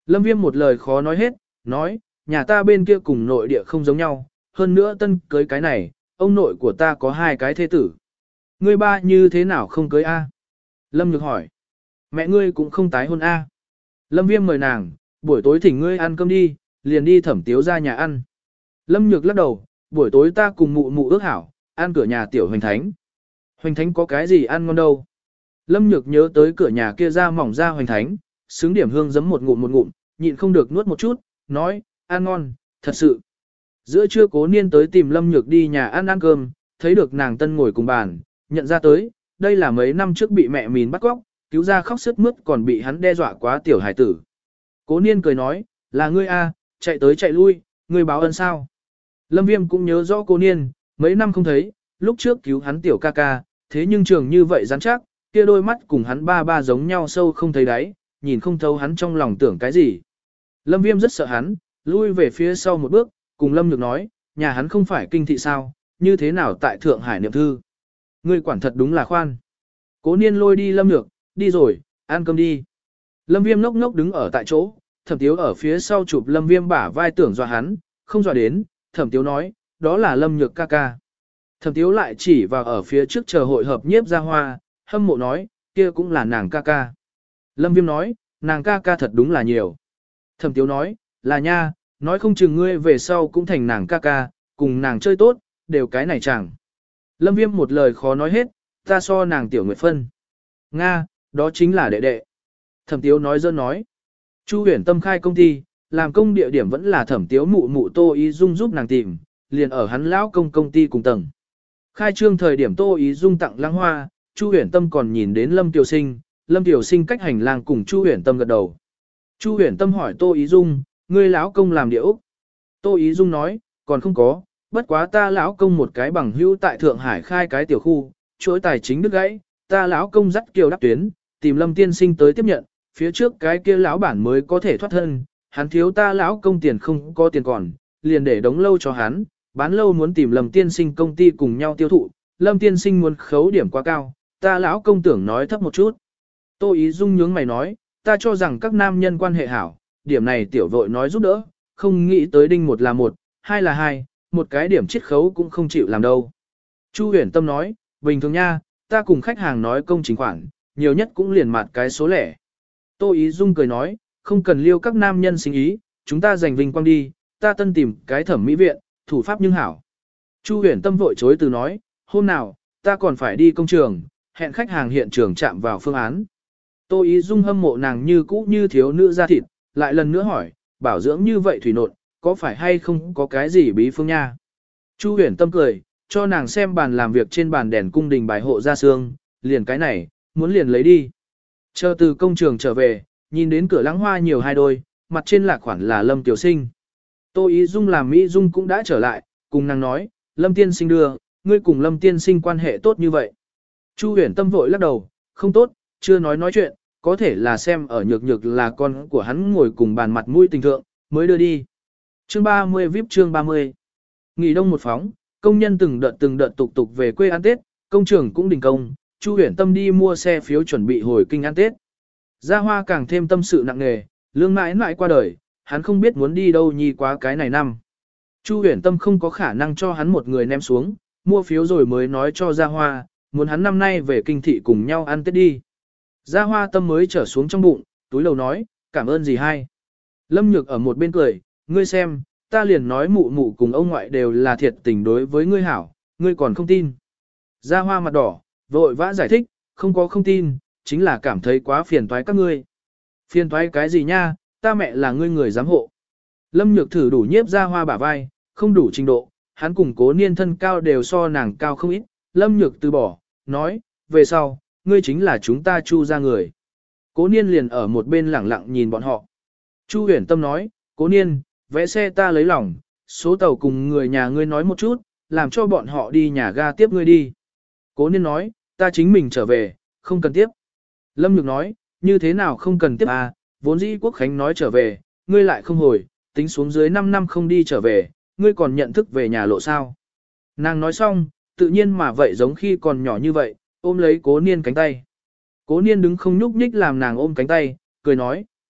Lâm Viêm một lời khó nói hết, nói, nhà ta bên kia cùng nội địa không giống nhau, hơn nữa tân cưới cái này, ông nội của ta có 2 cái thế tử. Ngươi ba như thế nào không cưới A? Lâm Nhược hỏi. Mẹ ngươi cũng không tái hôn A. Lâm Viêm mời nàng, buổi tối thỉnh ngươi ăn cơm đi, liền đi Thẩm Tiếu ra nhà ăn. Lâm Nhược lắc đầu, buổi tối ta cùng mụ mụ ước hảo, ăn cửa nhà tiểu Hoành Thánh. Hoành Thánh có cái gì ăn ngon đâu? Lâm Nhược nhớ tới cửa nhà kia ra mỏng ra Hoành Thánh, xứng điểm hương giấm một ngụm, nhịn không được nuốt một chút, nói, ăn ngon, thật sự. Giữa trưa Cố Niên tới tìm Lâm Nhược đi nhà ăn cơm, thấy được nàng tân ngồi cùng bàn, nhận ra tới, đây là mấy năm trước bị mẹ mìn bắt cóc, cứu ra khóc sướt mướt còn bị hắn đe dọa quá tiểu hải tử. Cố Niên cười nói, là ngươi a, chạy tới chạy lui, ngươi báo ân sao? Lâm Viêm cũng nhớ rõ Cố Niên, mấy năm không thấy, lúc trước cứu hắn tiểu ca ca, thế nhưng trường như vậy rắn chắc, kia đôi mắt cùng hắn ba giống nhau sâu không thấy đáy, nhìn không thấu hắn trong lòng tưởng cái gì. Lâm Viêm rất sợ hắn, lui về phía sau một bước, cùng Lâm Nhược nói, nhà hắn không phải kinh thị sao, như thế nào tại Thượng Hải niệm thư. Ngươi quản thật đúng là khoan. Cố Niên lôi đi Lâm Nhược, đi rồi, ăn cơm đi. Lâm Viêm ngốc ngốc đứng ở tại chỗ, Thẩm Tiếu ở phía sau chụp Lâm Viêm bả vai tưởng dọa hắn, không dọa đến, Thẩm Tiếu nói, đó là Lâm Nhược ca ca. Thẩm Tiếu lại chỉ vào ở phía trước chờ hội hợp nhiếp ra hoa, hâm mộ nói, kia cũng là nàng ca ca. Lâm Viêm nói, nàng ca ca thật đúng là nhiều. Thẩm Tiếu nói, là nha, nói không chừng ngươi về sau cũng thành nàng ca ca, cùng nàng chơi tốt, đều cái này chẳng. Lâm Viêm một lời khó nói hết, ta so nàng tiểu Nguyệt Phân. Nga, đó chính là đệ đệ. Thẩm Tiếu nói dơ nói. Chu Huyền Tâm khai công ty, làm công địa điểm vẫn là Thẩm Tiếu mụ mụ Tô Ý Dung giúp nàng tìm, liền ở hắn lão công ty cùng tầng. Khai trương thời điểm Tô Ý Dung tặng lăng hoa, Chu Huyền Tâm còn nhìn đến Lâm Tiểu Sinh, Lâm Tiểu Sinh cách hành lang cùng Chu Huyền Tâm gật đầu. Chu Huyền Tâm hỏi Tô Ý Dung, ngươi lão công làm địa ốc. Tô Ý Dung nói, còn không có, bất quá ta lão công một cái bằng hữu tại Thượng Hải khai cái tiểu khu, chuỗi tài chính đứt gãy, ta lão công dắt kiều đắp tuyến, tìm Lâm tiên sinh tới tiếp nhận, phía trước cái kia lão bản mới có thể thoát thân, hắn thiếu ta lão công tiền không có tiền còn, liền để đống lâu cho hắn, bán lâu muốn tìm Lâm tiên sinh công ty cùng nhau tiêu thụ, Lâm tiên sinh muốn khấu điểm quá cao, ta lão công tưởng nói thấp một chút. Tô Ý Dung nhướng mày nói, ta cho rằng các nam nhân quan hệ hảo, điểm này tiểu vội nói giúp đỡ, không nghĩ tới đinh một là một, hai là hai, một cái điểm chiết khấu cũng không chịu làm đâu. Chu Huyền Tâm nói, bình thường nha, ta cùng khách hàng nói công chính khoản, nhiều nhất cũng liền mặt cái số lẻ. Tô Ý Dung cười nói, không cần liêu các nam nhân sinh ý, chúng ta giành vinh quang đi, ta tân tìm cái thẩm mỹ viện, thủ pháp nhưng hảo. Chu Huyền Tâm vội chối từ nói, hôm nào, ta còn phải đi công trường, hẹn khách hàng hiện trường chạm vào phương án. Tô Ý Dung hâm mộ nàng như cũ như thiếu nữ da thịt, lại lần nữa hỏi, bảo dưỡng như vậy thủy nộn, có phải hay không có cái gì bí phương nha? Chu Huyền Tâm cười, cho nàng xem bàn làm việc trên bàn đèn cung đình bài hộ ra xương, liền cái này, muốn liền lấy đi. Chờ từ công trường trở về, nhìn đến cửa lăng hoa nhiều hai đôi, mặt trên là khoản là Lâm Tiểu Sinh. Tô Ý Dung làm Mỹ Dung cũng đã trở lại, cùng nàng nói, Lâm Tiên Sinh đưa, ngươi cùng Lâm Tiên Sinh quan hệ tốt như vậy. Chu Huyền Tâm vội lắc đầu, không tốt, chưa nói chuyện, có thể là xem ở nhược nhược là con của hắn ngồi cùng bàn mặt mũi tình thượng, mới đưa đi. Chương 30 VIP chương 30. Nghỉ đông một phóng, công nhân từng đợt tục tục về quê ăn Tết, công trường cũng đình công, Chu Huyền Tâm đi mua xe phiếu chuẩn bị hồi kinh ăn Tết. Gia Hoa càng thêm tâm sự nặng nề, lương mãi mãi qua đời, hắn không biết muốn đi đâu nhi quá cái này năm. Chu Huyền Tâm không có khả năng cho hắn một người ném xuống, mua phiếu rồi mới nói cho Gia Hoa, muốn hắn năm nay về kinh thị cùng nhau ăn Tết đi. Gia Hoa tâm mới trở xuống trong bụng, túi lầu nói, cảm ơn gì hay. Lâm Nhược ở một bên cười, ngươi xem, ta liền nói mụ mụ cùng ông ngoại đều là thiệt tình đối với ngươi hảo, ngươi còn không tin. Gia Hoa mặt đỏ, vội vã giải thích, không tin, chính là cảm thấy quá phiền toái các ngươi. Phiền toái cái gì nha, ta mẹ là ngươi người giám hộ. Lâm Nhược thử đủ nhiếp Gia Hoa bả vai, không đủ trình độ, hắn cùng Cố Niên thân cao đều so nàng cao không ít. Lâm Nhược từ bỏ, nói, về sau, ngươi chính là chúng ta Chu ra người. Cố Niên liền ở một bên lẳng lặng nhìn bọn họ. Chu Huyền Tâm nói, Cố Niên, vẽ xe ta lấy lòng, số tàu cùng người nhà ngươi nói một chút, làm cho bọn họ đi nhà ga tiếp ngươi đi. Cố Niên nói, ta chính mình trở về, không cần tiếp. Lâm Nhược nói, như thế nào không cần tiếp à, vốn dĩ Quốc Khánh nói trở về, ngươi lại không hồi, tính xuống dưới 5 năm không đi trở về, ngươi còn nhận thức về nhà lộ sao. Nàng nói xong, tự nhiên mà vậy giống khi còn nhỏ như vậy, ôm lấy Cố Niên cánh tay. Cố Niên đứng không nhúc nhích làm nàng ôm cánh tay, cười nói,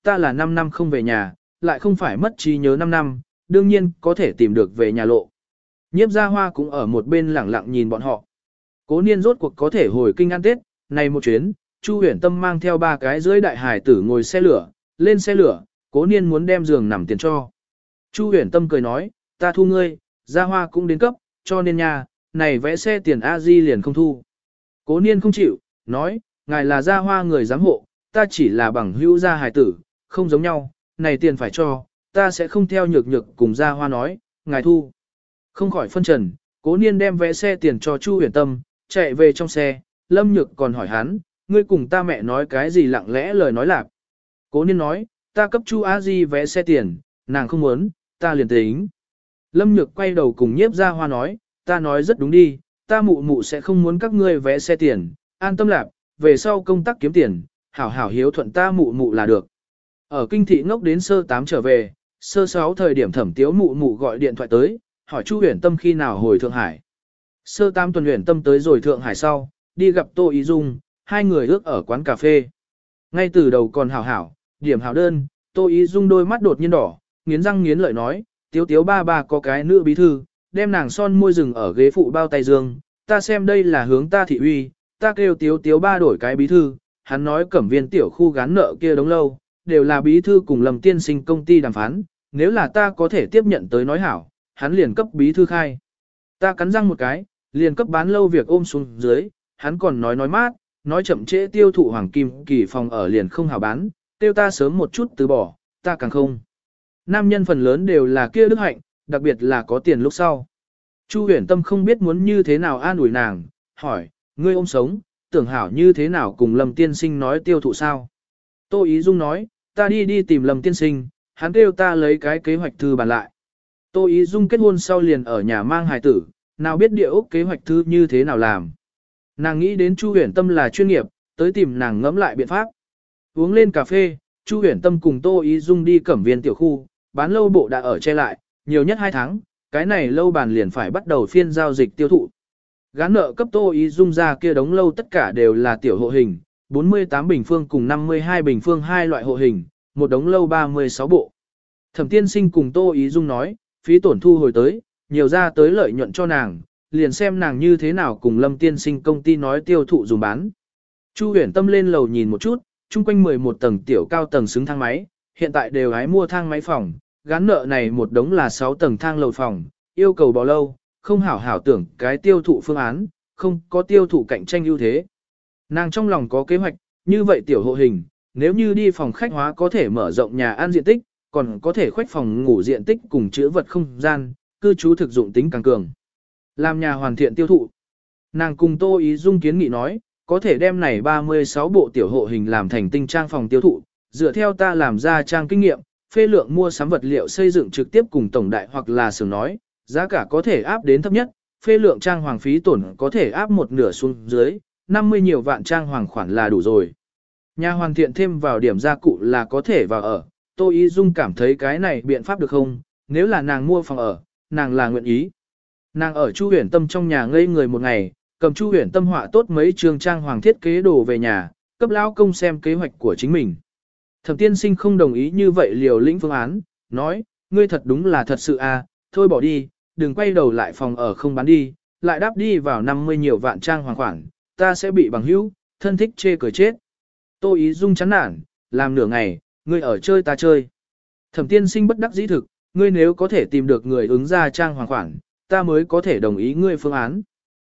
ta là 5 năm không về nhà, lại không phải mất trí nhớ 5 năm, đương nhiên có thể tìm được về nhà lộ. Nhiếp Gia Hoa cũng ở một bên lẳng lặng nhìn bọn họ. Cố Niên rốt cuộc có thể hồi kinh ăn Tết, này một chuyến, Chu Huyền Tâm mang theo 3 cái dưới đại hải tử ngồi xe lửa, lên xe lửa, Cố Niên muốn đem giường nằm tiền cho. Chu Huyền Tâm cười nói, ta thu ngươi, Gia Hoa cũng đến cấp, cho nên nha, này vẽ xe tiền a di liền không thu. Cố Niên không chịu, nói, ngài là Gia Hoa người giám hộ, ta chỉ là bằng hữu gia hải tử, không giống nhau, này tiền phải cho, ta sẽ không theo nhược nhược cùng Gia Hoa nói, ngài thu. Không khỏi phân trần, Cố Niên đem vẽ xe tiền cho Chu Huyền Tâm, chạy về trong xe, Lâm Nhược còn hỏi hắn, ngươi cùng ta mẹ nói cái gì lặng lẽ lời nói lạc. Cố Niên nói, ta cấp Chu a di vẽ xe tiền, nàng không muốn, ta liền tính. Lâm Nhược quay đầu cùng Nhiếp Gia Hoa nói, ta nói rất đúng đi, ta mụ mụ sẽ không muốn các ngươi vẽ xe tiền, an tâm lạc, về sau công tác kiếm tiền, hảo hảo hiếu thuận ta mụ mụ là được. Ở kinh thị ngốc đến sơ 8 trở về, sơ 6 thời điểm Thẩm Tiếu mụ mụ gọi điện thoại tới, hỏi Chu Huyền Tâm khi nào hồi Thượng Hải. Sơ 8 tuần Huyền Tâm tới rồi Thượng Hải sau, đi gặp Tô Ý Dung, hai người ước ở quán cà phê. Ngay từ đầu còn hảo hảo, điểm hảo đơn, Tô Ý Dung đôi mắt đột nhiên đỏ, nghiến răng nghiến lợi nói, Tiếu Tiếu ba ba có cái nữ bí thư, đem nàng son môi rừng ở ghế phụ bao tay dương, ta xem đây là hướng ta thị uy, ta kêu Tiếu Tiếu ba đổi cái bí thư, hắn nói Cẩm Viên tiểu khu gán nợ kia đống lâu, đều là bí thư cùng Lâm tiên sinh công ty đàm phán, nếu là ta có thể tiếp nhận tới nói hảo, hắn liền cấp bí thư khai. Ta cắn răng một cái, liền cấp bán lâu việc ôm xuống dưới, hắn còn nói mát, nói chậm trễ tiêu thụ hoàng kim kỳ phòng ở liền không hảo bán, tiêu ta sớm một chút từ bỏ, ta càng không. Nam nhân phần lớn đều là kia đức hạnh, đặc biệt là có tiền lúc sau. Chu Huyền Tâm không biết muốn như thế nào an ủi nàng, hỏi, ngươi ôm sống, tưởng hảo như thế nào cùng Lâm tiên sinh nói tiêu thụ sao? Tô Ý Dung nói, ta đi tìm Lâm tiên sinh, hắn kêu ta lấy cái kế hoạch thư bàn lại. Tô Ý Dung kết hôn sau liền ở nhà mang hài tử, nào biết địa ốc kế hoạch thư như thế nào làm. Nàng nghĩ đến Chu Huyền Tâm là chuyên nghiệp, tới tìm nàng ngẫm lại biện pháp. Uống lên cà phê, Chu Huyền Tâm cùng Tô Ý Dung đi Cẩm Viên tiểu khu, bán lâu bộ đã ở che lại, nhiều nhất 2 tháng, cái này lâu bàn liền phải bắt đầu phiên giao dịch tiêu thụ. Gán nợ cấp Tô Ý Dung ra kia đống lâu tất cả đều là tiểu hộ hình, 48 bình phương cùng 52 bình phương hai loại hộ hình, một đống lâu 36 bộ. Thẩm Tiên Sinh cùng Tô Ý Dung nói, phí tổn thu hồi tới, nhiều ra tới lợi nhuận cho nàng, liền xem nàng như thế nào cùng Lâm Tiên Sinh công ty nói tiêu thụ dùng bán. Chu Huyền Tâm lên lầu nhìn một chút, chung quanh 11 tầng tiểu cao tầng xứng thang máy, hiện tại đều hái mua thang máy phòng, gán nợ này một đống là 6 tầng thang lầu phòng, yêu cầu bao lâu, không hảo hảo tưởng cái tiêu thụ phương án, không có tiêu thụ cạnh tranh ưu thế. Nàng trong lòng có kế hoạch, như vậy tiểu hộ hình, nếu như đi phòng khách hóa có thể mở rộng nhà ăn diện tích, còn có thể khoách phòng ngủ diện tích cùng chứa vật không gian, cư trú thực dụng tính càng cường. Làm nhà hoàn thiện tiêu thụ. Nàng cùng Tô Ý Dung kiến nghị nói, có thể đem này 36 bộ tiểu hộ hình làm thành tinh trang phòng tiêu thụ, dựa theo ta làm ra trang kinh nghiệm, phê lượng mua sắm vật liệu xây dựng trực tiếp cùng tổng đại hoặc là xưởng nói, giá cả có thể áp đến thấp nhất, phê lượng trang hoàng phí tổn có thể áp một nửa xuống dưới, 50 nhiều vạn trang hoàng khoản là đủ rồi. Nhà hoàn thiện thêm vào điểm gia cụ là có thể vào ở, Tô Ý Dung cảm thấy cái này biện pháp được không, nếu là nàng mua phòng ở, nàng là nguyện ý. Nàng ở Chu Huyền Tâm trong nhà ngây người một ngày, cầm Chu Huyền Tâm họa tốt mấy trường trang hoàng thiết kế đồ về nhà, cấp lão công xem kế hoạch của chính mình. Thẩm Tiên Sinh không đồng ý như vậy liều lĩnh phương án, nói, ngươi thật đúng là thật sự à, thôi bỏ đi, đừng quay đầu lại phòng ở không bán đi, lại đáp đi vào 50 nhiều vạn trang hoàng khoản, ta sẽ bị bằng hữu, thân thích chê cười chết. Tô Ý Dung chán nản, làm nửa ngày, ngươi ở chơi ta chơi. Thẩm Tiên Sinh bất đắc dĩ thực, ngươi nếu có thể tìm được người ứng ra trang hoàng khoản, ta mới có thể đồng ý ngươi phương án.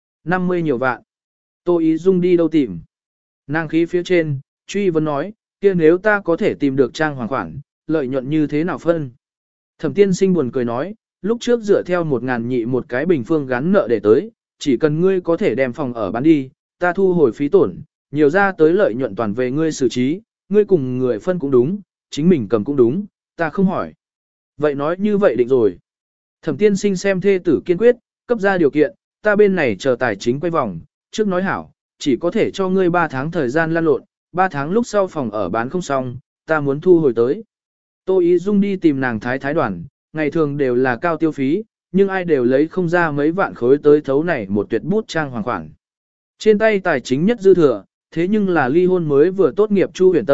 50 nhiều vạn. Tô Ý Dung đi đâu tìm? Nàng khí phía trên, truy vấn nói, kia nếu ta có thể tìm được trang hoàng khoản, lợi nhuận như thế nào phân? Thẩm Tiên Sinh buồn cười nói, lúc trước dựa theo 1.000 nhị một cái bình phương gắn nợ để tới, chỉ cần ngươi có thể đem phòng ở bán đi, ta thu hồi phí tổn, nhiều ra tới lợi nhuận toàn về ngươi xử trí, ngươi cùng người phân cũng đúng, chính mình cầm cũng đúng, ta không hỏi. Vậy nói như vậy định rồi. Thẩm Tiên Sinh xem thê tử kiên quyết, cấp ra điều kiện, ta bên này chờ tài chính quay vòng, trước nói hảo, chỉ có thể cho ngươi 3 tháng thời gian lăn lộn, 3 tháng lúc sau phòng ở bán không xong, ta muốn thu hồi tới. Tô Ý Dung đi tìm nàng thái đoàn, ngày thường đều là cao tiêu phí, nhưng ai đều lấy không ra mấy vạn khối tới thấu này một tuyệt bút trang hoàng khoản. Trên tay tài chính nhất dư thừa, thế nhưng là ly hôn mới vừa tốt nghiệp Chu Huyền Tâm,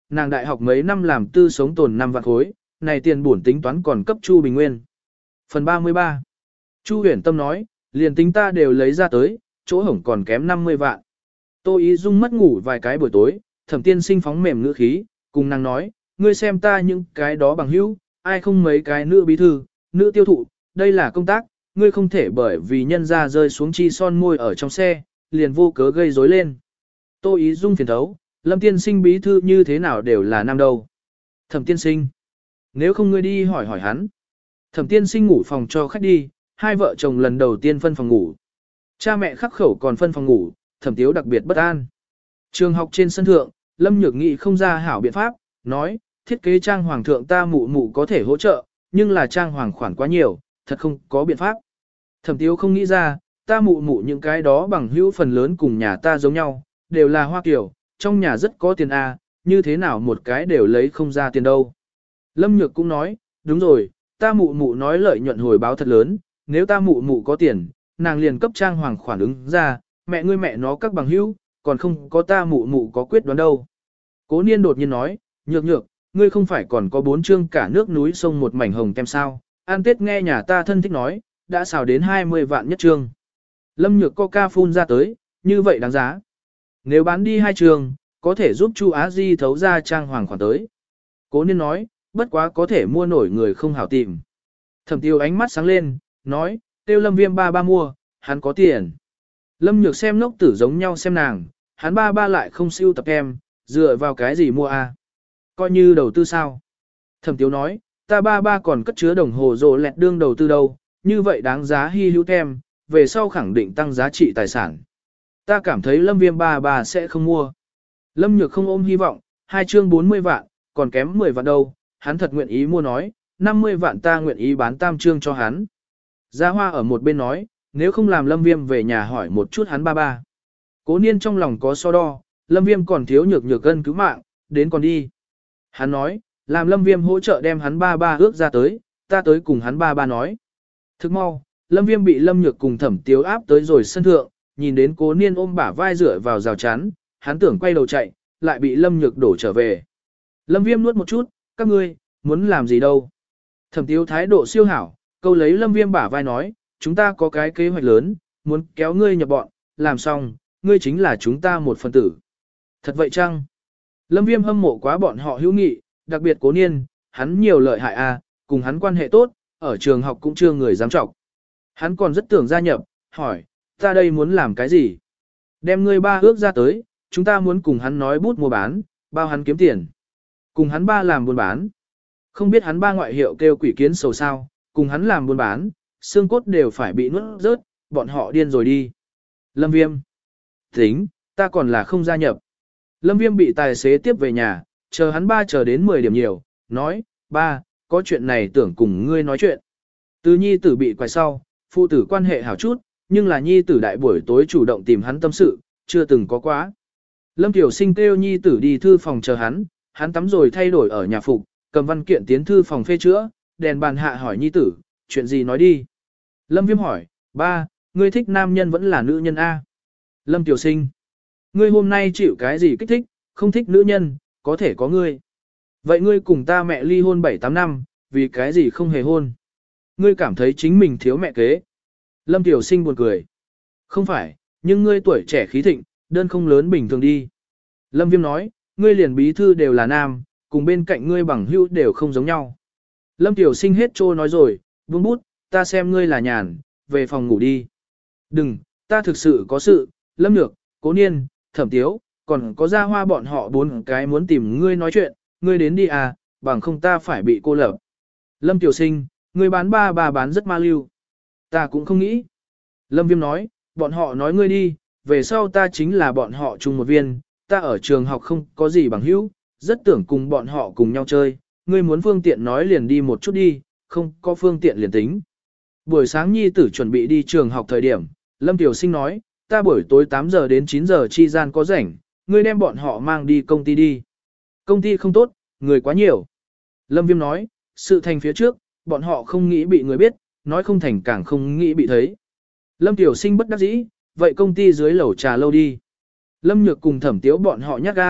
nàng đại học mấy năm làm tư sống tồn 5 vạn khối, này tiền bổn tính toán còn cấp Chu Bình Nguyên. Phần 33. Chu Huyền Tâm nói, liền tính ta đều lấy ra tới, chỗ hổng còn kém 50 vạn. Tô Ý Dung mất ngủ vài cái buổi tối, Thẩm Tiên Sinh phóng mềm ngữ khí, cùng nàng nói, ngươi xem ta những cái đó bằng hữu, ai không mấy cái nữ bí thư, nữ tiêu thụ, đây là công tác, ngươi không thể bởi vì nhân ra rơi xuống chi son môi ở trong xe, liền vô cớ gây rối lên. Tô Ý Dung phiền thấu, Lâm Tiên Sinh bí thư như thế nào đều là nam đâu. Thẩm Tiên Sinh, nếu không ngươi đi hỏi hỏi hắn. Thẩm Tiên Sinh ngủ phòng cho khách đi, hai vợ chồng lần đầu tiên phân phòng ngủ. Cha mẹ khắc khẩu còn phân phòng ngủ, Thẩm Tiếu đặc biệt bất an. Trường học trên sân thượng, Lâm Nhược Nghị không ra hảo biện pháp, nói, thiết kế trang hoàng thượng ta mụ mụ có thể hỗ trợ, nhưng là trang hoàng khoản quá nhiều, thật không có biện pháp. Thẩm Tiếu không nghĩ ra, ta mụ mụ những cái đó bằng hữu phần lớn cùng nhà ta giống nhau, đều là Hoa Kiều, trong nhà rất có tiền A, như thế nào một cái đều lấy không ra tiền đâu. Lâm Nhược cũng nói, đúng rồi, ta mụ mụ nói lợi nhuận hồi báo thật lớn, nếu ta mụ mụ có tiền, nàng liền cấp trang hoàng khoản ứng ra, mẹ ngươi mẹ nó các bằng hữu, còn không có ta mụ mụ có quyết đoán đâu. Cố Niên đột nhiên nói, nhược, ngươi không phải còn có 4 chương cả nước núi sông một mảnh hồng kem sao, an tết nghe nhà ta thân thích nói, đã xào đến 20 vạn nhất chương. Lâm Nhược Coca phun ra tới, như vậy đáng giá. Nếu bán đi 2 trường, có thể giúp Chu Á Di thấu ra trang hoàng khoản tới. Cố Niên nói, bất quá có thể mua nổi người không hảo tìm. Thẩm Tiêu ánh mắt sáng lên, nói, tiêu Lâm Viêm ba mua, hắn có tiền. Lâm Nhược xem ngốc tử giống nhau xem nàng, hắn ba lại không siêu tập em, dựa vào cái gì mua a? Coi như đầu tư sao? Thẩm Tiếu nói, ta ba còn cất chứa đồng hồ rồ lẹt đương đầu tư đâu, như vậy đáng giá hy hữu tem, về sau khẳng định tăng giá trị tài sản. Ta cảm thấy Lâm Viêm ba sẽ không mua. Lâm Nhược không ôm hy vọng, 2 chương 40 vạn, còn kém 10 vạn đâu, hắn thật nguyện ý mua nói, 50 vạn ta nguyện ý bán tam chương cho hắn. Gia Hoa ở một bên nói, nếu không làm Lâm Viêm về nhà hỏi một chút hắn ba. Cố Niên trong lòng có so đo, Lâm Viêm còn thiếu nhược cân cứu mạng, đến còn đi. Hắn nói, làm Lâm Viêm hỗ trợ đem hắn ba ước ra tới, ta tới cùng hắn ba nói. Thức mau, Lâm Viêm bị Lâm Nhược cùng Thẩm Tiếu áp tới rồi sân thượng, nhìn đến Cố Niên ôm bả vai rửa vào rào chắn, hắn tưởng quay đầu chạy, lại bị Lâm Nhược đổ trở về. Lâm Viêm nuốt một chút, các ngươi, muốn làm gì đâu. Thẩm Tiếu thái độ siêu hảo, câu lấy Lâm Viêm bả vai nói, chúng ta có cái kế hoạch lớn, muốn kéo ngươi nhập bọn, làm xong, ngươi chính là chúng ta một phần tử. Thật vậy chăng? Lâm Viêm hâm mộ quá bọn họ hữu nghị, đặc biệt Cố Niên, hắn nhiều lợi hại a, cùng hắn quan hệ tốt, ở trường học cũng chưa người dám trọng. Hắn còn rất tưởng gia nhập, hỏi, ta đây muốn làm cái gì? Đem ngươi ba ước ra tới, chúng ta muốn cùng hắn nói bút mua bán, bao hắn kiếm tiền. Cùng hắn ba làm buôn bán. Không biết hắn ba ngoại hiệu kêu quỷ kiến sầu sao, cùng hắn làm buôn bán, xương cốt đều phải bị nuốt rớt, bọn họ điên rồi đi. Lâm Viêm. Tính, ta còn là không gia nhập. Lâm Viêm bị tài xế tiếp về nhà, chờ hắn ba chờ đến 10 điểm nhiều, nói, ba, có chuyện này tưởng cùng ngươi nói chuyện. Từ nhi tử bị quài sau, phụ tử quan hệ hảo chút, nhưng là nhi tử đại buổi tối chủ động tìm hắn tâm sự, chưa từng có quá. Lâm Tiểu Sinh kêu nhi tử đi thư phòng chờ hắn tắm rồi thay đổi ở nhà phục, cầm văn kiện tiến thư phòng phê chữa, đèn bàn hạ hỏi nhi tử, chuyện gì nói đi. Lâm Viêm hỏi, ba, ngươi thích nam nhân vẫn là nữ nhân A. Lâm Tiểu Sinh, ngươi hôm nay chịu cái gì kích thích, không thích nữ nhân, có thể có ngươi. Vậy ngươi cùng ta mẹ ly hôn 7-8 năm, vì cái gì không hề hôn. Ngươi cảm thấy chính mình thiếu mẹ kế. Lâm Tiểu Sinh buồn cười. Không phải, nhưng ngươi tuổi trẻ khí thịnh, đơn không lớn bình thường đi. Lâm Viêm nói, ngươi liền bí thư đều là nam, cùng bên cạnh ngươi bằng hữu đều không giống nhau. Lâm Tiểu Sinh hết trô nói rồi, buông bút, ta xem ngươi là nhàn, về phòng ngủ đi. Đừng, ta thực sự có sự, Lâm Nhược, Cố Niên, Thẩm Tiếu, còn có Gia Hoa bọn họ 4 cái muốn tìm ngươi nói chuyện, ngươi đến đi à, bằng không ta phải bị cô lập. Lâm Tiểu Sinh, ngươi bán ba bán rất ma lưu. Ta cũng không nghĩ. Lâm Viêm nói, bọn họ nói ngươi đi, về sau ta chính là bọn họ chung một viên, ta ở trường học không có gì bằng hữu, rất tưởng cùng bọn họ cùng nhau chơi, ngươi muốn phương tiện nói liền đi một chút đi, không có phương tiện liền tính. Buổi sáng nhi tử chuẩn bị đi trường học thời điểm, Lâm Tiểu Sinh nói, ta buổi tối 8 giờ đến 9 giờ chi gian có rảnh, ngươi đem bọn họ mang đi công ty đi. Công ty không tốt, người quá nhiều. Lâm Viêm nói, sự thành phía trước, bọn họ không nghĩ bị người biết, nói không thành càng không nghĩ bị thấy. Lâm Tiểu Sinh bất đắc dĩ, vậy công ty dưới lẩu trà lâu đi. Lâm Nhược cùng Thẩm Tiếu bọn họ nhát gan,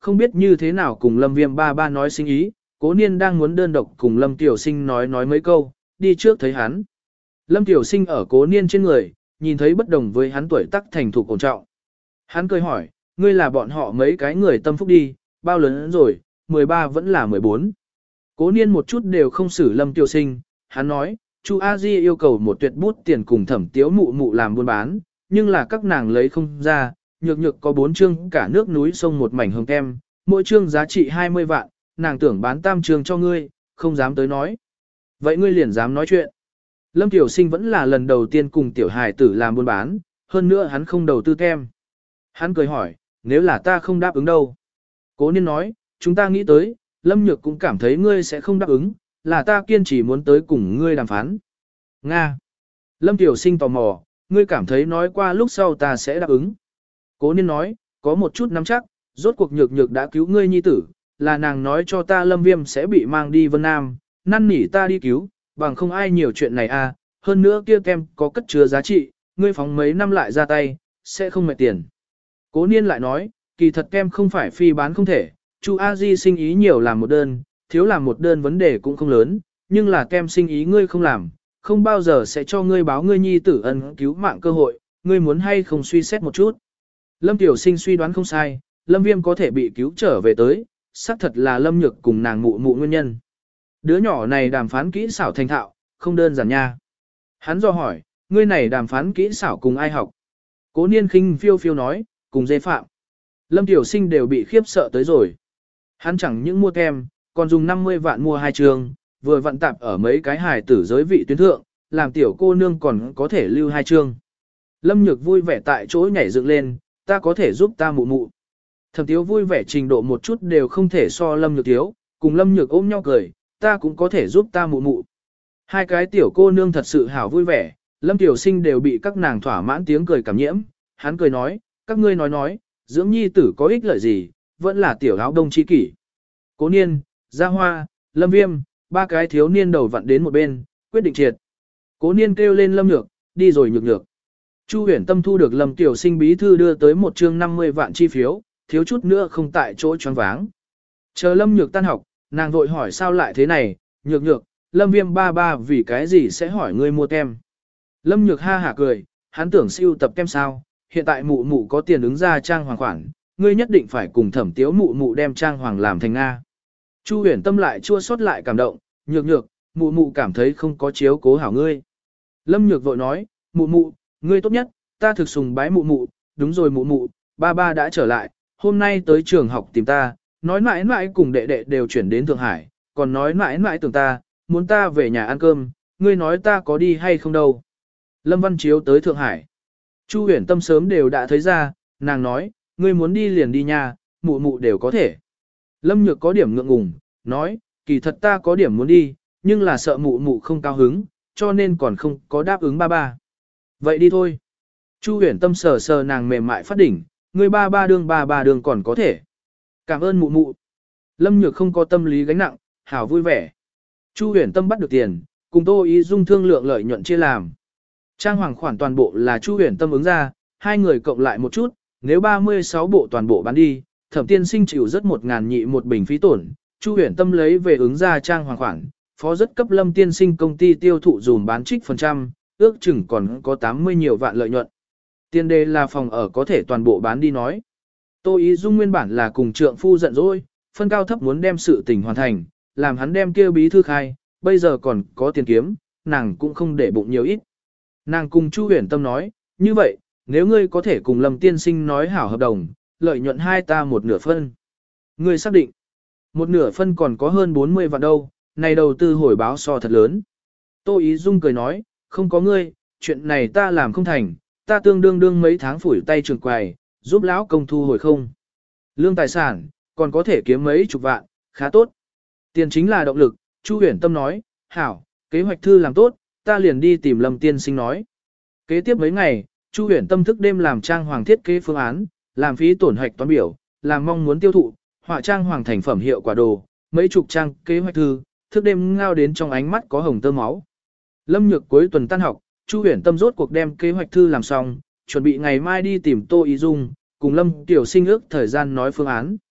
không biết như thế nào cùng Lâm Viêm ba ba nói sinh ý, Cố Niên đang muốn đơn độc cùng Lâm Tiểu Sinh nói mấy câu, đi trước thấy hắn. Lâm Tiểu Sinh ở Cố Niên trên người, nhìn thấy bất đồng với hắn tuổi tác thành thục ổn trọng. Hắn cười hỏi, ngươi là bọn họ mấy cái người tâm phúc đi, bao lớn rồi, 13 vẫn là 14. Cố Niên một chút đều không xử Lâm Tiểu Sinh, hắn nói, Chu A Di yêu cầu một tuyệt bút tiền cùng Thẩm Tiếu mụ mụ làm buôn bán, nhưng là các nàng lấy không ra, nhược nhược có 4 chương cả nước núi sông một mảnh hồng kem, mỗi chương giá trị 20 vạn, nàng tưởng bán tam chương cho ngươi, không dám tới nói. Vậy ngươi liền dám nói chuyện. Lâm Tiểu Sinh vẫn là lần đầu tiên cùng tiểu hài tử làm buôn bán, hơn nữa hắn không đầu tư kem. Hắn cười hỏi, nếu là ta không đáp ứng đâu? Cố Niên nói, chúng ta nghĩ tới, Lâm Nhược cũng cảm thấy ngươi sẽ không đáp ứng, là ta kiên trì muốn tới cùng ngươi đàm phán. Nga. Lâm Tiểu Sinh tò mò, ngươi cảm thấy nói qua lúc sau ta sẽ đáp ứng. Cố Niên nói, có một chút nắm chắc, rốt cuộc nhược nhược đã cứu ngươi nhi tử, là nàng nói cho ta Lâm Viêm sẽ bị mang đi Vân Nam, năn nỉ ta đi cứu, bằng không ai nhiều chuyện này à, hơn nữa kia kem có cất chứa giá trị, ngươi phóng mấy năm lại ra tay, sẽ không mệt tiền. Cố Niên lại nói, kỳ thật kem không phải phi bán không thể, Chu A Di sinh ý nhiều làm một đơn, thiếu làm một đơn vấn đề cũng không lớn, nhưng là kem sinh ý ngươi không làm, không bao giờ sẽ cho ngươi báo ngươi nhi tử ân cứu mạng cơ hội, ngươi muốn hay không suy xét một chút. Lâm Tiểu Sinh suy đoán không sai, Lâm Viêm có thể bị cứu trở về tới, xác thật là Lâm Nhược cùng nàng mụ mụ nguyên nhân. Đứa nhỏ này đàm phán kỹ xảo thành thạo, không đơn giản nha. Hắn do hỏi, ngươi này đàm phán kỹ xảo cùng ai học? Cố Niên khinh phiêu phiêu nói, cùng dê phạm. Lâm Tiểu Sinh đều bị khiếp sợ tới rồi. Hắn chẳng những mua kem, còn dùng 50 vạn mua 2 trường, vừa vận tạp ở mấy cái hài tử giới vị tuyến thượng, làm tiểu cô nương còn có thể lưu 2 chương. Lâm Nhược vui vẻ tại chỗ nhảy dựng lên, ta có thể giúp ta mụ mụ. Thẩm Tiếu vui vẻ trình độ một chút đều không thể so Lâm Nhược Tiếu, cùng Lâm Nhược ôm nhau cười, ta cũng có thể giúp ta mụ mụ. Hai cái tiểu cô nương thật sự hảo vui vẻ, Lâm Tiểu Sinh đều bị các nàng thỏa mãn tiếng cười cảm nhiễm, hắn cười nói, các ngươi nói, dưỡng nhi tử có ích lợi gì, vẫn là tiểu áo đông chi kỷ. Cố Niên, Gia Hoa, Lâm Viêm, ba cái thiếu niên đầu vặn đến một bên, quyết định triệt. Cố Niên kêu lên Lâm Nhược, đi rồi nhược nhược. Chu Huyền Tâm thu được Lâm Tiểu Sinh bí thư đưa tới một chương 50 vạn chi phiếu, thiếu chút nữa không tại chỗ choáng váng. Chờ Lâm Nhược tan học, nàng vội hỏi sao lại thế này, nhược nhược, Lâm Viêm ba ba vì cái gì sẽ hỏi ngươi mua kem. Lâm Nhược ha hả cười, hắn tưởng siêu tập kem sao, hiện tại mụ mụ có tiền ứng ra trang hoàng khoản, ngươi nhất định phải cùng Thẩm Tiếu mụ mụ đem trang hoàng làm thành Nga. Chu Huyền Tâm lại chua xót lại cảm động, nhược nhược, mụ mụ cảm thấy không có chiếu cố hảo ngươi. Lâm Nhược vội nói, mụ mụ, ngươi tốt nhất, ta thực sùng bái mụ mụ, đúng rồi mụ mụ, ba ba đã trở lại, hôm nay tới trường học tìm ta, nói mãi mãi cùng đệ đệ đều chuyển đến Thượng Hải, còn nói mãi mãi tưởng ta, muốn ta về nhà ăn cơm, ngươi nói ta có đi hay không đâu. Lâm Văn Chiếu tới Thượng Hải. Chu Huyền Tâm sớm đều đã thấy ra, nàng nói, ngươi muốn đi liền đi nha, mụ mụ đều có thể. Lâm Nhược có điểm ngượng ngùng, nói, kỳ thật ta có điểm muốn đi, nhưng là sợ mụ mụ không cao hứng, cho nên còn không có đáp ứng ba ba. Vậy đi thôi. Chu Huyền Tâm sờ sờ nàng mềm mại phát đỉnh, ngươi ba ba đường còn có thể. Cảm ơn mụ mụ. Lâm Nhược không có tâm lý gánh nặng, hảo vui vẻ. Chu Huyền Tâm bắt được tiền, cùng Tô Ý Dung thương lượng lợi nhuận chia làm. Trang hoàng khoản toàn bộ là Chu Huyền Tâm ứng ra, hai người cộng lại một chút, nếu 36 bộ toàn bộ bán đi, Thẩm Tiên Sinh chịu rất 1.000 nhị một bình phí tổn, Chu Huyền Tâm lấy về ứng ra trang hoàng khoản, phó rất cấp Lâm Tiên Sinh công ty tiêu thụ dùm bán trích phần trăm, ước chừng còn có 80 nhiều vạn lợi nhuận. Tiền đề là phòng ở có thể toàn bộ bán đi nói. Tô Ý Dung nguyên bản là cùng trượng phu giận dỗi, phân cao thấp muốn đem sự tình hoàn thành, làm hắn đem kia bí thư khai, bây giờ còn có tiền kiếm, nàng cũng không để bụng nhiều ít. Nàng cùng Chu Huyền Tâm nói, như vậy, nếu ngươi có thể cùng Lâm Tiên Sinh nói hảo hợp đồng, lợi nhuận hai ta một nửa phân. Ngươi xác định, một nửa phân còn có hơn 40 vạn đâu, này đầu tư hồi báo so thật lớn. Tô Ý Dung cười nói, không có ngươi, chuyện này ta làm không thành, ta tương đương mấy tháng phủi tay trường quầy, giúp lão công thu hồi không. Lương tài sản, còn có thể kiếm mấy chục vạn, khá tốt. Tiền chính là động lực, Chu Huyền Tâm nói, hảo, kế hoạch thư làm tốt, ta liền đi tìm Lâm Tiên Sinh nói. Kế tiếp mấy ngày, Chu Huyền Tâm thức đêm làm trang hoàng thiết kế phương án, làm phí tổn hoạch toán biểu, làm mong muốn tiêu thụ, họa trang hoàng thành phẩm hiệu quả đồ, mấy chục trang kế hoạch thư, thức đêm ngao đến trong ánh mắt có hồng tơ máu. Lâm Nhược cuối tuần tan học, Chu Huyền Tâm rốt cuộc đem kế hoạch thư làm xong, chuẩn bị ngày mai đi tìm Tô Ý Dung, cùng Lâm Tiểu Sinh ước thời gian nói phương án.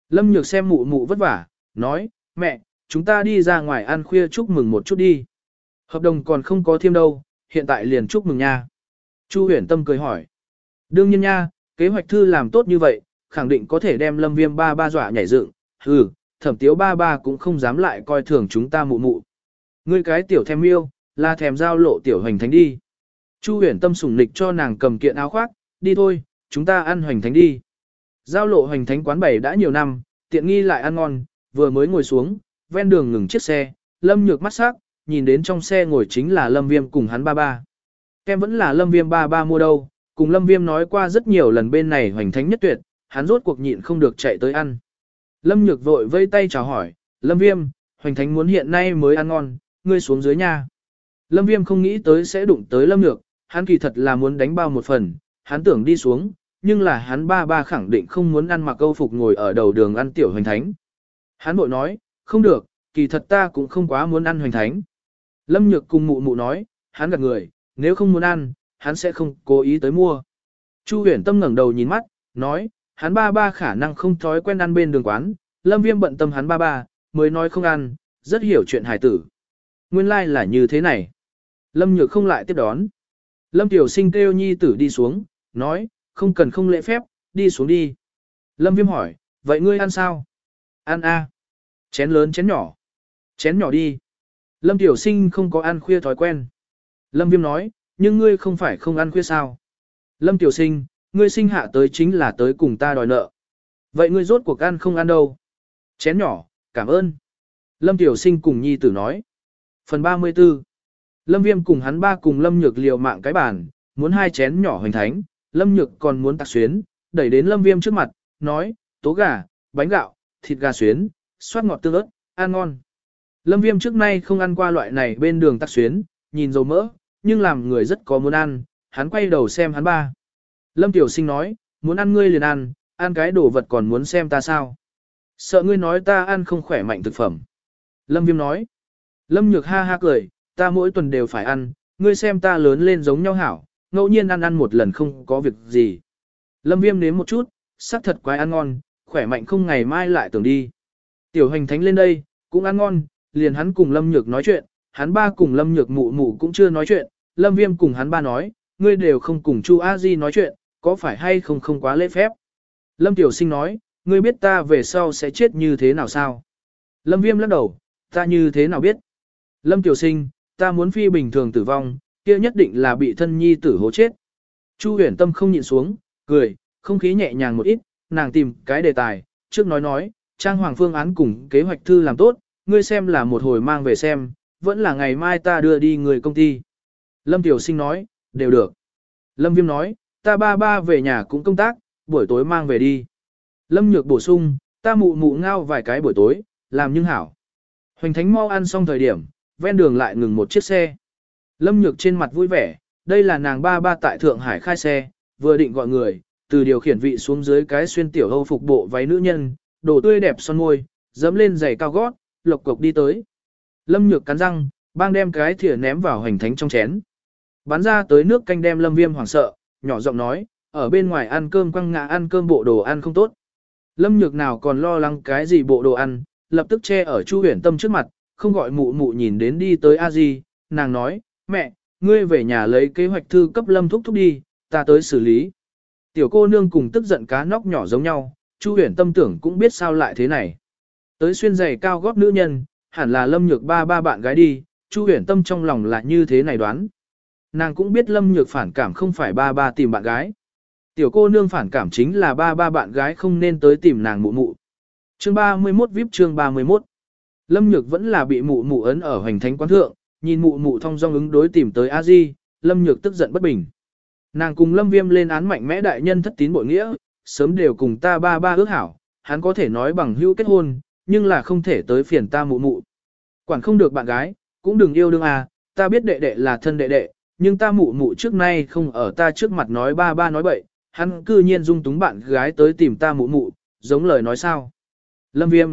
Lâm Nhược xem mụ mụ vất vả, nói, mẹ, chúng ta đi ra ngoài ăn khuya chúc mừng một chút đi. Hợp đồng còn không có thêm đâu, hiện tại liền chúc mừng nha. Chu Huyền Tâm cười hỏi. Đương nhiên nha, kế hoạch thư làm tốt như vậy, khẳng định có thể đem Lâm Viêm ba ba dọa nhảy dựng. Thẩm Tiếu ba ba cũng không dám lại coi thường chúng ta mụ mụ. Ngươi cái tiểu thèm yêu, là thèm giao lộ tiểu hoành thánh đi. Chu Huyền Tâm sủng nịch cho nàng cầm kiện áo khoác, đi thôi, chúng ta ăn hoành thánh đi. Giao lộ hoành thánh quán bày đã nhiều năm, tiện nghi lại ăn ngon, vừa mới ngồi xuống, ven đường ngừng chiếc xe, Lâm Nhược mắt sắc, nhìn đến trong xe ngồi chính là Lâm Viêm cùng hắn ba ba. Kem vẫn là Lâm Viêm ba ba mua đâu, cùng Lâm Viêm nói qua rất nhiều lần bên này hoành thánh nhất tuyệt, hắn rốt cuộc nhịn không được chạy tới ăn. Lâm Nhược vội vây tay chào hỏi, Lâm Viêm, hoành thánh muốn hiện nay mới ăn ngon, ngươi xuống dưới nha. Lâm Viêm không nghĩ tới sẽ đụng tới Lâm Nhược, hắn kỳ thật là muốn đánh bao một phần, hắn tưởng đi xuống, nhưng là hắn ba ba khẳng định không muốn ăn mặc câu phục ngồi ở đầu đường ăn tiểu hoành thánh. Hắn bội nói, không được, kỳ thật ta cũng không quá muốn ăn hoành thánh. Lâm Nhược cùng mụ mụ nói, hắn gạt người, nếu không muốn ăn, hắn sẽ không cố ý tới mua. Chu Huyền Tâm ngẩng đầu nhìn mắt, nói, hắn ba ba khả năng không thói quen ăn bên đường quán, Lâm Viêm bận tâm hắn ba ba, mới nói không ăn, rất hiểu chuyện hài tử. Nguyên lai like là như thế này. Lâm Nhược không lại tiếp đón. Lâm Tiểu Sinh kêu nhi tử đi xuống, nói, không cần không lễ phép, đi xuống đi. Lâm Viêm hỏi, vậy ngươi ăn sao? Ăn a. Chén lớn chén nhỏ. Chén nhỏ đi. Lâm Tiểu Sinh không có ăn khuya thói quen. Lâm Viêm nói, nhưng ngươi không phải không ăn khuya sao? Lâm Tiểu Sinh, ngươi sinh hạ tới chính là tới cùng ta đòi nợ. Vậy ngươi rốt cuộc ăn không ăn đâu? Chén nhỏ, cảm ơn. Lâm Tiểu Sinh cùng nhi tử nói. Phần 34. Lâm Viêm cùng hắn ba cùng Lâm Nhược liều mạng cái bàn, muốn hai chén nhỏ hoành thánh, Lâm Nhược còn muốn tạc xuyến, đẩy đến Lâm Viêm trước mặt, nói, tố gà, bánh gạo, thịt gà xuyến, xoát ngọt tương ớt, ăn ngon. Lâm Viêm trước nay không ăn qua loại này bên đường tạc xuyến, nhìn dầu mỡ, nhưng làm người rất có muốn ăn, hắn quay đầu xem hắn ba. Lâm Tiểu Sinh nói, muốn ăn ngươi liền ăn cái đồ vật còn muốn xem ta sao. Sợ ngươi nói ta ăn không khỏe mạnh thực phẩm. Lâm Viêm nói, Lâm Nhược ha ha cười, ta mỗi tuần đều phải ăn, ngươi xem ta lớn lên giống nhau hảo, ngẫu nhiên ăn một lần không có việc gì. Lâm Viêm nếm một chút, sắc thật quái ăn ngon, khỏe mạnh không ngày mai lại tưởng đi. Tiểu Hoành Thánh lên đây, cũng ăn ngon, liền hắn cùng Lâm Nhược nói chuyện, hắn ba cùng Lâm Nhược mụ mụ cũng chưa nói chuyện, Lâm Viêm cùng hắn ba nói, ngươi đều không cùng Chu A Di nói chuyện, có phải hay không không quá lễ phép. Lâm Tiểu Sinh nói, ngươi biết ta về sau sẽ chết như thế nào sao? Lâm Viêm lắc đầu, ta như thế nào biết? Lâm Tiểu Sinh, ta muốn phi bình thường tử vong, kia nhất định là bị thân nhi tử hố chết. Chu Huyền Tâm không nhịn xuống, cười, không khí nhẹ nhàng một ít, nàng tìm cái đề tài, trước nói, trang hoàng phương án cùng kế hoạch thư làm tốt, ngươi xem là một hồi mang về xem, vẫn là ngày mai ta đưa đi người công ty. Lâm Tiểu Sinh nói, đều được. Lâm Viêm nói, ta ba về nhà cũng công tác, buổi tối mang về đi. Lâm Nhược bổ sung, ta mụ ngao vài cái buổi tối, làm nhưng hảo. Hoành Thánh mau ăn xong thời điểm, ven đường lại ngừng một chiếc xe. Lâm Nhược trên mặt vui vẻ, đây là nàng ba tại Thượng Hải khai xe, vừa định gọi người, từ điều khiển vị xuống dưới cái xuyên tiểu hâu phục bộ váy nữ nhân, đồ tươi đẹp son môi, dẫm lên giày cao gót, lộc cộc đi tới. Lâm Nhược cắn răng, bang đem cái thìa ném vào Hoành Thánh trong chén. Bắn ra tới nước canh đem Lâm Viêm hoảng sợ, nhỏ giọng nói, ở bên ngoài ăn cơm quăng ngã ăn cơm bộ đồ ăn không tốt. Lâm Nhược nào còn lo lắng cái gì bộ đồ ăn, lập tức che ở Chu Huyền Tâm trước mặt, không gọi mụ nhìn đến đi tới A Di, nàng nói, mẹ, ngươi về nhà lấy kế hoạch thư cấp Lâm thúc đi, ta tới xử lý. Tiểu cô nương cùng tức giận cá nóc nhỏ giống nhau, Chu Huyền Tâm tưởng cũng biết sao lại thế này. Tới xuyên giày cao gót nữ nhân, hẳn là Lâm Nhược ba bạn gái đi, Chu Huyền Tâm trong lòng là như thế này đoán. Nàng cũng biết Lâm Nhược phản cảm không phải ba tìm bạn gái. Tiểu cô nương phản cảm chính là ba bạn gái không nên tới tìm nàng mụ. Chương 31 VIP chương 31. Lâm Nhược vẫn là bị mụ ấn ở Hoành Thánh quán thượng, nhìn mụ thông dong ứng đối tìm tới A Di, Lâm Nhược tức giận bất bình. Nàng cùng Lâm Viêm lên án mạnh mẽ đại nhân thất tín bội nghĩa, sớm đều cùng ta ba ước hảo, hắn có thể nói bằng hữu kết hôn, nhưng là không thể tới phiền ta mụ. Quản không được bạn gái, cũng đừng yêu đương à, ta biết đệ đệ là thân đệ đệ, nhưng ta mụ trước nay không ở ta trước mặt nói ba nói bậy, hắn cư nhiên dung túng bạn gái tới tìm ta mụ, giống lời nói sao. Lâm Viêm,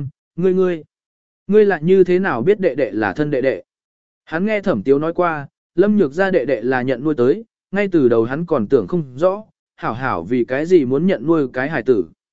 ngươi lại như thế nào biết đệ đệ là thân đệ đệ? Hắn nghe Thẩm Tiếu nói qua, Lâm Nhược ra đệ đệ là nhận nuôi tới, ngay từ đầu hắn còn tưởng không rõ, hảo vì cái gì muốn nhận nuôi cái hài tử.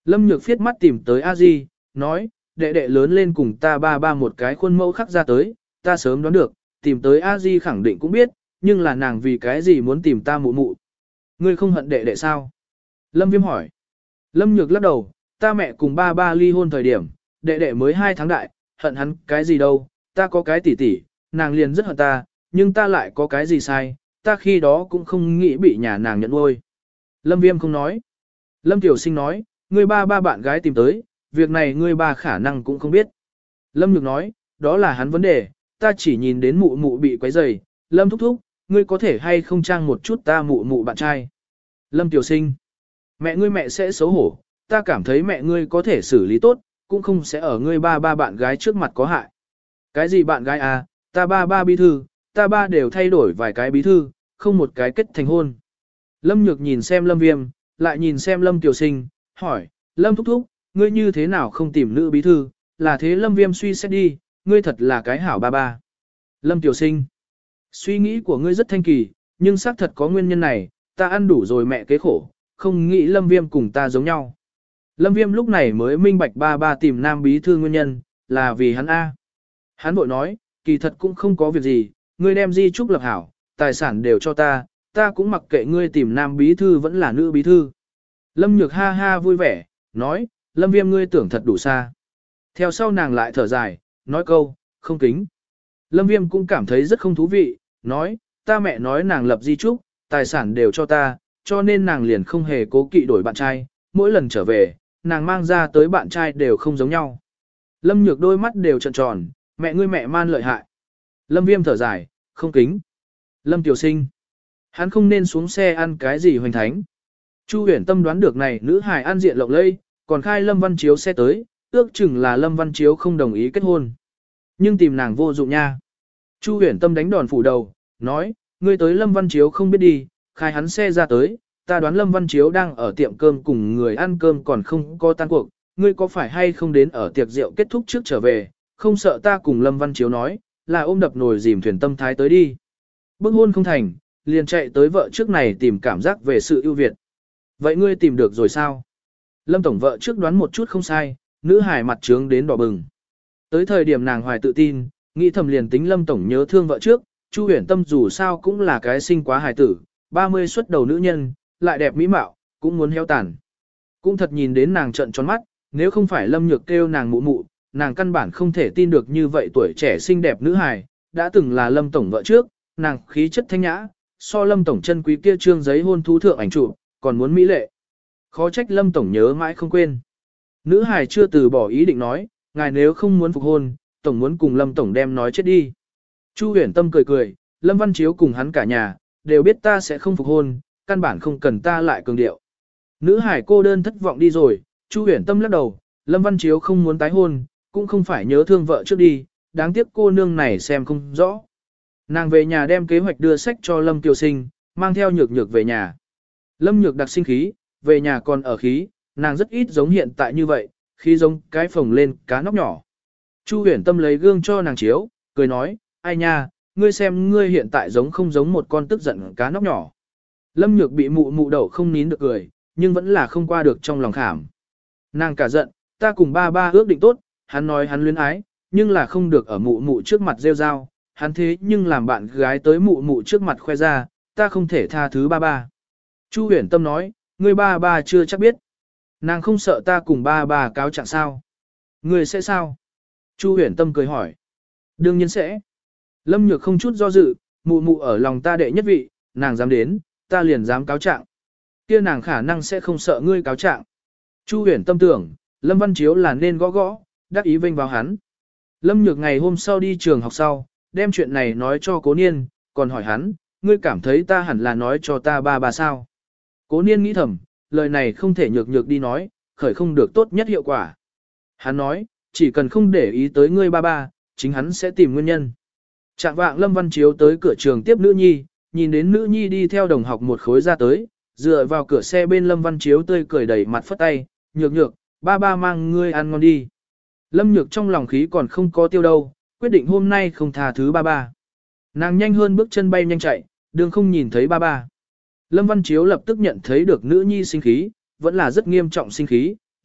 Lâm Nhược phiết mắt tìm tới A Di, nói, đệ đệ lớn lên cùng ta ba ba một cái khuôn mẫu khắc ra tới, ta sớm đoán được, tìm tới A Di khẳng định cũng biết, nhưng là nàng vì cái gì muốn tìm ta mụ mụ. Ngươi không hận đệ đệ sao? Lâm Viêm hỏi. Lâm Nhược lắc đầu, ta mẹ cùng ba ba ly hôn thời điểm, đệ đệ mới 2 tháng đại, hận hắn cái gì đâu, ta có cái tỷ tỷ, nàng liền rất hận ta, nhưng ta lại có cái gì sai, ta khi đó cũng không nghĩ bị nhà nàng nhận nuôi. Lâm Viêm không nói. Lâm Tiểu Sinh nói, ngươi ba bạn gái tìm tới, việc này ngươi ba khả năng cũng không biết. Lâm Nhược nói, đó là hắn vấn đề, ta chỉ nhìn đến mụ mụ bị quấy rầy. Lâm thúc thúc, ngươi có thể hay không trang một chút ta mụ mụ bạn trai. Lâm Tiểu Sinh, mẹ ngươi mẹ sẽ xấu hổ, ta cảm thấy mẹ ngươi có thể xử lý tốt, cũng không sẽ ở ngươi ba bạn gái trước mặt có hại. Cái gì bạn gái à, ta ba bí thư, ta ba đều thay đổi vài cái bí thư, không một cái kết thành hôn. Lâm Nhược nhìn xem Lâm Viêm, lại nhìn xem Lâm Tiểu Sinh, hỏi, Lâm thúc thúc, ngươi như thế nào không tìm nữ bí thư, là thế Lâm Viêm suy xét đi, ngươi thật là cái hảo ba. Lâm Tiểu Sinh, suy nghĩ của ngươi rất thanh kỳ, nhưng xác thật có nguyên nhân này, ta ăn đủ rồi mẹ kế khổ, không nghĩ Lâm Viêm cùng ta giống nhau. Lâm Viêm lúc này mới minh bạch ba tìm nam bí thư nguyên nhân, là vì hắn A. Hắn bội nói, kỳ thật cũng không có việc gì, ngươi đem di trúc lập hảo, tài sản đều cho ta cũng mặc kệ ngươi tìm nam bí thư vẫn là nữ bí thư. Lâm Nhược ha ha vui vẻ, nói, Lâm Viêm ngươi tưởng thật đủ xa. Theo sau nàng lại thở dài, nói câu, không kính. Lâm Viêm cũng cảm thấy rất không thú vị, nói, ta mẹ nói nàng lập di trúc, tài sản đều cho ta, cho nên nàng liền không hề cố kỵ đổi bạn trai, mỗi lần trở về, nàng mang ra tới bạn trai đều không giống nhau. Lâm Nhược đôi mắt đều trợn tròn, mẹ ngươi mẹ man lợi hại. Lâm Viêm thở dài, không kính. Lâm Tiểu Sinh, hắn không nên xuống xe ăn cái gì hoành thánh. Chu Huyền Tâm đoán được này nữ hài ăn diện lộng lây, còn khai Lâm Văn Chiếu xe tới, ước chừng là Lâm Văn Chiếu không đồng ý kết hôn. Nhưng tìm nàng vô dụng nha. Chu Huyền Tâm đánh đòn phủ đầu, nói, ngươi tới Lâm Văn Chiếu không biết đi, khai hắn xe ra tới, ta đoán Lâm Văn Chiếu đang ở tiệm cơm cùng người ăn cơm còn không có tan cuộc, ngươi có phải hay không đến ở tiệc rượu kết thúc trước trở về, không sợ ta cùng Lâm Văn Chiếu nói, là ôm đập nồi dìm thuyền tâm thái tới đi. Bức hôn không thành, liền chạy tới vợ trước này tìm cảm giác về sự ưu việt. Vậy ngươi tìm được rồi sao? Lâm tổng vợ trước đoán một chút không sai, nữ hài mặt trướng đến đỏ bừng. Tới thời điểm nàng hoài tự tin, nghĩ thầm liền tính Lâm tổng nhớ thương vợ trước, Chu Huyền Tâm dù sao cũng là cái sinh quá hài tử, 30 xuất đầu nữ nhân, lại đẹp mỹ mạo, cũng muốn heo tàn. Cũng thật nhìn đến nàng trợn tròn mắt, nếu không phải Lâm Nhược kêu nàng mụ mụ, nàng căn bản không thể tin được như vậy tuổi trẻ xinh đẹp nữ hài, đã từng là Lâm tổng vợ trước, nàng khí chất thanh nhã, so Lâm tổng chân quý kia trương giấy hôn thú thượng ảnh chụp, còn muốn mỹ lệ. Khó trách Lâm tổng nhớ mãi không quên. Nữ hài chưa từ bỏ ý định nói, ngài nếu không muốn phục hôn, tổng muốn cùng Lâm tổng đem nói chết đi. Chu Huyền Tâm cười cười, Lâm Văn Chiếu cùng hắn cả nhà, đều biết ta sẽ không phục hôn, căn bản không cần ta lại cường điệu. Nữ hải cô đơn thất vọng đi rồi, Chu Huyền Tâm lắc đầu, Lâm Văn Chiếu không muốn tái hôn, cũng không phải nhớ thương vợ trước đi, đáng tiếc cô nương này xem không rõ. Nàng về nhà đem kế hoạch đưa sách cho Lâm Tiểu Sinh, mang theo Nhược Nhược về nhà. Lâm Nhược đặc sinh khí, về nhà còn ở khí, nàng rất ít giống hiện tại như vậy, khi giống cái phồng lên cá nóc nhỏ. Chu Huyền Tâm lấy gương cho nàng chiếu, cười nói, ai nha, ngươi xem ngươi hiện tại giống không giống một con tức giận cá nóc nhỏ. Lâm Nhược bị mụ mụ đậu không nín được cười, nhưng vẫn là không qua được trong lòng khảm. Nàng cả giận, ta cùng ba ước định tốt, hắn nói hắn luyến ái, nhưng là không được ở mụ mụ trước mặt rêu rao, hắn thế nhưng làm bạn gái tới mụ mụ trước mặt khoe ra, ta không thể tha thứ ba. Chu Huyền Tâm nói, ngươi ba chưa chắc biết. Nàng không sợ ta cùng ba cáo trạng sao? Ngươi sẽ sao? Chu Huyền Tâm cười hỏi. Đương nhiên sẽ. Lâm Nhược không chút do dự, mụ mụ ở lòng ta đệ nhất vị, nàng dám đến, ta liền dám cáo trạng. Kia nàng khả năng sẽ không sợ ngươi cáo trạng. Chu Huyền Tâm tưởng, Lâm Văn Chiếu là nên gõ, đắc ý vênh vào hắn. Lâm Nhược ngày hôm sau đi trường học sau, đem chuyện này nói cho Cố Niên, còn hỏi hắn, ngươi cảm thấy ta hẳn là nói cho ta ba sao? Cố Niên nghĩ thầm, lời này không thể nhược đi nói, khởi không được tốt nhất hiệu quả. Hắn nói, chỉ cần không để ý tới ngươi ba, chính hắn sẽ tìm nguyên nhân. Trạng vạng Lâm Văn Chiếu tới cửa trường tiếp nữ nhi, nhìn đến nữ nhi đi theo đồng học một khối ra tới, dựa vào cửa xe bên Lâm Văn Chiếu tươi cười đầy mặt phất tay, Nhược, ba mang ngươi ăn ngon đi. Lâm Nhược trong lòng khí còn không có tiêu đâu, quyết định hôm nay không tha thứ ba. Nàng nhanh hơn bước chân bay nhanh chạy, đường không nhìn thấy ba. Lâm Văn Chiếu lập tức nhận thấy được nữ nhi sinh khí, vẫn là rất nghiêm trọng sinh khí,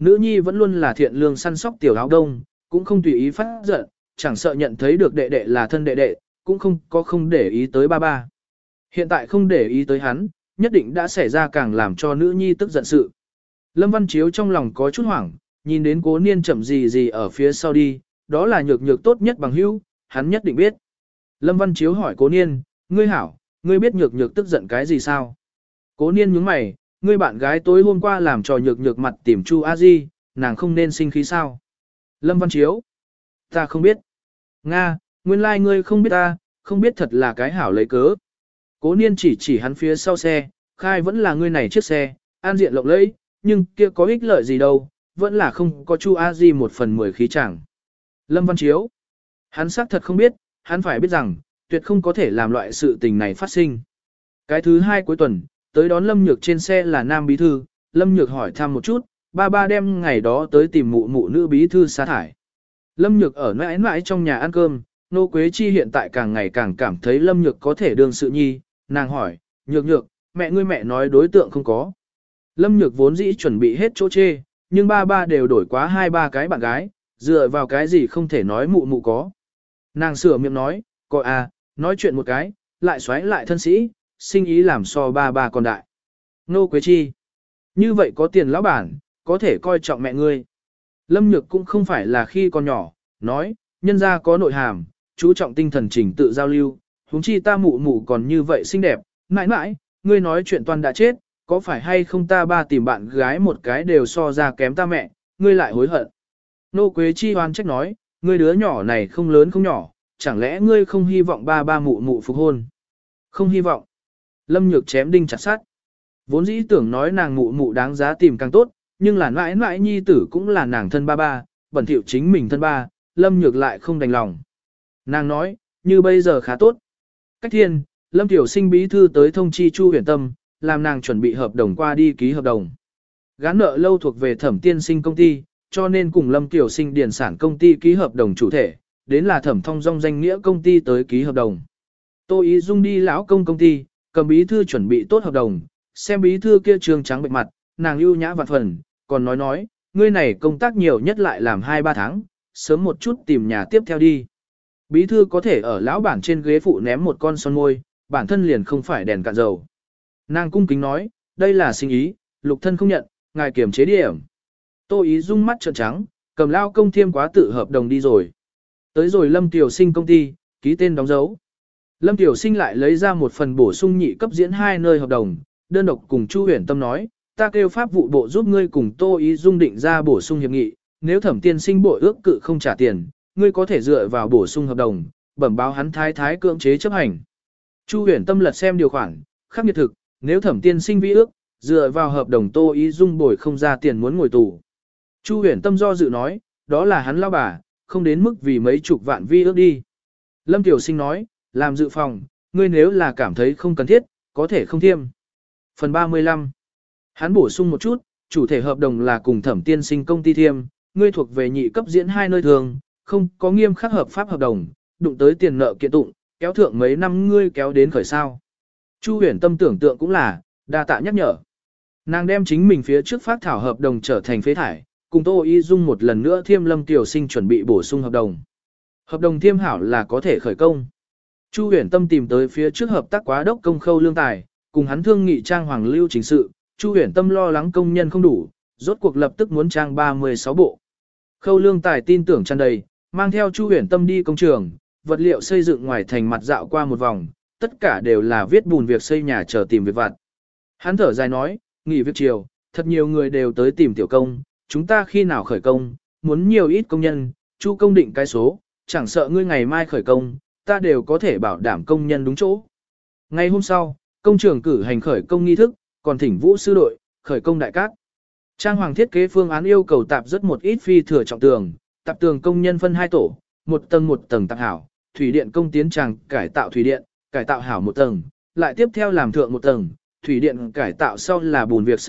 Nữ nhi vẫn luôn là thiện lương săn sóc tiểu áo đông, cũng không tùy ý phát giận, chẳng sợ nhận thấy được đệ đệ là thân đệ đệ, cũng không để ý tới ba ba. Hiện tại không để ý tới hắn, nhất định đã xảy ra càng làm cho nữ nhi tức giận sự. Lâm Văn Chiếu trong lòng có chút hoảng, nhìn đến Cố Niên chậm gì ở phía sau đi, đó là nhược nhược tốt nhất bằng hữu, hắn nhất định biết. Lâm Văn Chiếu hỏi Cố Niên, ngươi hảo, ngươi biết nhược nhược tức giận cái gì sao? Cố Niên nhướng mày, ngươi bạn gái tối hôm qua làm trò nhược nhược mặt tìm Chu A Di, nàng không nên sinh khí sao? Lâm Văn Chiếu, ta không biết. Nga, nguyên lai ngươi không biết ta, không biết thật là cái hảo lấy cớ. Cố Niên chỉ hắn phía sau xe, khai vẫn là ngươi này chiếc xe, an diện lộng lẫy, nhưng kia có ích lợi gì đâu, vẫn là không có Chu A Di 1/10 khí chẳng. Lâm Văn Chiếu, hắn xác thật không biết, hắn phải biết rằng, tuyệt không có thể làm loại sự tình này phát sinh. Cái thứ hai cuối tuần, tới đón Lâm Nhược trên xe là Nam Bí Thư, Lâm Nhược hỏi thăm một chút, ba đem ngày đó tới tìm mụ nữ Bí Thư sa thải. Lâm Nhược ở mãi mãi trong nhà ăn cơm, Nô Quế Chi hiện tại càng ngày càng cảm thấy Lâm Nhược có thể đương sự nhi, nàng hỏi, Nhược, mẹ ngươi mẹ nói đối tượng không có. Lâm Nhược vốn dĩ chuẩn bị hết chỗ chê, nhưng ba đều đổi quá 2-3 cái bạn gái, dựa vào cái gì không thể nói mụ có. Nàng sửa miệng nói, có à, nói chuyện một cái, lại xoáy lại thân sĩ, sinh ý làm so ba còn đại. Nô Quế Chi, như vậy có tiền lão bản, có thể coi trọng mẹ ngươi. Lâm Nhược cũng không phải là khi còn nhỏ, nói, nhân gia có nội hàm, chú trọng tinh thần trình tự giao lưu, huống chi ta mụ còn như vậy xinh đẹp, mãi, ngươi nói chuyện toàn đã chết, có phải hay không ta ba tìm bạn gái một cái đều so ra kém ta mẹ, ngươi lại hối hận. Nô Quế Chi oan trách nói, ngươi đứa nhỏ này không lớn không nhỏ, chẳng lẽ ngươi không hy vọng ba mụ phục hôn? Không hy vọng. Lâm Nhược chém đinh chặt sắt. Vốn dĩ tưởng nói nàng mụ đáng giá tìm càng tốt, nhưng là mãi nhi tử cũng là nàng thân ba, bẩn thỉu chính mình thân ba, Lâm Nhược lại không đành lòng. Nàng nói, như bây giờ khá tốt. Cách thiên, Lâm Tiểu Sinh bí thư tới thông chi Chu Huyền Tâm, làm nàng chuẩn bị hợp đồng qua đi ký hợp đồng. Gán nợ lâu thuộc về Thẩm Tiên Sinh công ty, cho nên cùng Lâm Tiểu Sinh điền sản công ty ký hợp đồng chủ thể, đến là Thẩm Thông Dong danh nghĩa công ty tới ký hợp đồng. Tô Ý Dung đi lão công ty, cầm bí thư chuẩn bị tốt hợp đồng, xem bí thư kia trương trắng bệnh mặt, nàng ưu nhã vạn phần, còn nói, ngươi này công tác nhiều nhất lại làm 2-3 tháng, sớm một chút tìm nhà tiếp theo đi. Bí thư có thể ở lão bản trên ghế phụ ném một con son môi, bản thân liền không phải đèn cạn dầu. Nàng cung kính nói, đây là sinh ý, lục thân không nhận, ngài kiểm chế điểm. Tô Ý Dung mắt trợn trắng, cầm lao công thiêm quá tự hợp đồng đi rồi. Tới rồi Lâm Tiểu Sinh công ty, ký tên đóng dấu. Lâm Tiểu Sinh lại lấy ra một phần bổ sung nhị cấp diễn 2 nơi hợp đồng, đơn độc cùng Chu Huyền Tâm nói, ta kêu pháp vụ bộ giúp ngươi cùng Tô Ý Dung định ra bổ sung hiệp nghị, nếu Thẩm Tiên Sinh bội ước cự không trả tiền, ngươi có thể dựa vào bổ sung hợp đồng, bẩm báo hắn thái cưỡng chế chấp hành. Chu Huyền Tâm lật xem điều khoản, khắc nghiệt thực, nếu Thẩm Tiên Sinh vi ước, dựa vào hợp đồng Tô Ý Dung bồi không ra tiền muốn ngồi tù. Chu Huyền Tâm do dự nói, đó là hắn lao bà, không đến mức vì mấy chục vạn vi ước đi. Lâm Tiểu Sinh nói, làm dự phòng, ngươi nếu là cảm thấy không cần thiết, có thể không thiêm. Phần 35. Hắn bổ sung một chút, chủ thể hợp đồng là cùng Thẩm Tiên Sinh công ty thiêm, ngươi thuộc về nhị cấp diễn 2 nơi thường, không có nghiêm khắc hợp pháp hợp đồng, đụng tới tiền nợ kiện tụng, kéo thượng mấy năm ngươi kéo đến khởi sao. Chu Huyền Tâm tưởng tượng cũng là, đa tạ nhắc nhở. Nàng đem chính mình phía trước phát thảo hợp đồng trở thành phế thải, cùng Tô Y Dung một lần nữa thiêm Lâm Tiểu Sinh chuẩn bị bổ sung hợp đồng. Hợp đồng thiêm hảo là có thể khởi công. Chu Huyền Tâm tìm tới phía trước hợp tác quá đốc công Khâu Lương Tài, cùng hắn thương nghị trang hoàng lưu chính sự, Chu Huyền Tâm lo lắng công nhân không đủ, rốt cuộc lập tức muốn trang 36 bộ. Khâu Lương Tài tin tưởng tràn đầy, mang theo Chu Huyền Tâm đi công trường, vật liệu xây dựng ngoài thành mặt dạo qua một vòng, tất cả đều là viết bùn việc xây nhà chờ tìm việc vặt. Hắn thở dài nói, nghỉ việc chiều, thật nhiều người đều tới tìm tiểu công, chúng ta khi nào khởi công, muốn nhiều ít công nhân, Chu công định cái số, chẳng sợ ngươi ngày mai khởi công, ta đều có thể bảo đảm công nhân đúng chỗ. Ngày hôm sau, công trường cử hành khởi công nghi thức, còn thỉnh vũ sư đội, khởi công đại cát. Trang hoàng thiết kế phương án yêu cầu tạp rất một ít phi thừa trọng tường, tạp tường công nhân phân 2 tổ, một tầng tạp hảo, thủy điện công tiến tràng cải tạo thủy điện, cải tạo hảo một tầng, lại tiếp theo làm thượng một tầng, thủy điện cải tạo sau là bùn việc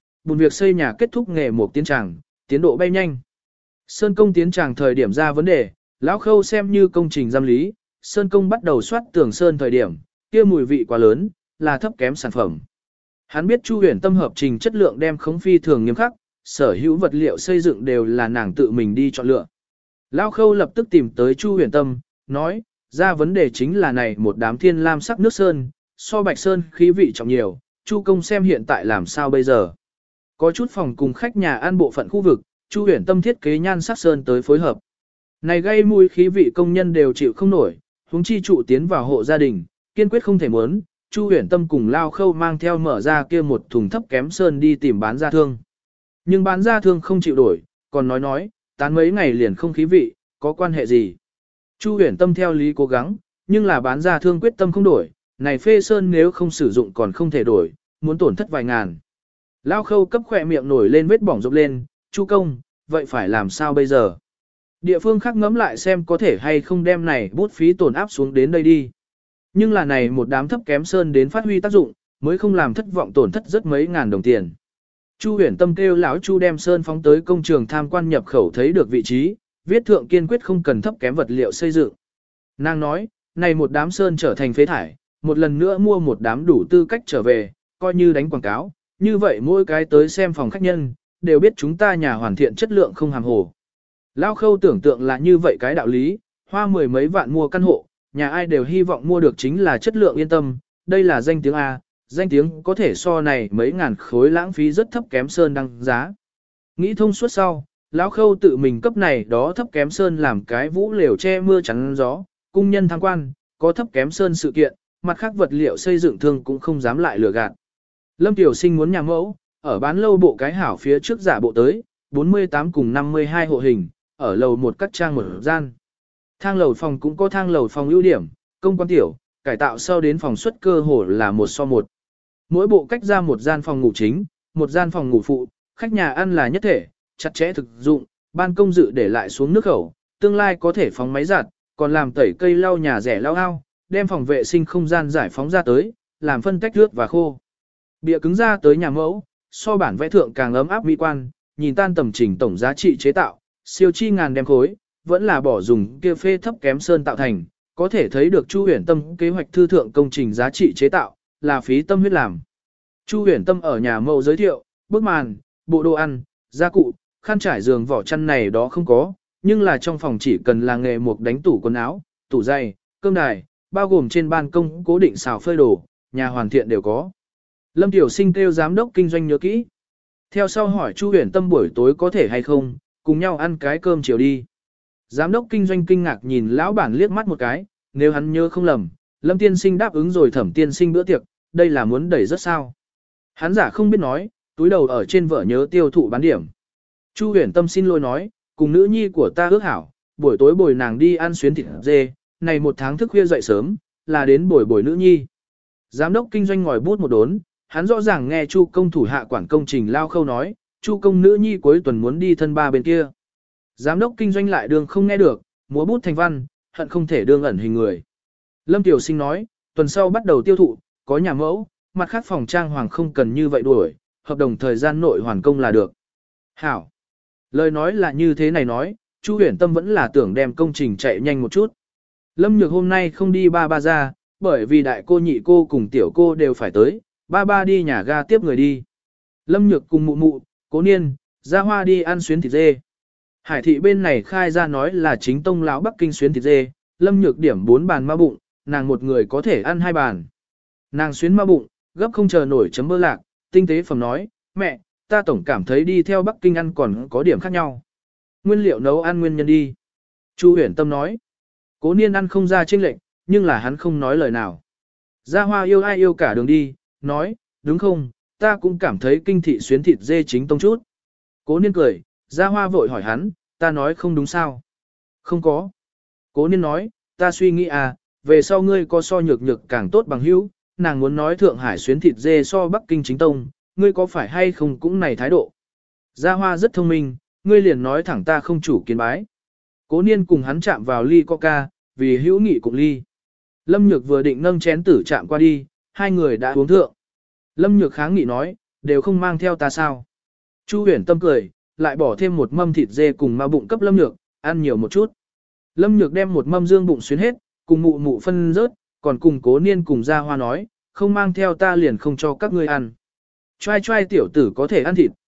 xây nhà kết thúc nghề một tiến tràng, tiến độ bay nhanh. Sơn công tiến tràng thời điểm ra vấn đề, lão Khâu xem như công trình giám lý, Sơn công bắt đầu soát tường sơn thời điểm, kia mùi vị quá lớn, là thấp kém sản phẩm. Hắn biết Chu Huyền Tâm hợp trình chất lượng đem khống phi thường nghiêm khắc, sở hữu vật liệu xây dựng đều là nàng tự mình đi chọn lựa. Lao Khâu lập tức tìm tới Chu Huyền Tâm, nói, ra vấn đề chính là này một đám thiên lam sắc nước sơn, so bạch sơn khí vị trọng nhiều, Chu công xem hiện tại làm sao bây giờ. Có chút phòng cùng khách nhà ăn bộ phận khu vực, Chu Huyền Tâm thiết kế nhan sắc sơn tới phối hợp. Này gây mùi khí vị công nhân đều chịu không nổi, huống chi trụ tiến vào hộ gia đình, kiên quyết không thể muốn. Chu Huyền Tâm cùng Lao Khâu mang theo mở ra kia một thùng thấp kém sơn đi tìm bán gia thương. Nhưng bán gia thương không chịu đổi, còn nói, tán mấy ngày liền không khí vị, có quan hệ gì. Chu Huyền Tâm theo lý cố gắng, nhưng là bán gia thương quyết tâm không đổi, này phê sơn nếu không sử dụng còn không thể đổi, muốn tổn thất vài ngàn. Lao Khâu cấp khỏe miệng nổi lên vết bỏng rộp lên, Chu công, vậy phải làm sao bây giờ? Địa phương khác ngẫm lại xem có thể hay không đem này bút phí tổn áp xuống đến đây đi. Nhưng là này một đám thấp kém sơn đến phát huy tác dụng, mới không làm thất vọng tổn thất rất mấy ngàn đồng tiền. Chu Huyền Tâm kêu lão Chu đem sơn phóng tới công trường tham quan nhập khẩu thấy được vị trí, viết thượng kiên quyết không cần thấp kém vật liệu xây dựng. Nàng nói, này một đám sơn trở thành phế thải, một lần nữa mua một đám đủ tư cách trở về, coi như đánh quảng cáo, như vậy mỗi cái tới xem phòng khách nhân, đều biết chúng ta nhà hoàn thiện chất lượng không hàm hồ. Lao Khâu tưởng tượng là như vậy cái đạo lý, hoa mười mấy vạn mua căn hộ, nhà ai đều hy vọng mua được chính là chất lượng yên tâm, đây là danh tiếng A, danh tiếng có thể so này mấy ngàn khối lãng phí rất thấp kém sơn đăng giá. Nghĩ thông suốt sau, Lão Khâu tự mình cấp này đó thấp kém sơn làm cái vũ lều che mưa chắn gió, cung nhân tham quan, có thấp kém sơn sự kiện, mặt khác vật liệu xây dựng thương cũng không dám lại lừa gạt. Lâm Tiểu Sinh muốn nhà mẫu, ở bán lâu bộ cái hảo phía trước giả bộ tới, 48 cùng 52 hộ hình, ở lầu một các trang một gian. Thang lầu phòng cũng có thang lầu phòng ưu điểm, công quan tiểu, cải tạo sau đến phòng suất cơ hồ là 1:1. Mỗi bộ cách ra một gian phòng ngủ chính, một gian phòng ngủ phụ, khách nhà ăn là nhất thể, chặt chẽ thực dụng, ban công dự để lại xuống nước khẩu, tương lai có thể phóng máy giặt, còn làm tẩy cây lau nhà rẻ lau ao, đem phòng vệ sinh không gian giải phóng ra tới, làm phân tách nước và khô. Bìa cứng ra tới nhà mẫu, so bản vẽ thượng càng ấm áp mỹ quan, nhìn tan tầm chỉnh tổng giá trị chế tạo, siêu chi ngàn đem khối, vẫn là bỏ dùng kia phê thấp kém sơn tạo thành, có thể thấy được Chu Huyền Tâm kế hoạch thư thượng công trình giá trị chế tạo, là phí tâm huyết làm. Chu Huyền Tâm ở nhà mẫu giới thiệu, bức màn, bộ đồ ăn, gia cụ, khăn trải giường vỏ chăn này đó không có, nhưng là trong phòng chỉ cần là nghề mục đánh tủ quần áo, tủ giày, cơm đài, bao gồm trên ban công cố định xào phơi đồ, nhà hoàn thiện đều có. Lâm Tiểu Sinh kêu giám đốc kinh doanh nhớ kỹ. Theo sau hỏi Chu Huyền Tâm buổi tối có thể hay không, cùng nhau ăn cái cơm chiều đi. Giám đốc kinh doanh kinh ngạc nhìn lão bản liếc mắt một cái, nếu hắn nhớ không lầm, Lâm Tiên Sinh đáp ứng rồi Thẩm Tiên Sinh bữa tiệc, đây là muốn đẩy rất sao. Hắn giả không biết nói, túi đầu ở trên vở nhớ tiêu thụ bán điểm. Chu Huyền Tâm xin lỗi nói, cùng nữ nhi của ta ước hảo, buổi tối bồi nàng đi ăn xuyến thịt dê, này một tháng thức khuya dậy sớm, là đến bồi nữ nhi. Giám đốc kinh doanh ngòi bút một đốn, hắn rõ ràng nghe Chu công thủ hạ quản công trình Lao Khâu nói, Chu công nữ nhi cuối tuần muốn đi thân ba bên kia. Giám đốc kinh doanh lại đường không nghe được, múa bút thành văn, hận không thể đương ẩn hình người. Lâm Tiểu Sinh nói, tuần sau bắt đầu tiêu thụ, có nhà mẫu, mặt khác phòng trang hoàng không cần như vậy đuổi, hợp đồng thời gian nội hoàn công là được. Hảo. Lời nói là như thế này nói, Chu Huyền Tâm vẫn là tưởng đem công trình chạy nhanh một chút. Lâm Nhược hôm nay không đi ba ra, bởi vì đại cô nhị cô cùng tiểu cô đều phải tới, ba đi nhà ga tiếp người đi. Lâm Nhược cùng mụ, Cố Niên, Gia Hoa đi ăn xuyến thịt dê. Hải thị bên này khai ra nói là chính tông lão Bắc Kinh xuyến thịt dê, Lâm Nhược điểm 4 bàn ma bụng, nàng một người có thể ăn 2 bàn. Nàng xuyến ma bụng, gấp không chờ nổi chấm bơ lạc, tinh tế phẩm nói, mẹ, ta tổng cảm thấy đi theo Bắc Kinh ăn còn có điểm khác nhau. Nguyên liệu nấu ăn nguyên nhân đi. Chu Huyền Tâm nói, Cố Niên ăn không ra chênh lệch, nhưng là hắn không nói lời nào. Gia Hoa yêu ai yêu cả đường đi, nói, đúng không, ta cũng cảm thấy kinh thị xuyến thịt dê chính tông chút. Cố Niên cười, Gia Hoa vội hỏi hắn, ta nói không đúng sao? Không có. Cố Niên nói, ta suy nghĩ về sau ngươi có so nhược càng tốt bằng hữu, nàng muốn nói Thượng Hải xuyến thịt dê so Bắc Kinh chính tông, ngươi có phải hay không cũng này thái độ. Gia Hoa rất thông minh, ngươi liền nói thẳng ta không chủ kiến bái. Cố Niên cùng hắn chạm vào ly coca, vì hữu nghị cùng ly. Lâm Nhược vừa định nâng chén tử chạm qua đi, hai người đã uống thượng. Lâm Nhược kháng nghị nói, đều không mang theo ta sao. Chu Huyền Tâm cười, lại bỏ thêm một mâm thịt dê cùng ma bụng cấp Lâm Nhược, ăn nhiều một chút. Lâm Nhược đem một mâm dương bụng xuyến hết, cùng mụ phân rớt, còn cùng Cố Niên cùng Gia Hoa nói, không mang theo ta liền không cho các ngươi ăn. Trai tiểu tử có thể ăn thịt,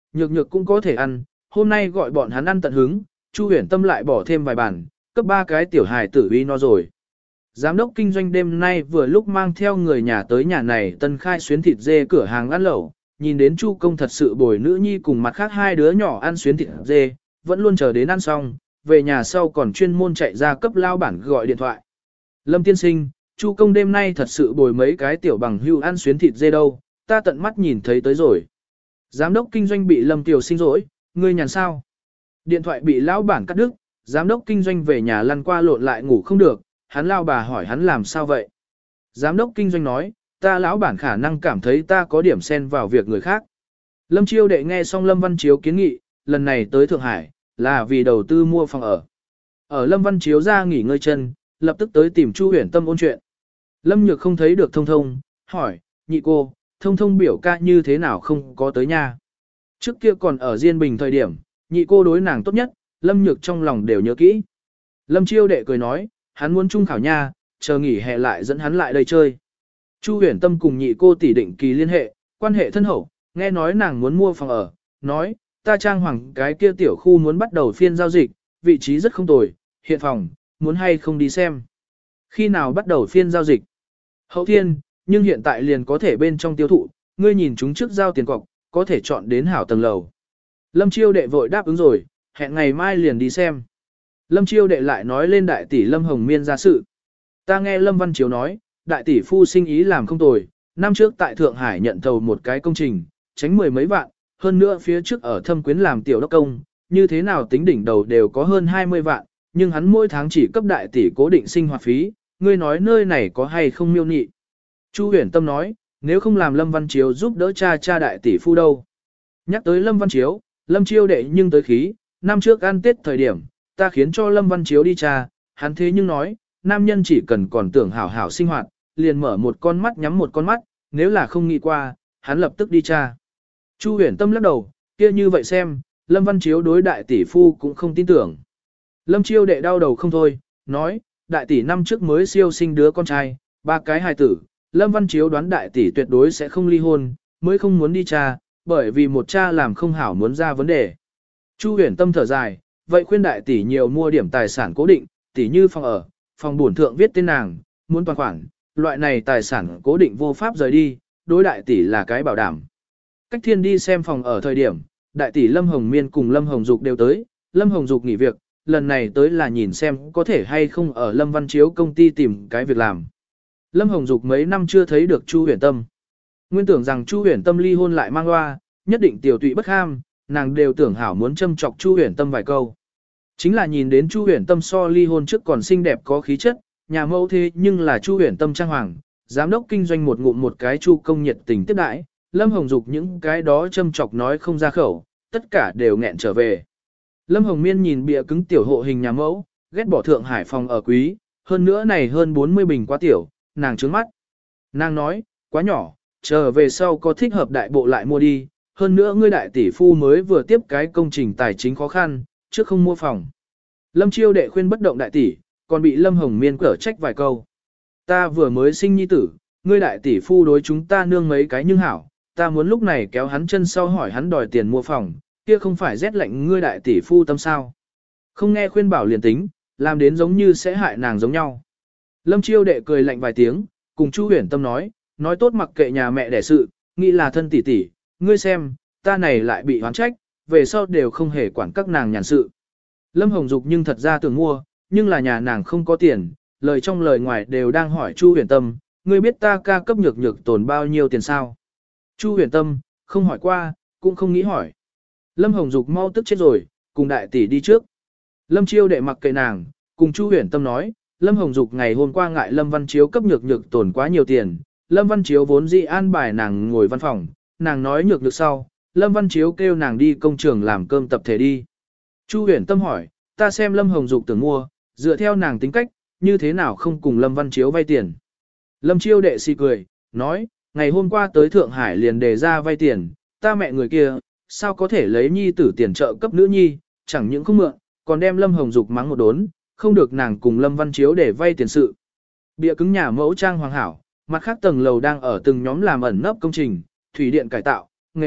nhược nhược cũng có thể ăn, hôm nay gọi bọn hắn ăn tận hứng, Chu Huyền Tâm lại bỏ thêm vài bản, cấp 3 cái tiểu hài tử uy no rồi. Giám đốc kinh doanh đêm nay vừa lúc mang theo người nhà tới nhà này tân khai xuyến thịt dê cửa hàng ăn lẩu, nhìn đến Chu công thật sự bồi nữ nhi cùng mặt khác hai đứa nhỏ ăn xuyến thịt dê, vẫn luôn chờ đến ăn xong, về nhà sau còn chuyên môn chạy ra cấp lao bản gọi điện thoại. Lâm tiên sinh, Chu công đêm nay thật sự bồi mấy cái tiểu bằng hưu ăn xuyến thịt dê đâu, ta tận mắt nhìn thấy tới rồi. Giám đốc kinh doanh bị Lâm Tiểu sinh rỗi, ngươi nhàn sao? Điện thoại bị lão bản cắt đứt, giám đốc kinh doanh về nhà lăn qua lộn lại ngủ không được, hắn lao bà hỏi hắn làm sao vậy? Giám đốc kinh doanh nói, ta lão bản khả năng cảm thấy ta có điểm xen vào việc người khác. Lâm Chiêu đệ nghe xong Lâm Văn Chiếu kiến nghị, lần này tới Thượng Hải, là vì đầu tư mua phòng ở. Ở Lâm Văn Chiếu ra nghỉ ngơi chân, lập tức tới tìm Chu Huyền Tâm ôn chuyện. Lâm Nhược không thấy được Thông Thông, hỏi, nhị cô, Thông Thông biểu ca như thế nào không có tới nhà. Trước kia còn ở Diên Bình thời điểm, nhị cô đối nàng tốt nhất, Lâm Nhược trong lòng đều nhớ kỹ. Lâm Chiêu đệ cười nói, hắn muốn trung khảo nha, chờ nghỉ hè lại dẫn hắn lại đây chơi. Chu Huyền Tâm cùng nhị cô tỷ định kỳ liên hệ, quan hệ thân hậu, nghe nói nàng muốn mua phòng ở, nói, ta trang hoàng cái kia tiểu khu muốn bắt đầu phiên giao dịch, vị trí rất không tồi, hiện phòng, muốn hay không đi xem. Khi nào bắt đầu phiên giao dịch? Hậu thiên, nhưng hiện tại liền có thể bên trong tiêu thụ, ngươi nhìn chúng trước giao tiền cọc, có thể chọn đến hảo tầng lầu. Lâm Chiêu đệ vội đáp ứng rồi, hẹn ngày mai liền đi xem. Lâm Chiêu đệ lại nói lên đại tỷ Lâm Hồng Miên ra sự. Ta nghe Lâm Văn Chiếu nói, đại tỷ phu sinh ý làm không tồi, năm trước tại Thượng Hải nhận thầu một cái công trình, tránh 10 mấy vạn, hơn nữa phía trước ở Thâm Quyến làm tiểu đốc công, như thế nào tính đỉnh đầu đều có hơn 20 vạn, nhưng hắn mỗi tháng chỉ cấp đại tỷ cố định sinh hoạt phí, ngươi nói nơi này có hay không miêu nhị. Chu Huyền Tâm nói, nếu không làm Lâm Văn Chiếu giúp đỡ cha đại tỷ phu đâu. Nhắc tới Lâm Văn Chiếu, Lâm Chiêu đệ nhưng tới khí, năm trước ăn Tết thời điểm, ta khiến cho Lâm Văn Chiếu đi cha, hắn thế nhưng nói, nam nhân chỉ cần còn tưởng hảo hảo sinh hoạt, liền mở một con mắt nhắm một con mắt, nếu là không nghĩ qua, hắn lập tức đi cha. Chu Huyền Tâm lắc đầu, kia như vậy xem, Lâm Văn Chiếu đối đại tỷ phu cũng không tin tưởng. Lâm Chiêu đệ đau đầu không thôi, nói, đại tỷ năm trước mới siêu sinh đứa con trai, 3 cái hài tử, Lâm Văn Chiếu đoán đại tỷ tuyệt đối sẽ không ly hôn, mới không muốn đi cha, bởi vì một cha làm không hảo muốn ra vấn đề. Chu Huyền Tâm thở dài, vậy khuyên đại tỷ nhiều mua điểm tài sản cố định, tỷ như phòng ở, phòng bổn thượng viết tên nàng, muốn toàn khoản, loại này tài sản cố định vô pháp rời đi, đối đại tỷ là cái bảo đảm. Cách Thiên đi xem phòng ở thời điểm, đại tỷ Lâm Hồng Miên cùng Lâm Hồng Dục đều tới, Lâm Hồng Dục nghỉ việc, lần này tới là nhìn xem có thể hay không ở Lâm Văn Chiếu công ty tìm cái việc làm. Lâm Hồng Dục mấy năm chưa thấy được Chu Huyền Tâm. Nguyên tưởng rằng Chu Huyền Tâm ly hôn lại mang loa, nhất định tiểu tụy bất ham, nàng đều tưởng hảo muốn châm chọc Chu Huyền Tâm vài câu. Chính là nhìn đến Chu Huyền Tâm so ly hôn trước còn xinh đẹp có khí chất, nhà mẫu thế nhưng là Chu Huyền Tâm trang hoàng, giám đốc kinh doanh một ngụm một cái Chu công nhiệt tình tiếp đãi, Lâm Hồng Dục những cái đó châm chọc nói không ra khẩu, tất cả đều nghẹn trở về. Lâm Hồng Miên nhìn bìa cứng tiểu hộ hình nhà mẫu, ghét bỏ Thượng Hải phòng ở quý, hơn nữa này hơn 40 bình quá tiểu, nàng trướng mắt. Nàng nói, quá nhỏ, chờ về sau có thích hợp đại bộ lại mua đi, hơn nữa ngươi đại tỷ phu mới vừa tiếp cái công trình tài chính khó khăn, trước không mua phòng. Lâm Chiêu đệ khuyên bất động đại tỷ, còn bị Lâm Hồng Miên cở trách vài câu. Ta vừa mới sinh nhi tử, ngươi đại tỷ phu đối chúng ta nương mấy cái nhưng hảo, ta muốn lúc này kéo hắn chân sau hỏi hắn đòi tiền mua phòng, kia không phải rét lạnh ngươi đại tỷ phu tâm sao. Không nghe khuyên bảo liền tính, làm đến giống như sẽ hại nàng giống nhau. Lâm Chiêu đệ cười lạnh vài tiếng, cùng Chu Huyền Tâm nói tốt mặc kệ nhà mẹ đẻ sự, nghĩ là thân tỷ tỷ, ngươi xem, ta này lại bị hoán trách, về sau đều không hề quản các nàng nhàn sự. Lâm Hồng Dục nhưng thật ra tưởng mua, nhưng là nhà nàng không có tiền, lời trong lời ngoài đều đang hỏi Chu Huyền Tâm, ngươi biết ta ca cấp nhược nhược tồn bao nhiêu tiền sao? Chu Huyền Tâm, không hỏi qua, cũng không nghĩ hỏi. Lâm Hồng Dục mau tức chết rồi, cùng đại tỷ đi trước. Lâm Chiêu đệ mặc kệ nàng, cùng Chu Huyền Tâm nói, Lâm Hồng Dục ngày hôm qua ngại Lâm Văn Chiếu cấp nhược nhược tồn quá nhiều tiền, Lâm Văn Chiếu vốn dĩ an bài nàng ngồi văn phòng, nàng nói nhược nhược sau, Lâm Văn Chiếu kêu nàng đi công trường làm cơm tập thể đi. Chu Huyền Tâm hỏi, ta xem Lâm Hồng Dục tưởng mua, dựa theo nàng tính cách, như thế nào không cùng Lâm Văn Chiếu vay tiền. Lâm Chiêu đệ si cười, nói, ngày hôm qua tới Thượng Hải liền đề ra vay tiền, ta mẹ người kia, sao có thể lấy nhi tử tiền trợ cấp nữ nhi, chẳng những không mượn, còn đem Lâm Hồng Dục mắng một đốn, không được nàng cùng Lâm Văn Chiếu để vay tiền sự. Bịa cứng nhà mẫu trang hoàng hảo, mặt khác tầng lầu đang ở từng nhóm làm ẩn nấp công trình, thủy điện cải tạo, nghề mục,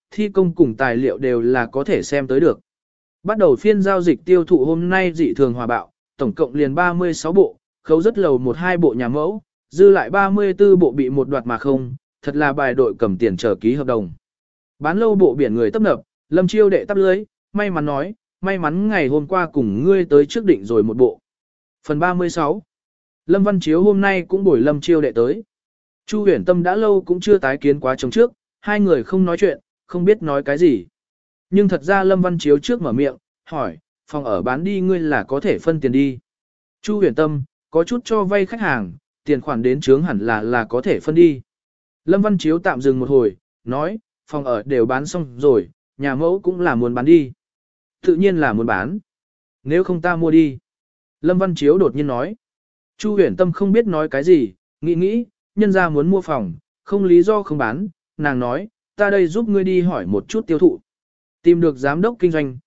thi công cùng tài liệu đều là có thể xem tới được. Bắt đầu phiên giao dịch tiêu thụ hôm nay dị thường hòa bạo, tổng cộng liền 36 bộ, khấu rất lầu 1-2 bộ nhà mẫu, dư lại 34 bộ bị một đoạt mà không, thật là bài đội cầm tiền chờ ký hợp đồng. Bán lâu bộ biển người tấp nập, Lâm Chiêu đệ tắp lưới, may mắn nói, may mắn ngày hôm qua cùng ngươi tới trước định rồi một bộ. Phần 36. Lâm Văn Chiếu hôm nay cũng bồi Lâm Chiêu đệ tới. Chu Huyền Tâm đã lâu cũng chưa tái kiến quá chồng trước, hai người không nói chuyện, không biết nói cái gì. Nhưng thật ra Lâm Văn Chiếu trước mở miệng, hỏi, phòng ở bán đi ngươi là có thể phân tiền đi. Chu Huyền Tâm, có chút cho vay khách hàng, tiền khoản đến chướng hẳn là có thể phân đi. Lâm Văn Chiếu tạm dừng một hồi, nói, phòng ở đều bán xong rồi, nhà mẫu cũng là muốn bán đi. Tự nhiên là muốn bán. Nếu không ta mua đi. Lâm Văn Chiếu đột nhiên nói. Chu Huyền Tâm không biết nói cái gì, nghĩ, nhân ra muốn mua phòng, không lý do không bán, nàng nói, ta đây giúp ngươi đi hỏi một chút tiêu thụ. Tìm được giám đốc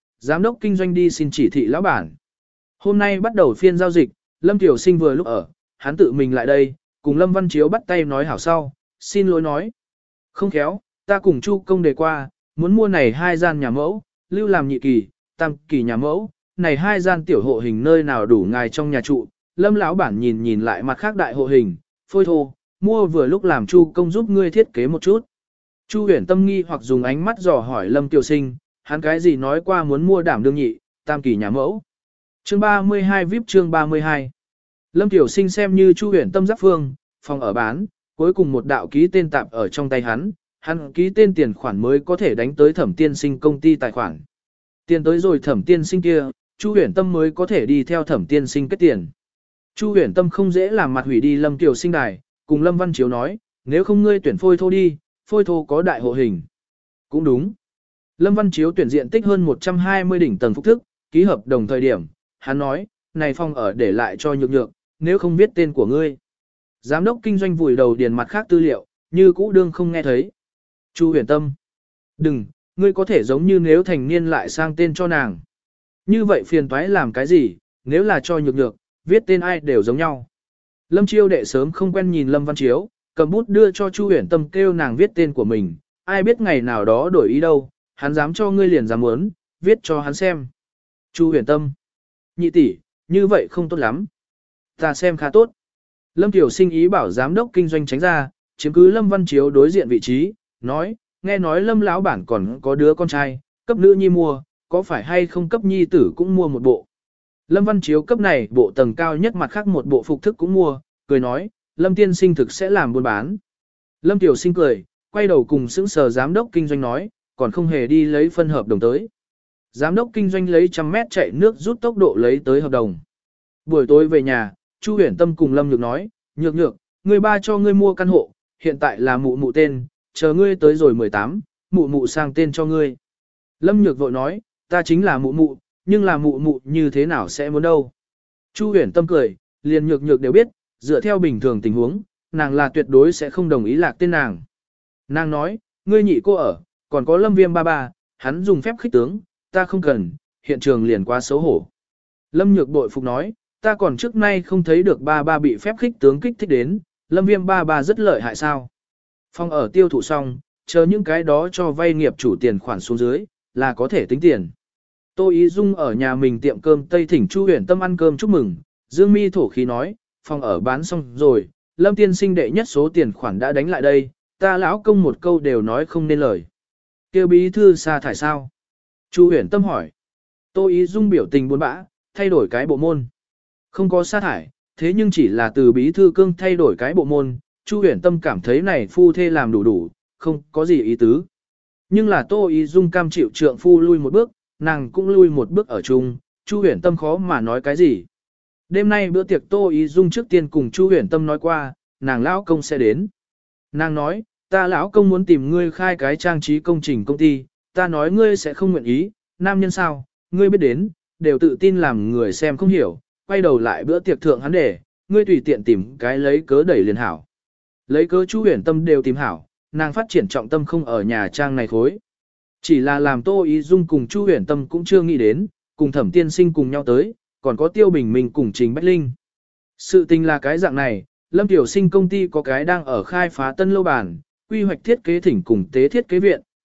kinh doanh đi xin chỉ thị lão bản. Hôm nay bắt đầu phiên giao dịch, Lâm Tiểu Sinh vừa lúc ở, hắn tự mình lại đây, cùng Lâm Văn Chiếu bắt tay nói hảo sau, xin lỗi nói. Không khéo, ta cùng Chu công đề qua, muốn mua này 2 gian nhà mẫu, lưu làm nhị kỳ, tam kỳ nhà mẫu, này 2 gian tiểu hộ hình nơi nào đủ ngài trong nhà trụ. Lâm lão bản nhìn lại mặt khác đại hộ hình, phôi thô, mua vừa lúc làm Chu công giúp ngươi thiết kế một chút. Chu Huyền Tâm nghi hoặc dùng ánh mắt dò hỏi Lâm Tiểu Sinh, hắn cái gì nói qua muốn mua đảm đương nhị, tam kỳ nhà mẫu. Chương 32 VIP chương 32. Lâm Tiểu Sinh xem như Chu Huyền Tâm giáp phương, phòng ở bán, cuối cùng một đạo ký tên tạm ở trong tay hắn ký tên tiền khoản mới có thể đánh tới Thẩm Tiên Sinh công ty tài khoản. Tiền tới rồi Thẩm Tiên Sinh kia, Chu Huyền Tâm mới có thể đi theo Thẩm Tiên Sinh kết tiền. Chu Huyền Tâm không dễ làm mặt hủy đi Lâm Tiểu Sinh đài, cùng Lâm Văn Chiếu nói, nếu không ngươi tuyển phôi thô đi, phôi thô có đại hộ hình. Cũng đúng. Lâm Văn Chiếu tuyển diện tích hơn 120 đỉnh tầng phúc thức, ký hợp đồng thời điểm, hắn nói, này phòng ở để lại cho nhược, nếu không viết tên của ngươi. Giám đốc kinh doanh vùi đầu điền mặt khác tư liệu, như cũ đương không nghe thấy. Chu Huyền Tâm. Đừng, ngươi có thể giống như nếu thành niên lại sang tên cho nàng. Như vậy phiền toái làm cái gì, nếu là cho nhược, viết tên ai đều giống nhau. Lâm Chiêu đệ sớm không quen nhìn Lâm Văn Chiếu, cầm bút đưa cho Chu Huyền Tâm kêu nàng viết tên của mình, ai biết ngày nào đó đổi ý đâu, hắn dám cho ngươi liền dám muốn, viết cho hắn xem. Chu Huyền Tâm. Nhị tỷ, như vậy không tốt lắm. Ta xem khá tốt. Lâm Tiểu Sinh ý bảo giám đốc kinh doanh tránh ra, chiếm cứ Lâm Văn Chiếu đối diện vị trí, nói, nghe nói Lâm lão bản còn có đứa con trai, cấp nữ nhi mua, có phải hay không cấp nhi tử cũng mua một bộ. Lâm Văn Chiếu cấp này bộ tầng cao nhất mặt khác một bộ phục thức cũng mua, cười nói, Lâm tiên sinh thực sẽ làm buôn bán. Lâm Tiểu Sinh cười, quay đầu cùng sững sờ giám đốc kinh doanh nói, còn không hề đi lấy phân hợp đồng tới. Giám đốc kinh doanh lấy 100 mét chạy nước rút tốc độ lấy tới hợp đồng. Buổi tối về nhà, Chu Huyền Tâm cùng Lâm Nhược nói, nhược, người ba cho ngươi mua căn hộ, hiện tại là mụ mụ tên, chờ ngươi tới rồi 18, mụ mụ sang tên cho ngươi. Lâm Nhược vội nói, ta chính là mụ mụ, nhưng là mụ mụ như thế nào sẽ muốn đâu. Chu Huyền Tâm cười, liền nhược đều biết, dựa theo bình thường tình huống, nàng là tuyệt đối sẽ không đồng ý lạc tên nàng. Nàng nói, ngươi nhị cô ở, còn có Lâm Viêm ba, hắn dùng phép khích tướng, ta không cần, hiện trường liền quá xấu hổ. Lâm Nhược bội phục nói, ta còn trước nay không thấy được ba bị phép khích tướng kích thích đến, Lâm Viêm ba rất lợi hại sao. Phòng ở tiêu thụ xong, chờ những cái đó cho vay nghiệp chủ tiền khoản xuống dưới, là có thể tính tiền. Tô Ý Dung ở nhà mình tiệm cơm Tây thỉnh Chu Huyền Tâm ăn cơm chúc mừng, Dương Mi thổ khí nói, phòng ở bán xong rồi, Lâm tiên sinh đệ nhất số tiền khoản đã đánh lại đây, ta lão công một câu đều nói không nên lời. Kêu bí thư sa thải sao? Chu Huyền Tâm hỏi. Tô Ý Dung biểu tình buồn bã, thay đổi cái bộ môn. Không có sa thải, thế nhưng chỉ là từ bí thư cương thay đổi cái bộ môn, Chu Huyền Tâm cảm thấy này phu thê làm đủ, không có gì ý tứ. Nhưng là Tô Ý Dung cam chịu trượng phu lui một bước, nàng cũng lui một bước ở chung, Chu Huyền Tâm khó mà nói cái gì. Đêm nay bữa tiệc Tô Ý Dung trước tiên cùng Chu Huyền Tâm nói qua, nàng lão công sẽ đến. Nàng nói, ta lão công muốn tìm ngươi khai cái trang trí công trình công ty, ta nói ngươi sẽ không nguyện ý, nam nhân sao, ngươi biết đến, đều tự tin làm người xem không hiểu, quay đầu lại bữa tiệc thượng hắn để, ngươi tùy tiện tìm cái lấy cớ đẩy liền hảo. Lấy cớ Chu Huyền Tâm đều tìm hảo, nàng phát triển trọng tâm không ở nhà trang này khối. Chỉ là làm Tô Ý Dung cùng Chu Huyền Tâm cũng chưa nghĩ đến, cùng Thẩm Tiên Sinh cùng nhau tới, còn có Tiêu Bình Minh cùng Trình Bách Linh. Sự tình là cái dạng này, Lâm Tiểu Sinh công ty có cái đang ở khai phá tân lâu bản, quy hoạch thiết kế thỉnh cùng tế thiết kế viện,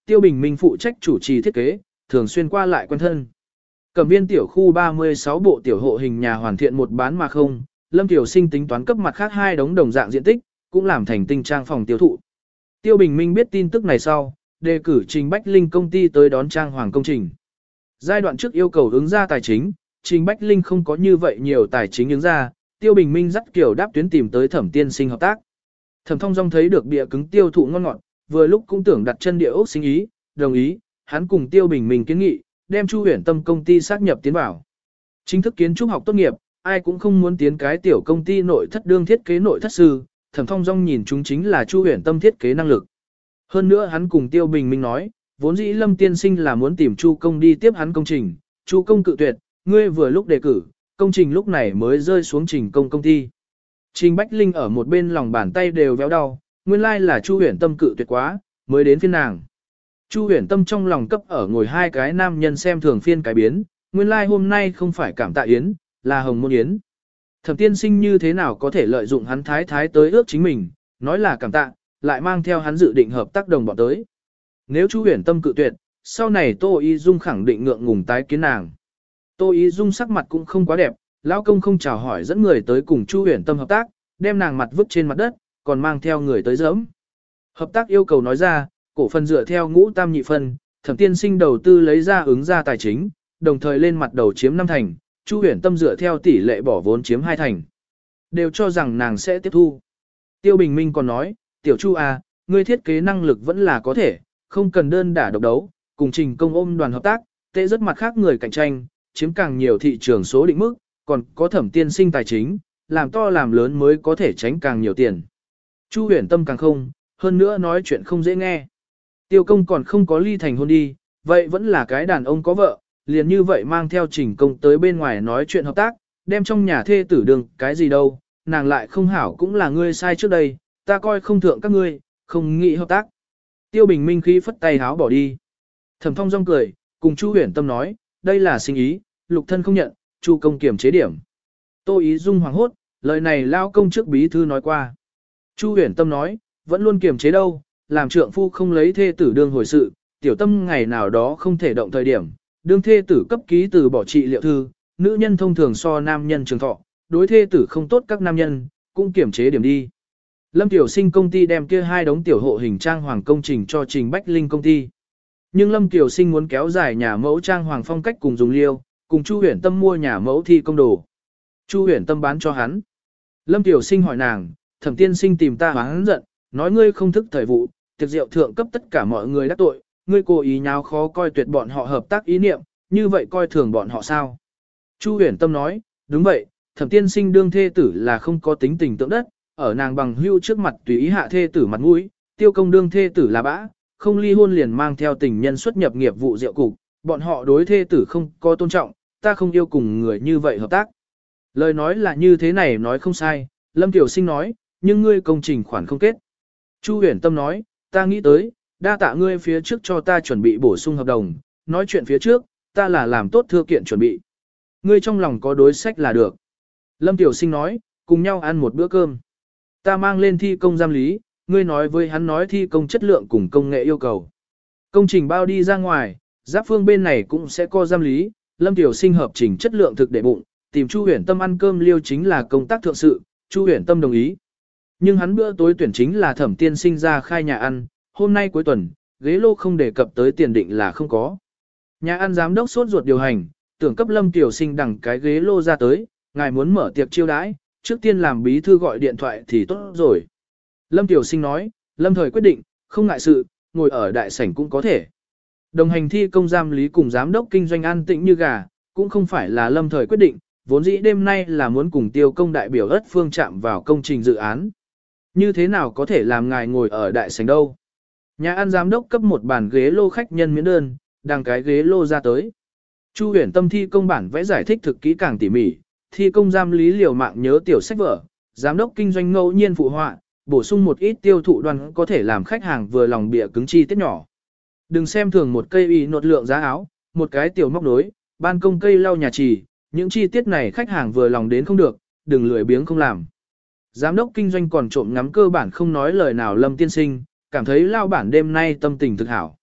Tiêu Bình Minh phụ trách chủ trì thiết kế, thường xuyên qua lại quen thân. Cẩm viên tiểu khu 36 bộ tiểu hộ hình nhà hoàn thiện một bán mà không, Lâm Tiểu Sinh tính toán cấp mặt khác 2 đống đồng dạng diện tích, cũng làm thành tinh trang phòng tiêu thụ. Tiêu Bình Minh biết tin tức này sau, đề cử Trình Bách Linh công ty tới đón trang hoàng công trình. Giai đoạn trước yêu cầu ứng ra tài chính, Trình Bách Linh không có như vậy nhiều tài chính ứng ra, Tiêu Bình Minh dắt kiểu đáp tuyến tìm tới Thẩm Tiên Sinh hợp tác. Thẩm Thông Dong thấy được bìa cứng tiêu thụ ngon ngọt, vừa lúc cũng tưởng đặt chân địa ốc sinh ý, đồng ý, hắn cùng Tiêu Bình Minh kiến nghị, đem Chu Huyền Tâm công ty xác nhập tiến vào. Chính thức kiến trúc học tốt nghiệp, ai cũng không muốn tiến cái tiểu công ty nội thất đương thiết kế nội thất sư, Thẩm Thông Dong nhìn chúng chính là Chu Huyền Tâm thiết kế năng lực. Hơn nữa hắn cùng Tiêu Bình Minh nói, vốn dĩ Lâm tiên sinh là muốn tìm Chu công đi tiếp hắn công trình, Chu công cự tuyệt, ngươi vừa lúc đề cử, công trình lúc này mới rơi xuống Trình công công ty. Trình Bách Linh ở một bên lòng bàn tay đều véo đau, nguyên lai là Chu Huyền Tâm cự tuyệt quá, mới đến phiên nàng. Chu Huyền Tâm trong lòng cấp ở ngồi 2 cái nam nhân xem thường phiên cái biến, nguyên lai hôm nay không phải cảm tạ yến, là hồng môn yến. Thẩm tiên sinh như thế nào có thể lợi dụng hắn thái thái tới ước chính mình, nói là cảm tạ, lại mang theo hắn dự định hợp tác đồng bọn tới. Nếu Chu Huyền Tâm cự tuyệt, sau này Tô Y Dung khẳng định ngượng ngùng tái kiến nàng. Tô Y Dung sắc mặt cũng không quá đẹp, lão công không chào hỏi dẫn người tới cùng Chu Huyền Tâm hợp tác, đem nàng mặt vứt trên mặt đất, còn mang theo người tới giẫm. Hợp tác yêu cầu nói ra, cổ phần dựa theo ngũ tam nhị phân, Thẩm tiên sinh đầu tư lấy ra ứng ra tài chính, đồng thời lên mặt đầu chiếm 5 thành, Chu Huyền Tâm dựa theo tỷ lệ bỏ vốn chiếm 2 thành. Đều cho rằng nàng sẽ tiếp thu. Tiêu Bình Minh còn nói, tiểu Chu à, ngươi thiết kế năng lực vẫn là có thể, không cần đơn đả độc đấu, cùng Trình công ôm đoàn hợp tác, tệ rất mặt khác người cạnh tranh, chiếm càng nhiều thị trường số định mức, còn có Thẩm tiên sinh tài chính, làm to làm lớn mới có thể tránh càng nhiều tiền. Chu Huyền Tâm càng không, hơn nữa nói chuyện không dễ nghe. Tiêu công còn không có ly thành hôn đi, vậy vẫn là cái đàn ông có vợ, liền như vậy mang theo Trình công tới bên ngoài nói chuyện hợp tác, đem trong nhà thê tử đường cái gì đâu, nàng lại không hảo cũng là ngươi sai trước đây, ta coi không thượng các ngươi, không nghĩ hợp tác. Tiêu Bình Minh khí phất tay háo bỏ đi. Thẩm Thông Dong cười, cùng Chu Huyền Tâm nói, đây là sinh ý, lục thân không nhận, Chu công kiểm chế điểm. Tô Ý Dung hoảng hốt, lời này lao công trước bí thư nói qua. Chu Huyền Tâm nói, vẫn luôn kiềm chế đâu, làm trượng phu không lấy thê tử đương hồi sự, tiểu tâm ngày nào đó không thể động thời điểm, đương thê tử cấp ký từ bỏ trị liệu thư, nữ nhân thông thường so nam nhân trường thọ, đối thê tử không tốt các nam nhân, cũng kiềm chế điểm đi. Lâm Tiểu Sinh công ty đem kia 2 đống tiểu hộ hình trang hoàng công trình cho Trình Bách Linh công ty. Nhưng Lâm Tiểu Sinh muốn kéo dài nhà mẫu trang hoàng phong cách cùng dùng liêu, cùng Chu Huyền Tâm mua nhà mẫu thi công đồ. Chu Huyền Tâm bán cho hắn. Lâm Tiểu Sinh hỏi nàng, Thẩm tiên sinh tìm ta hoáng giận, nói ngươi không thức thời vụ, tiệc rượu thượng cấp tất cả mọi người đắc tội, ngươi cố ý nháo khó coi tuyệt bọn họ hợp tác ý niệm, như vậy coi thường bọn họ sao? Chu Huyền Tâm nói, đúng vậy, Thẩm tiên sinh đương thê tử là không có tính tình tượng đất, ở nàng bằng hưu trước mặt tùy ý hạ thê tử mặt mũi, Tiêu công đương thê tử là bã, không ly hôn liền mang theo tình nhân xuất nhập nghiệp vụ rượu cục, bọn họ đối thê tử không có tôn trọng, ta không yêu cùng người như vậy hợp tác. Lời nói là như thế này nói không sai, Lâm Tiểu Sinh nói, nhưng ngươi công trình khoản không kết. Chu Huyền Tâm nói, ta nghĩ tới, đa tạ ngươi phía trước cho ta chuẩn bị bổ sung hợp đồng, nói chuyện phía trước, ta là làm tốt thư kiện chuẩn bị. Ngươi trong lòng có đối sách là được. Lâm Tiểu Sinh nói, cùng nhau ăn một bữa cơm. Ta mang lên thi công giám lý, ngươi nói với hắn nói thi công chất lượng cùng công nghệ yêu cầu. Công trình bao đi ra ngoài, giáp phương bên này cũng sẽ có giám lý, Lâm Tiểu Sinh hợp trình chất lượng thực để bụng, tìm Chu Huyền Tâm ăn cơm liêu chính là công tác thượng sự, Chu Huyền Tâm đồng ý. Nhưng hắn bữa tối tuyển chính là Thẩm tiên sinh ra khai nhà ăn, hôm nay cuối tuần, ghế lô không đề cập tới tiền định là không có. Nhà ăn giám đốc sốt ruột điều hành, tưởng cấp Lâm Tiểu Sinh đằng cái ghế lô ra tới, ngài muốn mở tiệc chiêu đãi, trước tiên làm bí thư gọi điện thoại thì tốt rồi. Lâm Tiểu Sinh nói, Lâm thời quyết định, không ngại sự, ngồi ở đại sảnh cũng có thể. Đồng hành thi công giám lý cùng giám đốc kinh doanh an tĩnh như gà, cũng không phải là Lâm thời quyết định, vốn dĩ đêm nay là muốn cùng Tiêu công đại biểu ất phương chạm vào công trình dự án. Như thế nào có thể làm ngài ngồi ở đại sảnh đâu? Nhà ăn giám đốc cấp một bàn ghế lô khách nhân miễn đơn, đằng cái ghế lô ra tới. Chu Huyền Tâm thi công bản vẽ giải thích thực kỹ càng tỉ mỉ, thi công giám lý liều mạng nhớ tiểu sách vở, giám đốc kinh doanh ngẫu nhiên phụ họa, bổ sung một ít tiêu thụ đoàn có thể làm khách hàng vừa lòng bịa cứng chi tiết nhỏ. Đừng xem thường một cây y nột lượng giá áo, một cái tiểu móc nối, ban công cây lau nhà trì, những chi tiết này khách hàng vừa lòng đến không được, đừng lười biếng không làm. Giám đốc kinh doanh còn trộm ngắm cơ bản không nói lời nào Lâm tiên sinh, cảm thấy lao bản đêm nay tâm tình thực hảo.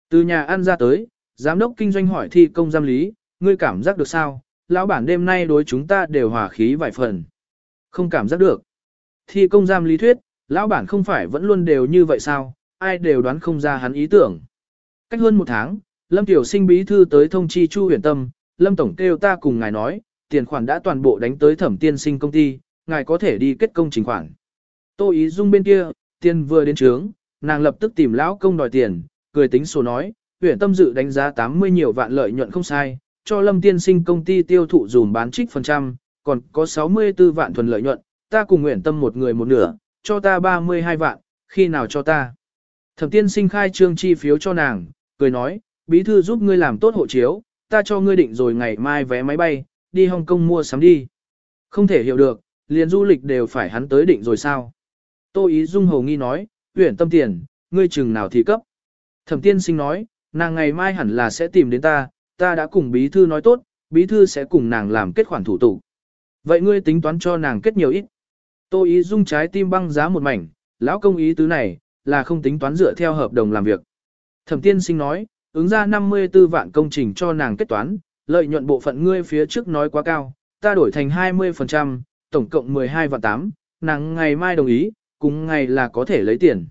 Từ nhà ăn ra tới, giám đốc kinh doanh hỏi thi công giám lý, ngươi cảm giác được sao? Lão bản đêm nay đối chúng ta đều hòa khí vài phần. Không cảm giác được. Thi công giám lý thuyết, lão bản không phải vẫn luôn đều như vậy sao? Ai đều đoán không ra hắn ý tưởng. Cách hơn 1 tháng, Lâm Tiểu Sinh bí thư tới thông chi Chu Huyền Tâm, Lâm Tổng kêu ta cùng ngài nói, tiền khoản đã toàn bộ đánh tới Thẩm Tiên Sinh công ty, ngài có thể đi kết công trình khoản. Tô Ý Dung bên kia, tiền vừa đến trướng, nàng lập tức tìm lão công đòi tiền, cười tính số nói, Huyền Tâm dự đánh giá 80 nhiều vạn lợi nhuận không sai, cho Lâm Tiên Sinh công ty tiêu thụ dùm bán trích phần trăm, còn có 64 vạn thuần lợi nhuận, ta cùng Huyền Tâm một người một nửa, cho ta 32 vạn, khi nào cho ta. Thẩm Tiên Sinh khai trương chi phiếu cho nàng, cười nói, bí thư giúp ngươi làm tốt hộ chiếu, ta cho ngươi định rồi ngày mai vé máy bay, đi Hồng Kông mua sắm đi. Không thể hiểu được, liền du lịch đều phải hắn tới định rồi sao. Tô Ý Dung hầu nghi nói, Uyển Tâm tiền, ngươi chừng nào thì cấp. Thẩm Tiên Sinh nói, nàng ngày mai hẳn là sẽ tìm đến ta đã cùng bí thư nói tốt, bí thư sẽ cùng nàng làm kết khoản thủ tục. Vậy ngươi tính toán cho nàng kết nhiều ít. Tô Ý Dung trái tim băng giá một mảnh, lão công ý tứ này, là không tính toán dựa theo hợp đồng làm việc. Thẩm Tiên Sinh nói, ứng ra 54 vạn công trình cho nàng kết toán, lợi nhuận bộ phận ngươi phía trước nói quá cao, ta đổi thành 20%, tổng cộng 12 vạn 8, nàng ngày mai đồng ý, cùng ngày là có thể lấy tiền.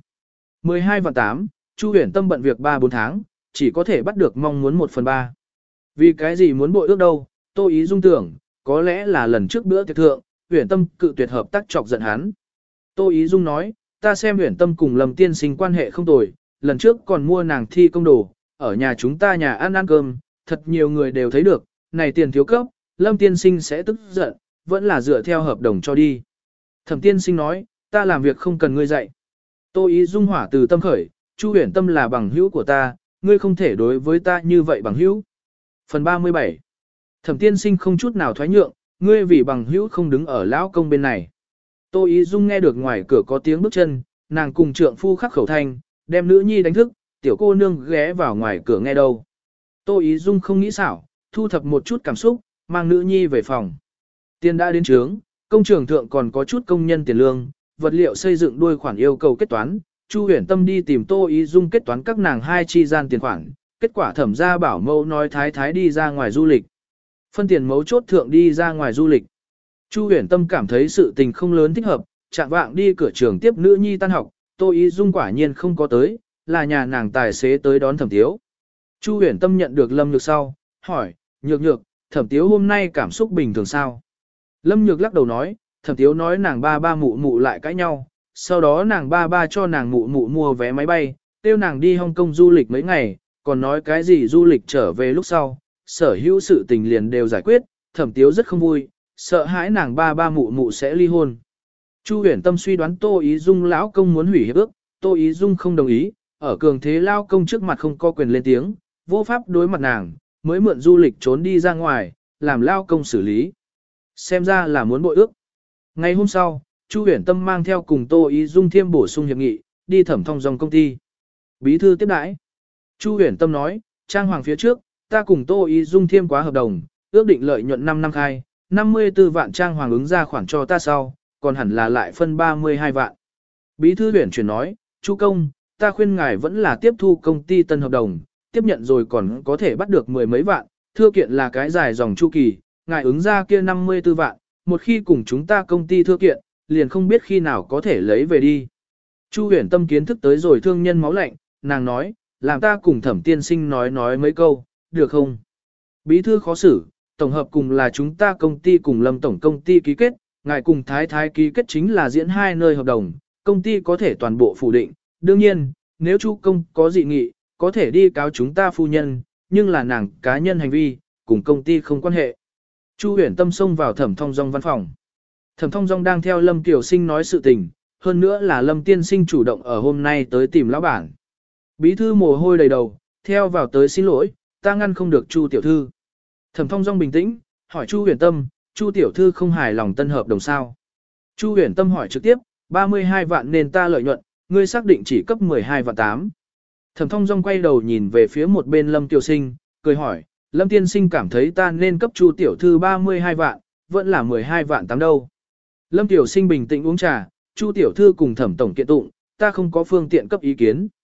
12 vạn 8, Chu Huyền Tâm bận việc 3-4 tháng, chỉ có thể bắt được mong muốn 1/3. Vì cái gì muốn bội ước đâu, Tô Ý Dung tưởng, có lẽ là lần trước bữa tiệc thượng, Huyền Tâm cự tuyệt hợp tác chọc giận hắn. Tô Ý Dung nói, ta xem Huyền Tâm cùng Lâm Tiên Sinh quan hệ không tồi, lần trước còn mua nàng thi công đồ, ở nhà chúng ta nhà ăn cơm, thật nhiều người đều thấy được, này tiền thiếu cấp, Lâm Tiên Sinh sẽ tức giận, vẫn là dựa theo hợp đồng cho đi. Thẩm Tiên Sinh nói, ta làm việc không cần ngươi dạy. Tô Ý Dung hỏa từ tâm khởi, Chu Huyền Tâm là bằng hữu của ta, ngươi không thể đối với ta như vậy bằng hữu. Phần 37. Thẩm Tiên Sinh không chút nào thoái nhượng, ngươi vì bằng hữu không đứng ở lão công bên này. Tô Ý Dung nghe được ngoài cửa có tiếng bước chân, nàng cùng trượng phu khắc khẩu thanh, đem nữ nhi đánh thức, tiểu cô nương ghé vào ngoài cửa nghe đâu. Tô Ý Dung không nghĩ xảo, thu thập một chút cảm xúc, mang nữ nhi về phòng. Tiền đã đến trướng, công trường thượng còn có chút công nhân tiền lương, vật liệu xây dựng đuôi khoản yêu cầu kết toán. Chu Huyền Tâm đi tìm Tô Ý Dung kết toán các nàng hai chi gian tiền khoản, kết quả thẩm gia bảo mẫu nói thái thái đi ra ngoài du lịch. Phân tiền mấu chốt thượng đi ra ngoài du lịch. Chu Huyền Tâm cảm thấy sự tình không lớn thích hợp, chạng vạng đi cửa trường tiếp nữ nhi tan học, Tô Ý Dung quả nhiên không có tới, là nhà nàng tài xế tới đón Thẩm Tiếu. Chu Huyền Tâm nhận được Lâm Nhược sau, hỏi, Nhược, Thẩm Tiếu hôm nay cảm xúc bình thường sao? Lâm Nhược lắc đầu nói, Thẩm Tiếu nói nàng ba mụ mụ lại cãi nhau, sau đó nàng ba cho nàng mụ mụ mua vé máy bay, kêu nàng đi Hồng Kông du lịch mấy ngày, còn nói cái gì du lịch trở về lúc sau, sở hữu sự tình liền đều giải quyết, Thẩm Tiếu rất không vui, sợ hãi nàng ba mụ mụ sẽ ly hôn. Chu Huyền Tâm suy đoán Tô Ý Dung lão công muốn hủy hiệp ước, Tô Ý Dung không đồng ý, ở cường thế lao công trước mặt không có quyền lên tiếng, vô pháp đối mặt nàng, mới mượn du lịch trốn đi ra ngoài, làm lao công xử lý. Xem ra là muốn bội ước. Ngày hôm sau, Chu Huyền Tâm mang theo cùng Tô Ý Dung thiêm bổ sung hiệp nghị, đi Thẩm Thông dòng công ty. Bí thư tiếp đãi. Chu Huyền Tâm nói, trang hoàng phía trước, ta cùng Tô Ý Dung thiêm quá hợp đồng, ước định lợi nhuận 5 năm khai, 54 vạn trang hoàng ứng ra khoản cho ta sau, còn hẳn là lại phân 32 vạn. Bí thư Huyền chuyển nói, Chu công, ta khuyên ngài vẫn là tiếp thu công ty tân hợp đồng, tiếp nhận rồi còn có thể bắt được 10 mấy vạn, thưa kiện là cái dài dòng chu kỳ, ngài ứng ra kia 54 vạn, một khi cùng chúng ta công ty thưa kiện, liền không biết khi nào có thể lấy về đi. Chu Huyền Tâm kiến thức tới rồi thương nhân máu lạnh, nàng nói, làm ta cùng Thẩm Tiên Sinh nói mấy câu, được không? Bí thư khó xử, tổng hợp cùng là chúng ta công ty cùng Lâm tổng công ty ký kết, ngài cùng Thái Thái ký kết chính là diễn hai nơi hợp đồng, công ty có thể toàn bộ phủ định. Đương nhiên, nếu Chu công có dị nghị, có thể đi cáo chúng ta phu nhân, nhưng là nàng cá nhân hành vi, cùng công ty không quan hệ. Chu Huyền Tâm xông vào Thẩm Thông Dong văn phòng. Thẩm Thông Dong đang theo Lâm Kiều Sinh nói sự tình, hơn nữa là Lâm Tiên Sinh chủ động ở hôm nay tới tìm lão bản. Bí thư mồ hôi đầy đầu, theo vào tới xin lỗi, ta ngăn không được Chu tiểu thư. Thẩm Thông Dong bình tĩnh, hỏi Chu Huyền Tâm, Chu tiểu thư không hài lòng tân hợp đồng sao? Chu Huyền Tâm hỏi trực tiếp, 32 vạn nên ta lợi nhuận, ngươi xác định chỉ cấp 12 vạn 8. Thẩm Thông Dong quay đầu nhìn về phía một bên Lâm Tiểu Sinh, cười hỏi, Lâm Tiên Sinh cảm thấy ta nên cấp Chu tiểu thư 32 vạn, vẫn là 12 vạn 8 đâu. Lâm Tiểu Sinh bình tĩnh uống trà, Chu tiểu thư cùng Thẩm tổng kiện tụng, ta không có phương tiện cấp ý kiến.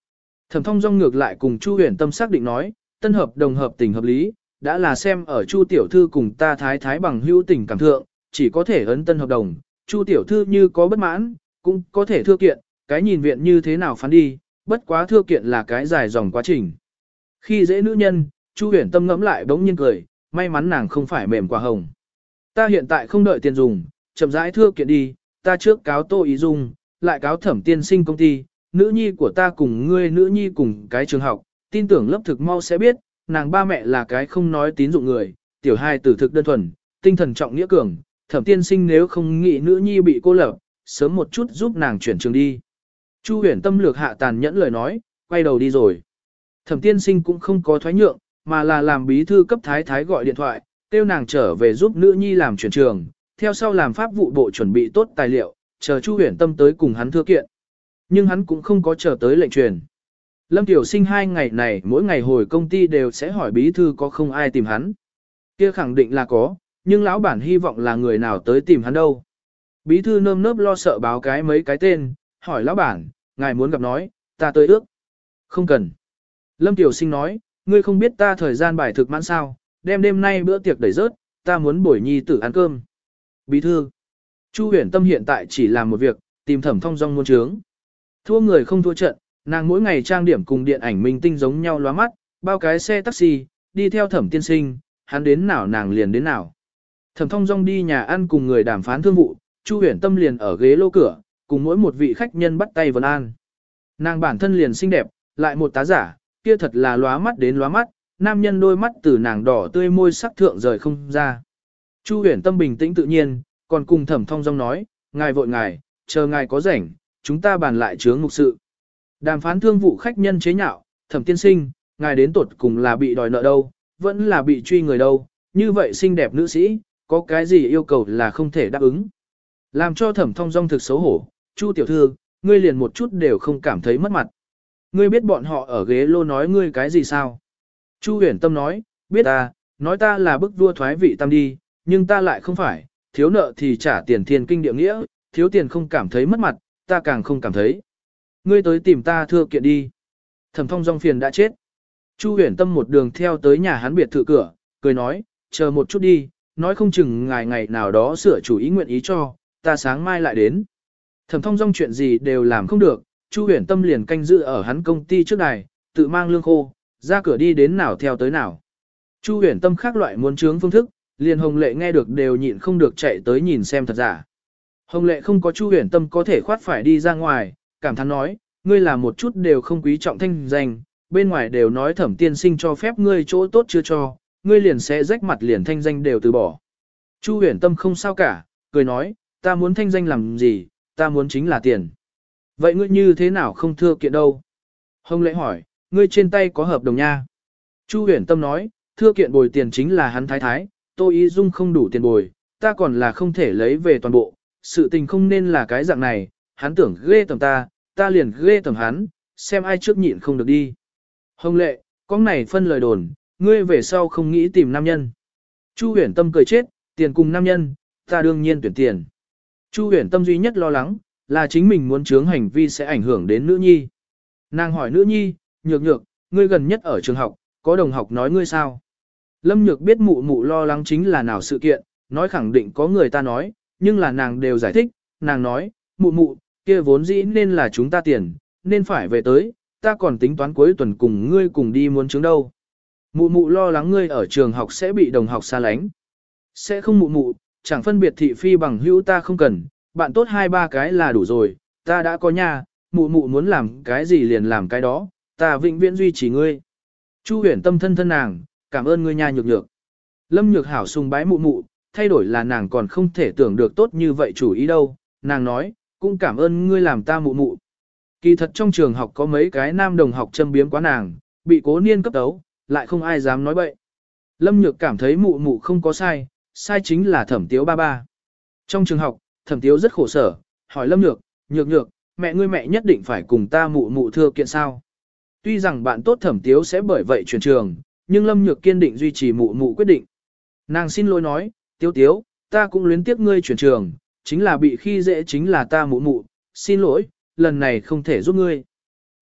Thẩm Thông Dong ngược lại cùng Chu Huyền Tâm xác định nói, tân hợp đồng hợp tình hợp lý, đã là xem ở Chu tiểu thư cùng ta thái thái bằng hữu tình cảm thượng, chỉ có thể ấn tân hợp đồng, Chu tiểu thư như có bất mãn, cũng có thể thưa kiện, cái nhìn viện như thế nào phán đi, bất quá thưa kiện là cái dài dòng quá trình. Khi dễ nữ nhân, Chu Huyền Tâm ngẫm lại bỗng nhiên cười, may mắn nàng không phải mềm quả hồng. Ta hiện tại không đợi tiền dùng, chậm rãi thưa kiện đi, ta trước cáo Tô Ý Dung, lại cáo Thẩm tiên sinh công ty, nữ nhi của ta cùng ngươi nữ nhi cùng cái trường học, tin tưởng lớp thực mau sẽ biết, nàng ba mẹ là cái không nói tín dụng người, tiểu hai tử thực đơn thuần, tinh thần trọng nghĩa cường, Thẩm tiên sinh nếu không nghĩ nữ nhi bị cô lập, sớm một chút giúp nàng chuyển trường đi. Chu Huyền Tâm lược hạ tàn nhẫn lời nói, quay đầu đi rồi. Thẩm tiên sinh cũng không có thoái nhượng, mà là làm bí thư cấp thái thái gọi điện thoại, kêu nàng trở về giúp nữ nhi làm chuyển trường, theo sau làm pháp vụ bộ chuẩn bị tốt tài liệu, chờ Chu Huyền Tâm tới cùng hắn thưa kiện. Nhưng hắn cũng không có chờ tới lệnh truyền. Lâm Tiểu Sinh 2 ngày này mỗi ngày hồi công ty đều sẽ hỏi bí thư có không ai tìm hắn. Kia khẳng định là có, nhưng lão bản hy vọng là người nào tới tìm hắn đâu. Bí thư nơm nớp lo sợ báo cái mấy cái tên, hỏi lão bản, ngài muốn gặp nói, ta tới ước. Không cần. Lâm Tiểu Sinh nói, ngươi không biết ta thời gian bài thực mãn sao, đem đêm nay bữa tiệc đẩy rớt, ta muốn bồi nhi tử ăn cơm. Bí thư. Chu Huyền Tâm hiện tại chỉ làm một việc, tìm Thẩm Thông Dong muôn trướng. Thua người không thua trận, nàng mỗi ngày trang điểm cùng điện ảnh minh tinh giống nhau lóa mắt, bao cái xe taxi, đi theo Thẩm tiên sinh, hắn đến nào nàng liền đến nào. Thẩm Thông Dong đi nhà ăn cùng người đàm phán thương vụ, Chu Huyền Tâm liền ở ghế lô cửa, cùng mỗi một vị khách nhân bắt tay vấn an. Nàng bản thân liền xinh đẹp, lại một tá giả, kia thật là lóa mắt đến lóa mắt, nam nhân đôi mắt từ nàng đỏ tươi môi sắc thượng rời không ra. Chu Huyền Tâm bình tĩnh tự nhiên, còn cùng Thẩm Thông Dong nói, ngài vội ngài, chờ ngài có rảnh, chúng ta bàn lại chướng mục sự. Đàm phán thương vụ khách nhân chế nhạo, Thẩm tiên sinh, ngài đến tột cùng là bị đòi nợ đâu, vẫn là bị truy người đâu, như vậy xinh đẹp nữ sĩ, có cái gì yêu cầu là không thể đáp ứng. Làm cho Thẩm Thông Dong thực xấu hổ, Chu tiểu thư, ngươi liền một chút đều không cảm thấy mất mặt. Ngươi biết bọn họ ở ghế lô nói ngươi cái gì sao? Chu Huyền Tâm nói, biết ta, nói ta là bức vua thoái vị tam đi, nhưng ta lại không phải, thiếu nợ thì trả tiền thiên kinh địa nghĩa, thiếu tiền không cảm thấy mất mặt, ta càng không cảm thấy. Ngươi tới tìm ta thưa kiện đi. Thẩm Thông Dong phiền đã chết. Chu Huyền Tâm một đường theo tới nhà hắn biệt thự cửa, cười nói, chờ một chút đi, nói không chừng ngày nào đó sửa chủ ý nguyện ý cho, ta sáng mai lại đến. Thẩm Thông Dong chuyện gì đều làm không được, Chu Huyền Tâm liền canh giữ ở hắn công ty trước đài, tự mang lương khô, ra cửa đi đến nào theo tới nào. Chu Huyền Tâm khác loại muốn chướng phương thức, liền Hồng Lệ nghe được đều nhịn không được chạy tới nhìn xem thật giả. Hồng Lệ không có Chu Huyền Tâm có thể khoát phải đi ra ngoài, cảm thán nói, ngươi làm một chút đều không quý trọng thanh danh, bên ngoài đều nói Thẩm tiên sinh cho phép ngươi chỗ tốt chưa cho, ngươi liền sẽ rách mặt liền thanh danh đều từ bỏ. Chu Huyền Tâm không sao cả, cười nói, ta muốn thanh danh làm gì, ta muốn chính là tiền. Vậy ngươi như thế nào không thưa kiện đâu? Hồng Lệ hỏi, ngươi trên tay có hợp đồng nha. Chu Huyền Tâm nói, thưa kiện bồi tiền chính là hắn thái thái, Tô Ý Dung không đủ tiền bồi, ta còn là không thể lấy về toàn bộ, sự tình không nên là cái dạng này, hắn tưởng ghê tầm ta liền ghê tầm hắn, xem ai trước nhịn không được đi. Hồng Lệ, con này phân lời đồn, ngươi về sau không nghĩ tìm nam nhân. Chu Huyền Tâm cười chết, tiền cùng nam nhân, ta đương nhiên tuyển tiền. Chu Huyền Tâm duy nhất lo lắng, là chính mình muốn chướng hành vi sẽ ảnh hưởng đến nữ nhi. Nàng hỏi nữ nhi, nhược nhược, ngươi gần nhất ở trường học, có đồng học nói ngươi sao? Lâm Nhược biết mụ mụ lo lắng chính là nào sự kiện, nói khẳng định có người ta nói, nhưng là nàng đều giải thích, nàng nói, mụ mụ, kia vốn dĩ nên là chúng ta tiền, nên phải về tới, ta còn tính toán cuối tuần cùng ngươi cùng đi muốn chứng đâu. Mụ mụ lo lắng ngươi ở trường học sẽ bị đồng học xa lánh. Sẽ không mụ mụ, chẳng phân biệt thị phi bằng hữu ta không cần, bạn tốt 2-3 cái là đủ rồi, ta đã có nhà, mụ mụ muốn làm cái gì liền làm cái đó, ta vĩnh viễn duy trì ngươi. Chu Huyền Tâm thân nàng, cảm ơn ngươi nha nhược nhược. Lâm Nhược hảo sùng bái mụ mụ, thay đổi là nàng còn không thể tưởng được tốt như vậy chủ ý đâu, nàng nói, cũng cảm ơn ngươi làm ta mụ mụ. Kỳ thật trong trường học có mấy cái nam đồng học châm biếm quá nàng, bị cố niên cấp tấu, lại không ai dám nói bậy. Lâm Nhược cảm thấy mụ mụ không có sai, sai chính là Thẩm Tiếu ba ba. Trong trường học, Thẩm Tiếu rất khổ sở, hỏi Lâm Nhược, nhược nhược, mẹ ngươi mẹ nhất định phải cùng ta mụ mụ thưa kiện sao. Tuy rằng bạn tốt Thẩm Tiếu sẽ bởi vậy chuyển trường, nhưng Lâm Nhược kiên định duy trì mụ mụ quyết định. Nàng xin lỗi nói, Tiếu Tiếu, ta cũng luyến tiếc ngươi chuyển trường, chính là bị khi dễ chính là ta mụ mụ, xin lỗi, lần này không thể giúp ngươi.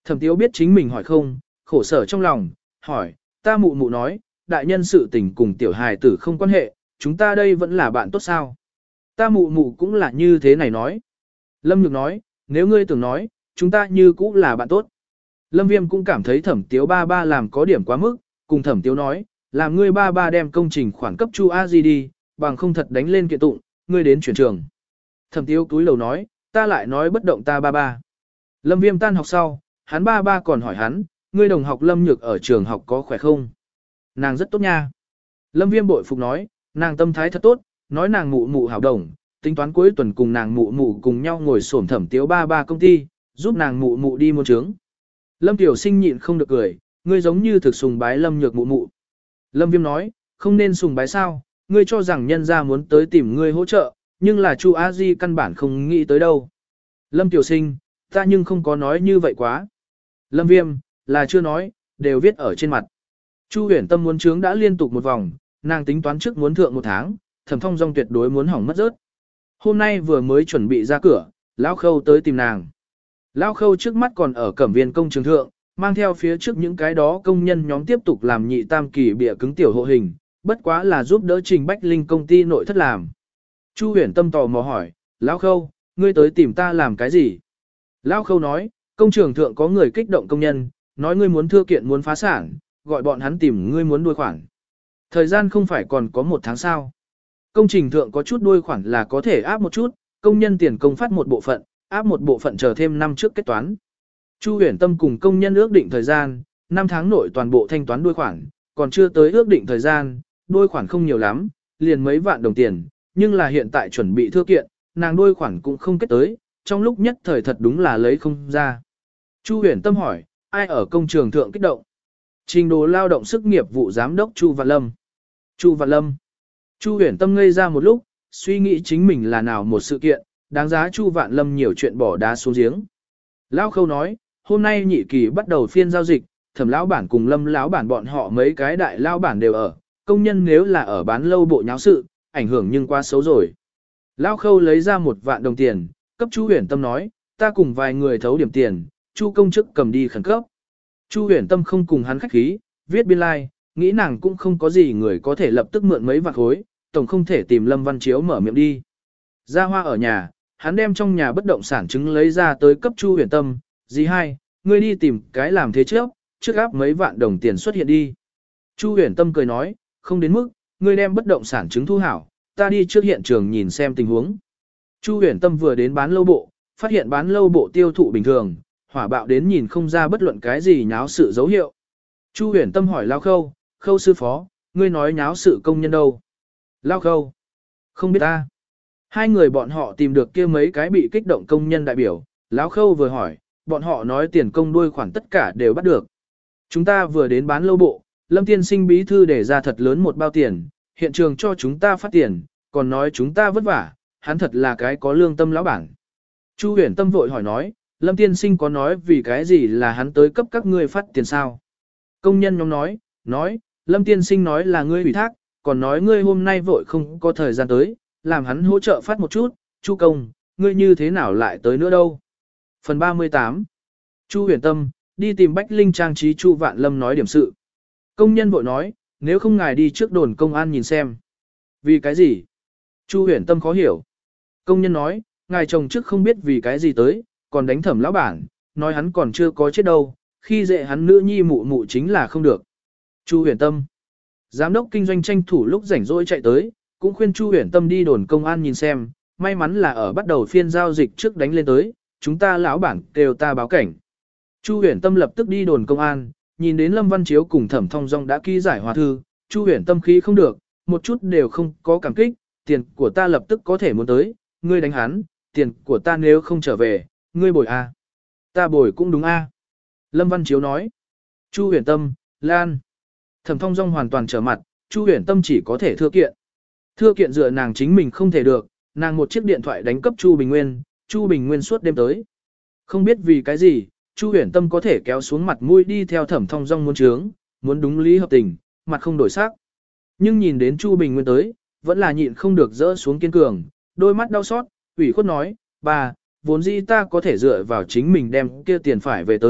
Thẩm Tiếu biết chính mình hỏi không, khổ sở trong lòng, hỏi, ta mụ mụ nói, đại nhân sự tình cùng tiểu hài tử không quan hệ, chúng ta đây vẫn là bạn tốt sao? Ta mụ mụ cũng là như thế này nói. Lâm Nhược nói, nếu ngươi tưởng nói, chúng ta như cũ là bạn tốt. Lâm Viêm cũng cảm thấy Thẩm Tiếu ba ba làm có điểm quá mức, cùng Thẩm Tiếu nói, làm ngươi ba ba đem công trình khoản cấp Chu A Di đi, bằng không thật đánh lên kiện tụng, ngươi đến chuyển trường. Thẩm Tiếu túi lầu nói, ta lại nói bất động ta ba ba. Lâm Viêm tan học sau, hắn ba ba còn hỏi hắn, ngươi đồng học Lâm Nhược ở trường học có khỏe không? Nàng rất tốt nha. Lâm Viêm bội phục nói, nàng tâm thái thật tốt, nói nàng mụ mụ hảo đồng, tính toán cuối tuần cùng nàng mụ mụ cùng nhau ngồi xổm Thẩm Tiếu ba ba công ty, giúp nàng mụ mụ đi mua trướng. Lâm Tiểu Sinh nhịn không được cười, ngươi giống như thực sùng bái Lâm Nhược mụ mụ. Lâm Viêm nói, không nên sùng bái sao, ngươi cho rằng nhân gia muốn tới tìm ngươi hỗ trợ, nhưng là Chu A Di căn bản không nghĩ tới đâu. Lâm Tiểu Sinh, ta nhưng không có nói như vậy quá. Lâm Viêm, là chưa nói, đều viết ở trên mặt. Chu Huyền Tâm muốn trướng đã liên tục một vòng, nàng tính toán trước muốn thượng một tháng, Thẩm Thông Dong tuyệt đối muốn hỏng mất rớt. Hôm nay vừa mới chuẩn bị ra cửa, Lão Khâu tới tìm nàng. Lão Khâu trước mắt còn ở Cẩm Viên công trường thượng, mang theo phía trước những cái đó công nhân nhóm tiếp tục làm nhị tam kỳ bịa cứng tiểu hộ hình, bất quá là giúp đỡ Trình Bách Linh công ty nội thất làm. Chu Huyền Tâm tò mò hỏi, Lão Khâu, ngươi tới tìm ta làm cái gì? Lão Khâu nói, công trường thượng có người kích động công nhân, nói ngươi muốn thưa kiện muốn phá sản, gọi bọn hắn tìm ngươi muốn đuôi khoản. Thời gian không phải còn có một tháng sao. Công trình thượng có chút đuôi khoản là có thể áp một chút, công nhân tiền công phát một bộ phận, áp một bộ phận chờ thêm năm trước kết toán. Chu Huyền Tâm cùng công nhân ước định thời gian, 5 tháng nội toàn bộ thanh toán đuôi khoản, còn chưa tới ước định thời gian, đuôi khoản không nhiều lắm, liền mấy vạn đồng tiền, nhưng là hiện tại chuẩn bị thưa kiện, nàng đuôi khoản cũng không kết tới, trong lúc nhất thời thật đúng là lấy không ra. Chu Huyền Tâm hỏi, ai ở công trường thượng kích động? Trình độ lao động sức nghiệp vụ giám đốc Chu Vạn Lâm. Chu Vạn Lâm. Chu Huyền Tâm ngây ra một lúc, suy nghĩ chính mình là nào một sự kiện, đáng giá Chu Vạn Lâm nhiều chuyện bỏ đá xuống giếng. Lão Khâu nói, hôm nay nhị kỳ bắt đầu phiên giao dịch, Thẩm lão bản cùng Lâm lão bản bọn họ mấy cái đại lão bản đều ở, công nhân nếu là ở bán lâu bộ nháo sự, ảnh hưởng nhưng quá xấu rồi. Lão Khâu lấy ra 1 vạn đồng tiền, cấp Chu Huyền Tâm nói, ta cùng vài người thấu điểm tiền, Chu công chức cầm đi khẩn cấp. Chu Huyền Tâm không cùng hắn khách khí, viết biên lai, like, nghĩ nàng cũng không có gì người có thể lập tức mượn mấy vạn khối, tổng không thể tìm Lâm Văn Chiếu mở miệng đi. Ra Hoa ở nhà, hắn đem trong nhà bất động sản chứng lấy ra tới cấp Chu Huyền Tâm, dì hai, ngươi đi tìm cái làm thế trước áp mấy vạn đồng tiền xuất hiện đi. Chu Huyền Tâm cười nói, không đến mức, ngươi đem bất động sản chứng thu hảo, ta đi trước hiện trường nhìn xem tình huống. Chu Huyền Tâm vừa đến bán lâu bộ, phát hiện bán lâu bộ tiêu thụ bình thường, hỏa bạo đến nhìn không ra bất luận cái gì nháo sự dấu hiệu. Chu Huyền Tâm hỏi Lao Khâu, Khâu sư phó, ngươi nói nháo sự công nhân đâu? Lao Khâu, không biết ta. Hai người bọn họ tìm được kia mấy cái bị kích động công nhân đại biểu, Lão Khâu vừa hỏi, bọn họ nói tiền công đuôi khoản tất cả đều bắt được. Chúng ta vừa đến bán lâu bộ, Lâm tiên sinh bí thư để ra thật lớn một bao tiền, hiện trường cho chúng ta phát tiền, còn nói chúng ta vất vả, hắn thật là cái có lương tâm lão bản. Chu Huyền Tâm vội hỏi nói, Lâm tiên sinh có nói vì cái gì là hắn tới cấp các ngươi phát tiền sao? Công nhân nhóm nói, Lâm tiên sinh nói là ngươi ủy thác, còn nói ngươi hôm nay vội không có thời gian tới, làm hắn hỗ trợ phát một chút, Chu công, ngươi như thế nào lại tới nữa đâu? Phần 38. Chu Huyền Tâm, đi tìm Bách Linh trang trí Chu Vạn Lâm nói điểm sự. Công nhân vội nói, nếu không ngài đi trước đồn công an nhìn xem. Vì cái gì? Chu Huyền Tâm khó hiểu. Công nhân nói, ngài chồng trước không biết vì cái gì tới, còn đánh Thẩm lão bản, nói hắn còn chưa có chết đâu, khi dễ hắn nữ nhi mụ mụ chính là không được. Chu Huyền Tâm. Giám đốc kinh doanh tranh thủ lúc rảnh rỗi chạy tới, cũng khuyên Chu Huyền Tâm đi đồn công an nhìn xem, may mắn là ở bắt đầu phiên giao dịch trước đánh lên tới, chúng ta lão bản kêu ta báo cảnh. Chu Huyền Tâm lập tức đi đồn công an, nhìn đến Lâm Văn Chiếu cùng Thẩm Thông Dong đã ký giải hòa thư, Chu Huyền Tâm khí không được, một chút đều không có cảm kích, tiền của ta lập tức có thể muốn tới, ngươi đánh hắn, tiền của ta nếu không trở về, ngươi bồi a. Ta bồi cũng đúng a. Lâm Văn Chiếu nói. Chu Huyền Tâm, Lan. Thẩm Thông Dong hoàn toàn trở mặt, Chu Huyền Tâm chỉ có thể thưa kiện. Thưa kiện dựa nàng chính mình không thể được, nàng một chiếc điện thoại đánh cấp Chu Bình Nguyên, Chu Bình Nguyên suốt đêm tới. Không biết vì cái gì, Chu Huyền Tâm có thể kéo xuống mặt mũi đi theo Thẩm Thông Dong muốn trướng, muốn đúng lý hợp tình, mặt không đổi sắc. Nhưng nhìn đến Chu Bình Nguyên tới, vẫn là nhịn không được dỡ xuống kiên cường, đôi mắt đau xót, ủy khuất nói, bà, vốn dĩ ta có thể dựa vào chính mình đem kia tiền phải về tới,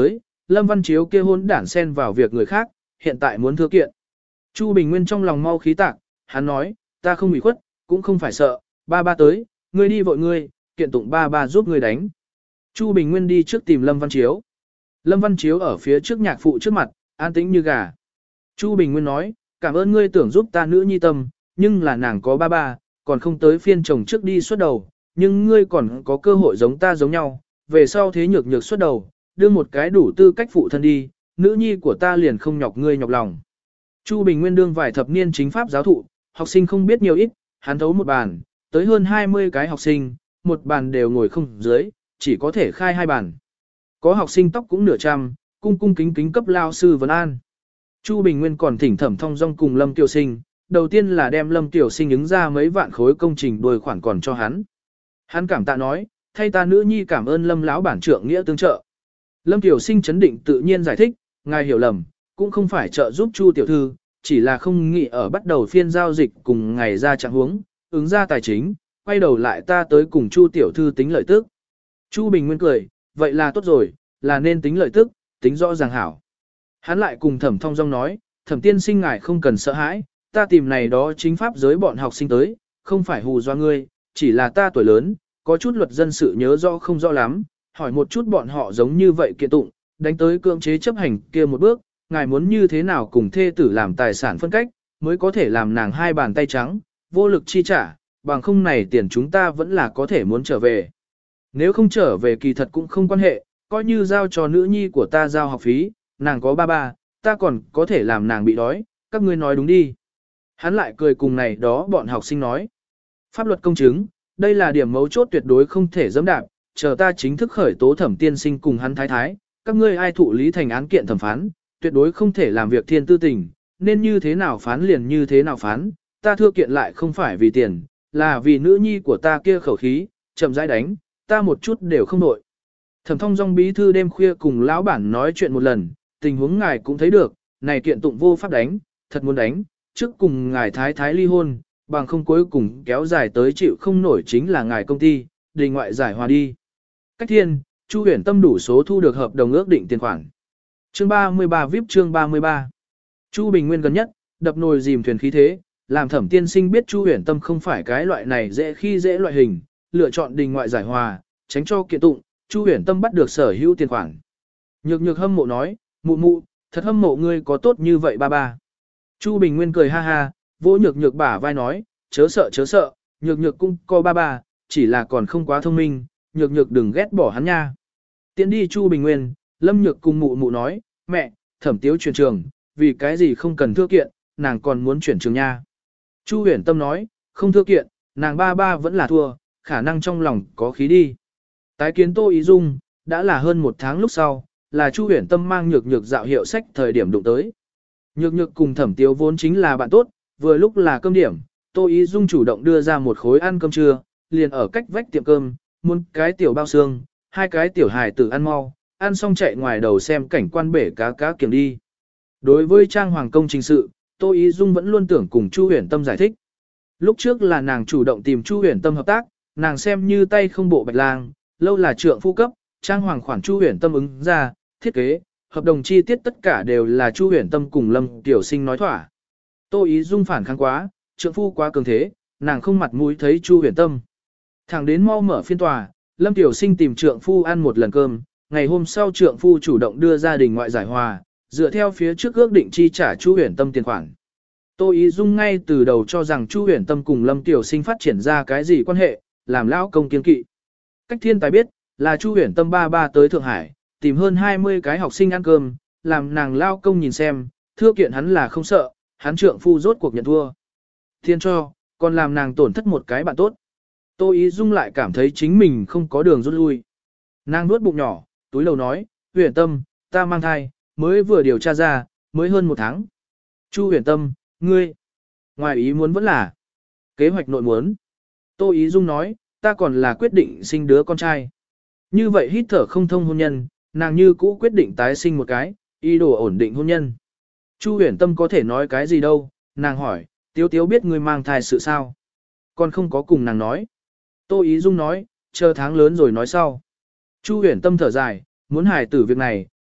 Lâm Văn Chiếu kia hôn đản xen vào việc người khác, hiện tại muốn thưa kiện. Chu Bình Nguyên trong lòng mau khí tạc, hắn nói, ta không bị khuất, cũng không phải sợ, ba ba tới, ngươi đi vội ngươi, kiện tụng ba ba giúp ngươi đánh. Chu Bình Nguyên đi trước tìm Lâm Văn Chiếu. Lâm Văn Chiếu ở phía trước nhạc phụ trước mặt, an tĩnh như gà. Chu Bình Nguyên nói, cảm ơn ngươi tưởng giúp ta nữ nhi tâm, nhưng là nàng có ba ba, còn không tới phiên chồng trước đi xuất đầu, nhưng ngươi còn có cơ hội giống ta giống nhau, về sau thế nhược nhược xuất đầu, đưa một cái đủ tư cách phụ thân đi, nữ nhi của ta liền không nhọc ngươi nhọc lòng. Chu Bình Nguyên đương vài thập niên chính pháp giáo thụ, học sinh không biết nhiều ít, hắn thấu một bàn, tới hơn 20 cái học sinh, một bàn đều ngồi không dưới, chỉ có thể khai hai bàn. Có học sinh tóc cũng nửa trăm, cung cung kính kính cấp lao sư vấn an. Chu Bình Nguyên còn thỉnh Thẩm Thông Dong cùng Lâm Tiểu Sinh, đầu tiên là đem Lâm Tiểu Sinh ứng ra mấy vạn khối công trình đuôi khoản còn cho hắn. Hắn cảm tạ nói, thay ta nữ nhi cảm ơn Lâm lão bản trưởng nghĩa tương trợ. Lâm Tiểu Sinh chấn định tự nhiên giải thích, ngài hiểu lầm, cũng không phải trợ giúp Chu tiểu thư, chỉ là không nghĩ ở bắt đầu phiên giao dịch cùng ngày ra trạng huống, ứng ra tài chính, quay đầu lại ta tới cùng Chu tiểu thư tính lợi tức. Chu Bình Nguyên cười, vậy là tốt rồi, là nên tính lợi tức, tính rõ ràng hảo. Hắn lại cùng Thẩm Thông Dong nói, Thẩm tiên sinh ngài không cần sợ hãi, ta tìm này đó chính pháp giới bọn học sinh tới, không phải hù dọa ngươi, chỉ là ta tuổi lớn, có chút luật dân sự nhớ rõ không rõ lắm, hỏi một chút bọn họ giống như vậy kiện tụng, đánh tới cưỡng chế chấp hành kia một bước, ngài muốn như thế nào cùng thê tử làm tài sản phân cách, mới có thể làm nàng hai bàn tay trắng, vô lực chi trả, bằng không này tiền chúng ta vẫn là có thể muốn trở về. Nếu không trở về kỳ thật cũng không quan hệ, coi như giao cho nữ nhi của ta giao học phí, nàng có ba ba, ta còn có thể làm nàng bị đói, các ngươi nói đúng đi. Hắn lại cười cùng này đó bọn học sinh nói. Pháp luật công chứng, đây là điểm mấu chốt tuyệt đối không thể dẫm đạp, chờ ta chính thức khởi tố Thẩm tiên sinh cùng hắn thái thái, các ngươi ai thụ lý thành án kiện thẩm phán, tuyệt đối không thể làm việc thiên tư tình, nên như thế nào phán liền như thế nào phán, ta thưa kiện lại không phải vì tiền, là vì nữ nhi của ta kia khẩu khí, chậm rãi đánh, ta một chút đều không nội. Thẩm Thông Dong bí thư đêm khuya cùng lão bản nói chuyện một lần, tình huống ngài cũng thấy được, này kiện tụng vô pháp đánh, thật muốn đánh, trước cùng ngài thái thái ly hôn, bằng không cuối cùng kéo dài tới chịu không nổi chính là ngài công ty, đình ngoại giải hòa đi. Cách thiên, Chu Huyền Tâm đủ số thu được hợp đồng ước định tiền khoản. Chương 33 VIP chương 33. Chu Bình Nguyên gần nhất, đập nồi dìm thuyền khí thế, làm Thẩm tiên sinh biết Chu Huyền Tâm không phải cái loại này dễ khi dễ loại hình, lựa chọn đình ngoại giải hòa, tránh cho kiện tụng, Chu Huyền Tâm bắt được sở hữu tiền khoản. Nhược nhược hâm mộ nói, mụ mụ, thật hâm mộ ngươi có tốt như vậy ba ba. Chu Bình Nguyên cười ha ha, vỗ nhược nhược bả vai nói, chớ sợ, nhược nhược cũng có ba ba, chỉ là còn không quá thông minh, nhược nhược đừng ghét bỏ hắn nha. Tiến đi Chu Bình Nguyên, Lâm Nhược cùng mụ mụ nói, mẹ, Thẩm tiếu chuyển trường, vì cái gì không cần thưa kiện, nàng còn muốn chuyển trường nha. Chu Huyền Tâm nói, không thưa kiện, nàng ba ba vẫn là thua, khả năng trong lòng có khí đi. Tái kiến Tô Ý Dung, đã là hơn một tháng lúc sau, là Chu Huyền Tâm mang nhược nhược dạo hiệu sách thời điểm đụng tới. Nhược nhược cùng Thẩm tiếu vốn chính là bạn tốt, vừa lúc là cơm điểm, Tô Ý Dung chủ động đưa ra một khối ăn cơm trưa, liền ở cách vách tiệm cơm, muốn cái tiểu bao xương, hai cái tiểu hài tử ăn mau, ăn xong chạy ngoài đầu xem cảnh quan bể cá kiềng đi. Đối với trang hoàng công trình sự, Tô Ý Dung vẫn luôn tưởng cùng Chu Huyền Tâm giải thích. Lúc trước là nàng chủ động tìm Chu Huyền Tâm hợp tác, nàng xem như tay không bộ bạch lang, lâu là trượng phu cấp, trang hoàng khoản Chu Huyền Tâm ứng ra, thiết kế, hợp đồng chi tiết tất cả đều là Chu Huyền Tâm cùng Lâm Tiểu Sinh nói thỏa. Tô Ý Dung phản kháng quá, trượng phu quá cường thế, nàng không mặt mũi thấy Chu Huyền Tâm. Thẳng đến mau mở phiên tòa, Lâm Tiểu Sinh tìm trượng phu ăn một lần cơm, ngày hôm sau trượng phu chủ động đưa gia đình ngoại giải hòa, dựa theo phía trước ước định chi trả Chu Huyền Tâm tiền khoản. Tô Ý Dung ngay từ đầu cho rằng Chu Huyền Tâm cùng Lâm Tiểu Sinh phát triển ra cái gì quan hệ, làm lão công kiên kỵ. Cách thiên tài biết, là Chu Huyền Tâm ba ba tới Thượng Hải, tìm hơn 20 cái học sinh ăn cơm, làm nàng lao công nhìn xem, thưa kiện hắn là không sợ, hắn trượng phu rốt cuộc nhận thua. Thiên cho, còn làm nàng tổn thất một cái bạn tốt. Tô Ý Dung lại cảm thấy chính mình không có đường rút lui. Nàng nuốt bụng nhỏ, túi lầu nói, Huyền Tâm, ta mang thai, mới vừa điều tra ra, mới hơn một tháng. Chu Huyền Tâm, ngươi, ngoài ý muốn vẫn là kế hoạch nội muốn. Tô Ý Dung nói, ta còn là quyết định sinh đứa con trai. Như vậy hít thở không thông hôn nhân, nàng như cũ quyết định tái sinh một cái, ý đồ ổn định hôn nhân. Chu Huyền Tâm có thể nói cái gì đâu, nàng hỏi, Tiếu Tiếu biết ngươi mang thai sự sao? Còn không có cùng nàng nói. Tô Ý Dung nói, chờ tháng lớn rồi nói sau. Chu Huyền Tâm thở dài, muốn hài tử việc này,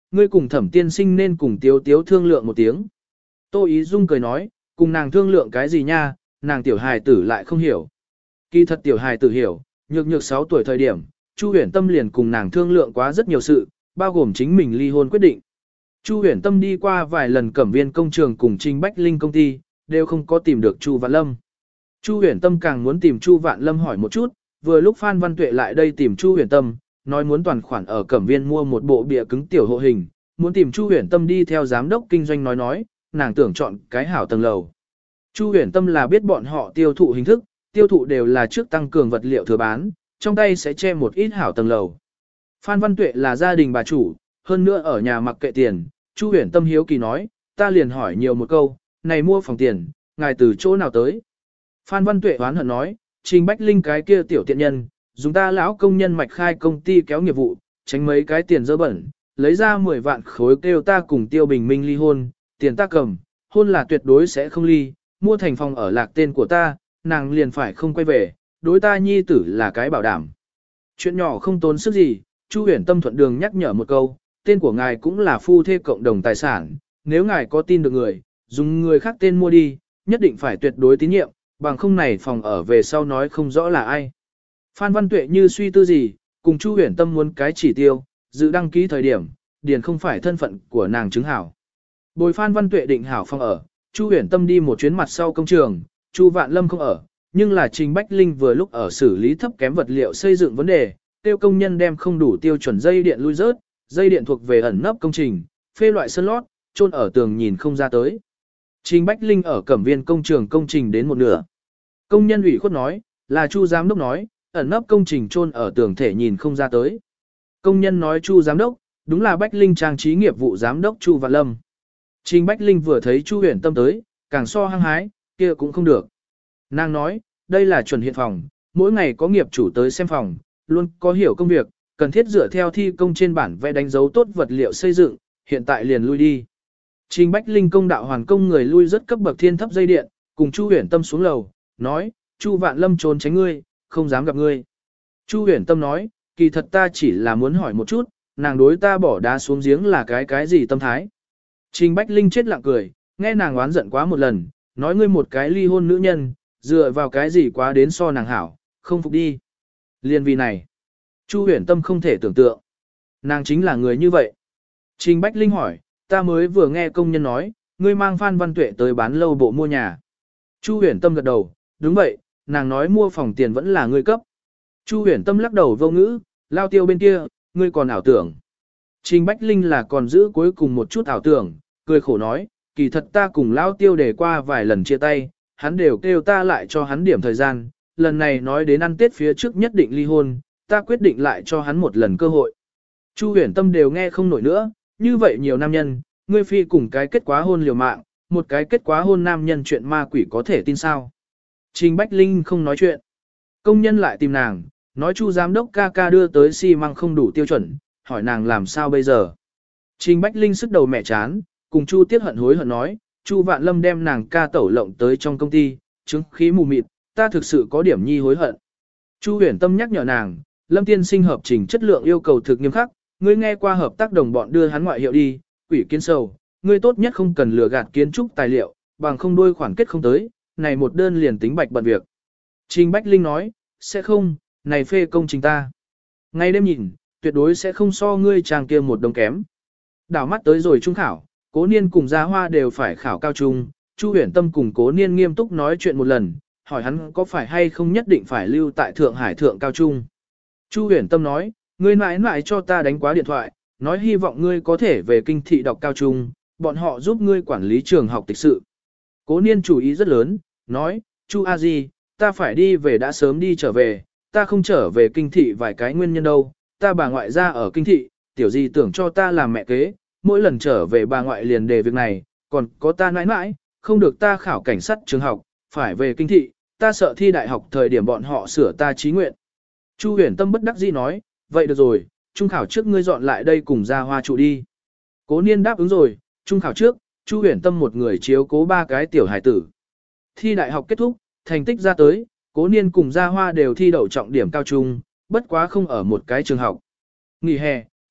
ngươi cùng Thẩm tiên sinh nên cùng Tiếu Tiếu thương lượng một tiếng. Tô Ý Dung cười nói, cùng nàng thương lượng cái gì nha, nàng tiểu hài tử lại không hiểu. Kỳ thật tiểu hài tử hiểu, nhược nhược 6 tuổi thời điểm, Chu Huyền Tâm liền cùng nàng thương lượng quá rất nhiều sự, bao gồm chính mình ly hôn quyết định. Chu Huyền Tâm đi qua vài lần Cẩm Viên công trường cùng Trình Bách Linh công ty, đều không có tìm được Chu Vạn Lâm. Chu Huyền Tâm càng muốn tìm Chu Vạn Lâm hỏi một chút, vừa lúc Phan Văn Tuệ lại đây tìm Chu Huyền Tâm, nói muốn toàn khoản ở Cẩm Viên mua một bộ bìa cứng tiểu hộ hình, muốn tìm Chu Huyền Tâm đi theo giám đốc kinh doanh nói, nàng tưởng chọn cái hảo tầng lầu. Chu Huyền Tâm là biết bọn họ tiêu thụ hình thức, tiêu thụ đều là trước tăng cường vật liệu thừa bán, trong tay sẽ che một ít hảo tầng lầu. Phan Văn Tuệ là gia đình bà chủ, hơn nữa ở nhà mặc kệ tiền, Chu Huyền Tâm hiếu kỳ nói, ta liền hỏi nhiều một câu, này mua phòng tiền, ngài từ chỗ nào tới? Phan Văn Tuệ oán hận nói, Trình Bách Linh cái kia tiểu tiện nhân, dùng ta lão công nhân mạch khai công ty kéo nghiệp vụ, tránh mấy cái tiền dơ bẩn, lấy ra 10 vạn khối kêu ta cùng Tiêu Bình Minh ly hôn, tiền ta cầm, hôn là tuyệt đối sẽ không ly, mua thành phòng ở lạc tên của ta, nàng liền phải không quay về, đối ta nhi tử là cái bảo đảm. Chuyện nhỏ không tốn sức gì, Chu Huyền Tâm thuận đường nhắc nhở một câu, tên của ngài cũng là phu thê cộng đồng tài sản, nếu ngài có tin được người, dùng người khác tên mua đi, nhất định phải tuyệt đối tín nhiệm, bằng không này phòng ở về sau nói không rõ là ai. Phan Văn Tuệ như suy tư gì, cùng Chu Huyền Tâm muốn cái chỉ tiêu, dự đăng ký thời điểm, điền không phải thân phận của nàng chứng hảo. Bồi Phan Văn Tuệ định hảo phòng ở, Chu Huyền Tâm đi một chuyến mặt sau công trường, Chu Vạn Lâm không ở, nhưng là Trình Bách Linh vừa lúc ở xử lý thấp kém vật liệu xây dựng vấn đề, tiêu công nhân đem không đủ tiêu chuẩn dây điện lui rớt, dây điện thuộc về ẩn nấp công trình, phê loại sơn lót, chôn ở tường nhìn không ra tới. Trình Bách Linh ở Cẩm Viên công trường công trình đến một nửa. Công nhân ủy khuất nói, là Chu giám đốc nói, ẩn nấp công trình chôn ở tường thể nhìn không ra tới. Công nhân nói Chu giám đốc, đúng là Bách Linh trang trí nghiệp vụ giám đốc Chu Vạn Lâm. Trình Bách Linh vừa thấy Chu Huyền Tâm tới, càng so hăng hái, kia cũng không được. Nàng nói, đây là chuẩn hiện phòng, mỗi ngày có nghiệp chủ tới xem phòng, luôn có hiểu công việc, cần thiết dựa theo thi công trên bản vẽ đánh dấu tốt vật liệu xây dựng, hiện tại liền lui đi. Trình Bách Linh công đạo hoàn công người lui rất cấp bậc thiên thấp dây điện, cùng Chu Huyền Tâm xuống lầu, nói, Chu Vạn Lâm trốn tránh ngươi, không dám gặp ngươi. Chu Huyền Tâm nói, kỳ thật ta chỉ là muốn hỏi một chút, nàng đối ta bỏ đá xuống giếng là cái gì tâm thái. Trình Bách Linh chết lặng cười, nghe nàng oán giận quá một lần, nói ngươi một cái ly hôn nữ nhân, dựa vào cái gì quá đến so nàng hảo, không phục đi. Liên vì này, Chu Huyền Tâm không thể tưởng tượng. Nàng chính là người như vậy. Trình Bách Linh hỏi, ta mới vừa nghe công nhân nói, ngươi mang Phan Văn Tuệ tới bán lâu bộ mua nhà. Chu Huyền Tâm gật đầu, đúng vậy, nàng nói mua phòng tiền vẫn là ngươi cấp. Chu Huyền Tâm lắc đầu vô ngữ, Lao Tiêu bên kia, ngươi còn ảo tưởng. Trình Bách Linh là còn giữ cuối cùng một chút ảo tưởng, cười khổ nói, kỳ thật ta cùng Lao Tiêu để qua vài lần chia tay, hắn đều kêu ta lại cho hắn điểm thời gian, lần này nói đến ăn Tết phía trước nhất định ly hôn, ta quyết định lại cho hắn một lần cơ hội. Chu Huyền Tâm đều nghe không nổi nữa, như vậy nhiều nam nhân, ngươi phi cùng cái kết quá hôn liều mạng, một cái kết quá hôn nam nhân chuyện ma quỷ có thể tin sao. Trình Bách Linh không nói chuyện. Công nhân lại tìm nàng, nói Chu giám đốc ca ca đưa tới xi măng không đủ tiêu chuẩn, hỏi nàng làm sao bây giờ. Trình Bách Linh sức đầu mẹ chán, cùng Chu Tiết hận hối hận nói, Chu Vạn Lâm đem nàng ca tẩu lộng tới trong công ty, chứng khí mù mịt, ta thực sự có điểm nhi hối hận. Chu Huyền Tâm nhắc nhở nàng, Lâm tiên sinh hợp trình chất lượng yêu cầu thực nghiêm khắc, ngươi nghe qua hợp tác đồng bọn đưa hắn ngoại hiệu đi, quỷ kiến sầu, ngươi tốt nhất không cần lừa gạt kiến trúc tài liệu, bằng không đôi khoản kết không tới, này một đơn liền tính bạch bận việc. Trình Bách Linh nói, sẽ không, này phê công trình ta. Ngay đêm nhìn, tuyệt đối sẽ không so ngươi chàng kia một đồng kém. Đảo mắt tới rồi trung khảo, Cố Niên cùng Gia Hoa đều phải khảo cao trung, Chu Huyền Tâm cùng Cố Niên nghiêm túc nói chuyện một lần, hỏi hắn có phải hay không nhất định phải lưu tại Thượng Hải Thượng Cao Trung. Chu Huyền Tâm nói, ngươi mãi mãi cho ta đánh quá điện thoại, nói hy vọng ngươi có thể về kinh thị đọc cao trung, bọn họ giúp ngươi quản lý trường học tịch sự. Cố Niên chủ ý rất lớn, nói, Chu A Di, ta phải đi về đã sớm đi trở về, ta không trở về kinh thị vài cái nguyên nhân đâu, ta bà ngoại ra ở kinh thị, tiểu gì tưởng cho ta làm mẹ kế, mỗi lần trở về bà ngoại liền đề việc này, còn có ta nãi nãi, không được ta khảo cảnh sát trường học, phải về kinh thị, ta sợ thi đại học thời điểm bọn họ sửa ta chí nguyện. Chu Huyền Tâm bất đắc dĩ nói, vậy được rồi, trung khảo trước ngươi dọn lại đây cùng Gia Hoa trụ đi. Cố Niên đáp ứng rồi, trung khảo trước, Chu Huyền Tâm một người chiếu cố 3 cái tiểu hải tử. Thi đại học kết thúc, thành tích ra tới, Cố Niên cùng Gia Hoa đều thi đậu trọng điểm cao trung, bất quá không ở một cái trường học. Nghỉ hè,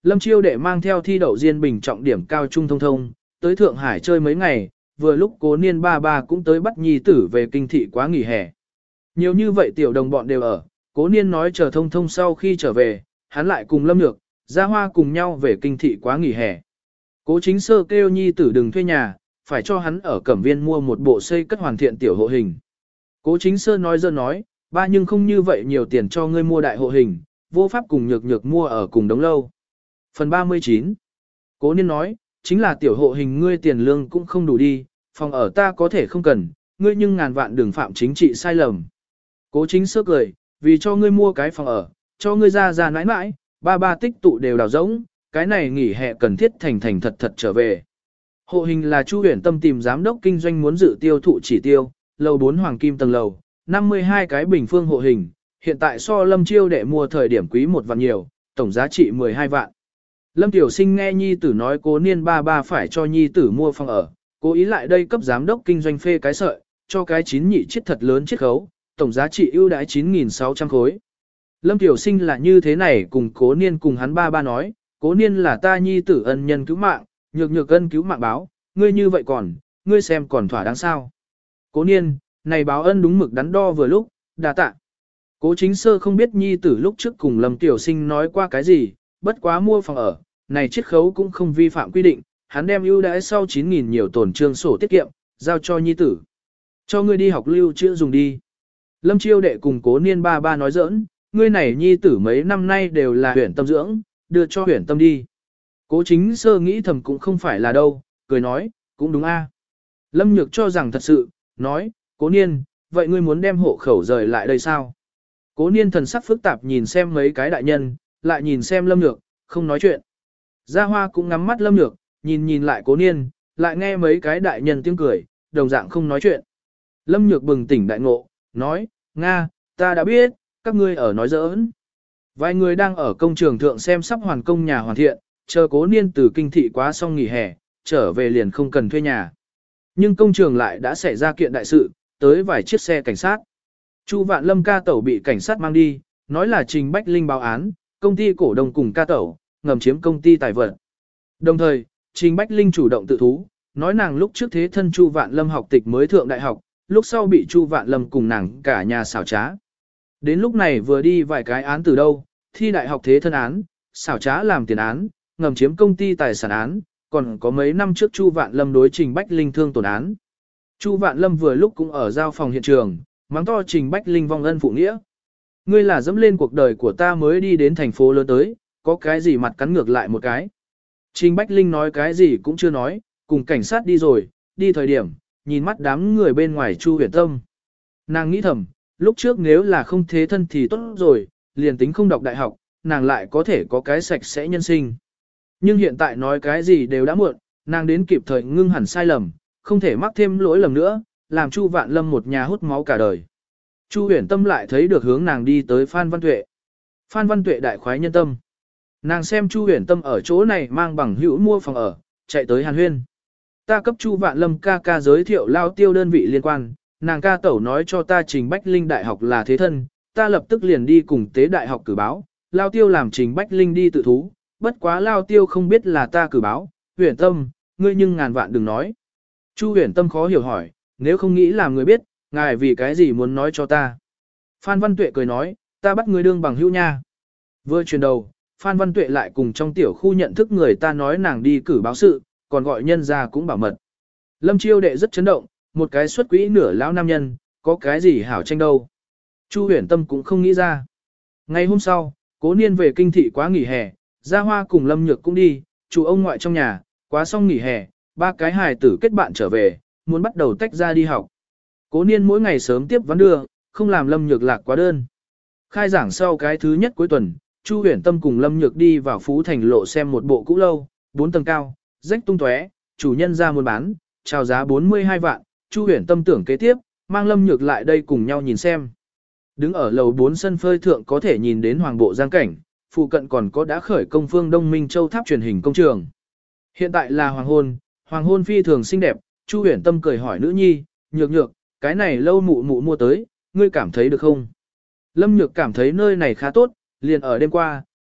Lâm Chiêu đệ mang theo thi đậu Diên Bình trọng điểm cao trung thông thông, tới Thượng Hải chơi mấy ngày, vừa lúc Cố Niên ba ba cũng tới bắt nhi tử về kinh thị quá nghỉ hè. Nhiều như vậy tiểu đồng bọn đều ở, Cố Niên nói chờ thông thông sau khi trở về, hắn lại cùng Lâm Nhược, Gia Hoa cùng nhau về kinh thị quá nghỉ hè. Cố Chính Sơ kêu nhi tử đừng thuê nhà, phải cho hắn ở Cẩm Viên mua một bộ xây cất hoàn thiện tiểu hộ hình. Cố Chính Sơ nói dơ nói, ba nhưng không như vậy nhiều tiền cho ngươi mua đại hộ hình, vô pháp cùng nhược nhược mua ở cùng đống lâu. Phần 39. Cố Niên nói, chính là tiểu hộ hình ngươi tiền lương cũng không đủ đi, phòng ở ta có thể không cần, ngươi nhưng ngàn vạn đừng phạm chính trị sai lầm. Cố Chính Sơ cười, vì cho ngươi mua cái phòng ở, cho ngươi ra nãi nãi, ba ba tích tụ đều đào rỗng, cái này nghỉ hè cần thiết thành thành thật thật trở về. Hộ hình là Chu Huyền Tâm tìm giám đốc kinh doanh muốn dự tiêu thụ chỉ tiêu, lầu 4 hoàng kim tầng lầu, 52 cái bình phương hộ hình, hiện tại so Lâm Chiêu đệ mua thời điểm quý 1 vạn nhiều, tổng giá trị 12 vạn. Lâm Tiểu Sinh nghe nhi tử nói Cố Niên ba ba phải cho nhi tử mua phòng ở, cố ý lại đây cấp giám đốc kinh doanh phê cái sợi, cho cái 9 nhị chiết thật lớn chiết khấu, tổng giá trị ưu đãi 9.600 khối. Lâm Tiểu Sinh là như thế này cùng Cố Niên cùng hắn ba ba nói, Cố Niên là ta nhi tử ân nhân cứu mạng, nhược nhược ân cứu mạng báo, ngươi như vậy còn, ngươi xem còn thỏa đáng sao. Cố Niên, này báo ân đúng mực đắn đo vừa lúc, đa tạ. Cố Chính Sơ không biết nhi tử lúc trước cùng Lâm Tiểu Sinh nói qua cái gì, bất quá mua phòng ở, này chiết khấu cũng không vi phạm quy định, hắn đem ưu đãi sau 9.000 nhiều tổn trương sổ tiết kiệm, giao cho nhi tử. Cho ngươi đi học lưu trữ dùng đi. Lâm Chiêu đệ cùng Cố Niên ba ba nói giỡn, ngươi này nhi tử mấy năm nay đều là Huyền Tâm dưỡng, đưa cho Huyền Tâm đi. Cố Chính Sơ nghĩ thầm cũng không phải là đâu, cười nói, cũng đúng a. Lâm Nhược cho rằng thật sự, nói, Cố Niên, vậy ngươi muốn đem hộ khẩu rời lại đây sao? Cố Niên thần sắc phức tạp nhìn xem mấy cái đại nhân, lại nhìn xem Lâm Nhược, không nói chuyện. Gia Hoa cũng ngắm mắt Lâm Nhược, nhìn lại Cố Niên, lại nghe mấy cái đại nhân tiếng cười, đồng dạng không nói chuyện. Lâm Nhược bừng tỉnh đại ngộ, nói, Nga, ta đã biết, các ngươi ở nói giỡn. Vài người đang ở công trường thượng xem sắp hoàn công nhà hoàn thiện, chờ Cố Niên từ kinh thị quá xong nghỉ hè, trở về liền không cần thuê nhà. Nhưng công trường lại đã xảy ra kiện đại sự, tới vài chiếc xe cảnh sát. Chu Vạn Lâm ca tẩu bị cảnh sát mang đi, nói là Trình Bách Linh báo án, công ty cổ đông cùng ca tẩu, ngầm chiếm công ty tài vật. Đồng thời, Trình Bách Linh chủ động tự thú, nói nàng lúc trước thế thân Chu Vạn Lâm học tịch mới thượng đại học, lúc sau bị Chu Vạn Lâm cùng nàng cả nhà xảo trá. Đến lúc này vừa đi vài cái án từ đâu, thi đại học thế thân án, xảo trá làm tiền án, ngầm chiếm công ty tài sản án, còn có mấy năm trước Chu Vạn Lâm đối Trình Bách Linh thương tổn án. Chu Vạn Lâm vừa lúc cũng ở giao phòng hiện trường, mắng to Trình Bách Linh vong ân phụ nghĩa. Ngươi là dẫm lên cuộc đời của ta mới đi đến thành phố lớn tới, có cái gì mặt cắn ngược lại một cái. Trình Bách Linh nói cái gì cũng chưa nói, cùng cảnh sát đi rồi, đi thời điểm, nhìn mắt đám người bên ngoài Chu Huyền Tâm. Nàng nghĩ thầm, lúc trước nếu là không thế thân thì tốt rồi, liền tính không đọc đại học, nàng lại có thể có cái sạch sẽ nhân sinh. Nhưng hiện tại nói cái gì đều đã muộn, nàng đến kịp thời ngưng hẳn sai lầm, không thể mắc thêm lỗi lầm nữa, làm Chu Vạn Lâm một nhà hút máu cả đời. Chu Huyền Tâm lại thấy được hướng nàng đi tới Phan Văn Tuệ. Phan Văn Tuệ đại khoái nhân tâm. Nàng xem Chu Huyền Tâm ở chỗ này mang bằng hữu mua phòng ở, chạy tới Hàn Huyên. Ta cấp Chu Vạn Lâm ca ca giới thiệu lao tiêu đơn vị liên quan, nàng ca tẩu nói cho ta Trình Bách Linh đại học là thế thân, ta lập tức liền đi cùng tế đại học cử báo, lao tiêu làm Trình Bách Linh đi tự thú, bất quá lao tiêu không biết là ta cử báo, Huyền Tâm, ngươi nhưng ngàn vạn đừng nói. Chu Huyền Tâm khó hiểu hỏi, nếu không nghĩ làm người biết, ngài vì cái gì muốn nói cho ta. Phan Văn Tuệ cười nói, ta bắt ngươi đương bằng hữu nha. Vừa chuyển đầu, Phan Văn Tuệ lại cùng trong tiểu khu nhận thức người ta nói nàng đi cử báo sự, còn gọi nhân ra cũng bảo mật. Lâm Chiêu đệ rất chấn động, một cái xuất quỹ nửa lão nam nhân, có cái gì hảo tranh đâu. Chu Huyền Tâm cũng không nghĩ ra. Ngày hôm sau, Cố Niên về kinh thị quá nghỉ hè, Gia Hoa cùng Lâm Nhược cũng đi, chủ ông ngoại trong nhà, quá xong nghỉ hè, ba cái hài tử kết bạn trở về, muốn bắt đầu tách ra đi học. Cố Niên mỗi ngày sớm tiếp ván đưa, không làm Lâm Nhược lạc quá đơn. Khai giảng sau cái thứ nhất cuối tuần, Chu Huyền Tâm cùng Lâm Nhược đi vào Phú Thành lộ xem một bộ cũ lâu, 4 tầng cao, rách tung tóe, chủ nhân ra muốn bán, chào giá 42 vạn, Chu Huyền Tâm tưởng kế tiếp, mang Lâm Nhược lại đây cùng nhau nhìn xem. Đứng ở lầu 4 sân phơi thượng có thể nhìn đến Hoàng Bộ Giang cảnh, phụ cận còn có đã khởi công phương Đông Minh Châu tháp truyền hình công trường. Hiện tại là hoàng hôn phi thường xinh đẹp, Chu Huyền Tâm cười hỏi nữ nhi, Nhược Nhược, cái này lâu mụ mụ mua tới, ngươi cảm thấy được không? Lâm Nhược cảm thấy nơi này khá tốt, liền ở đêm qua,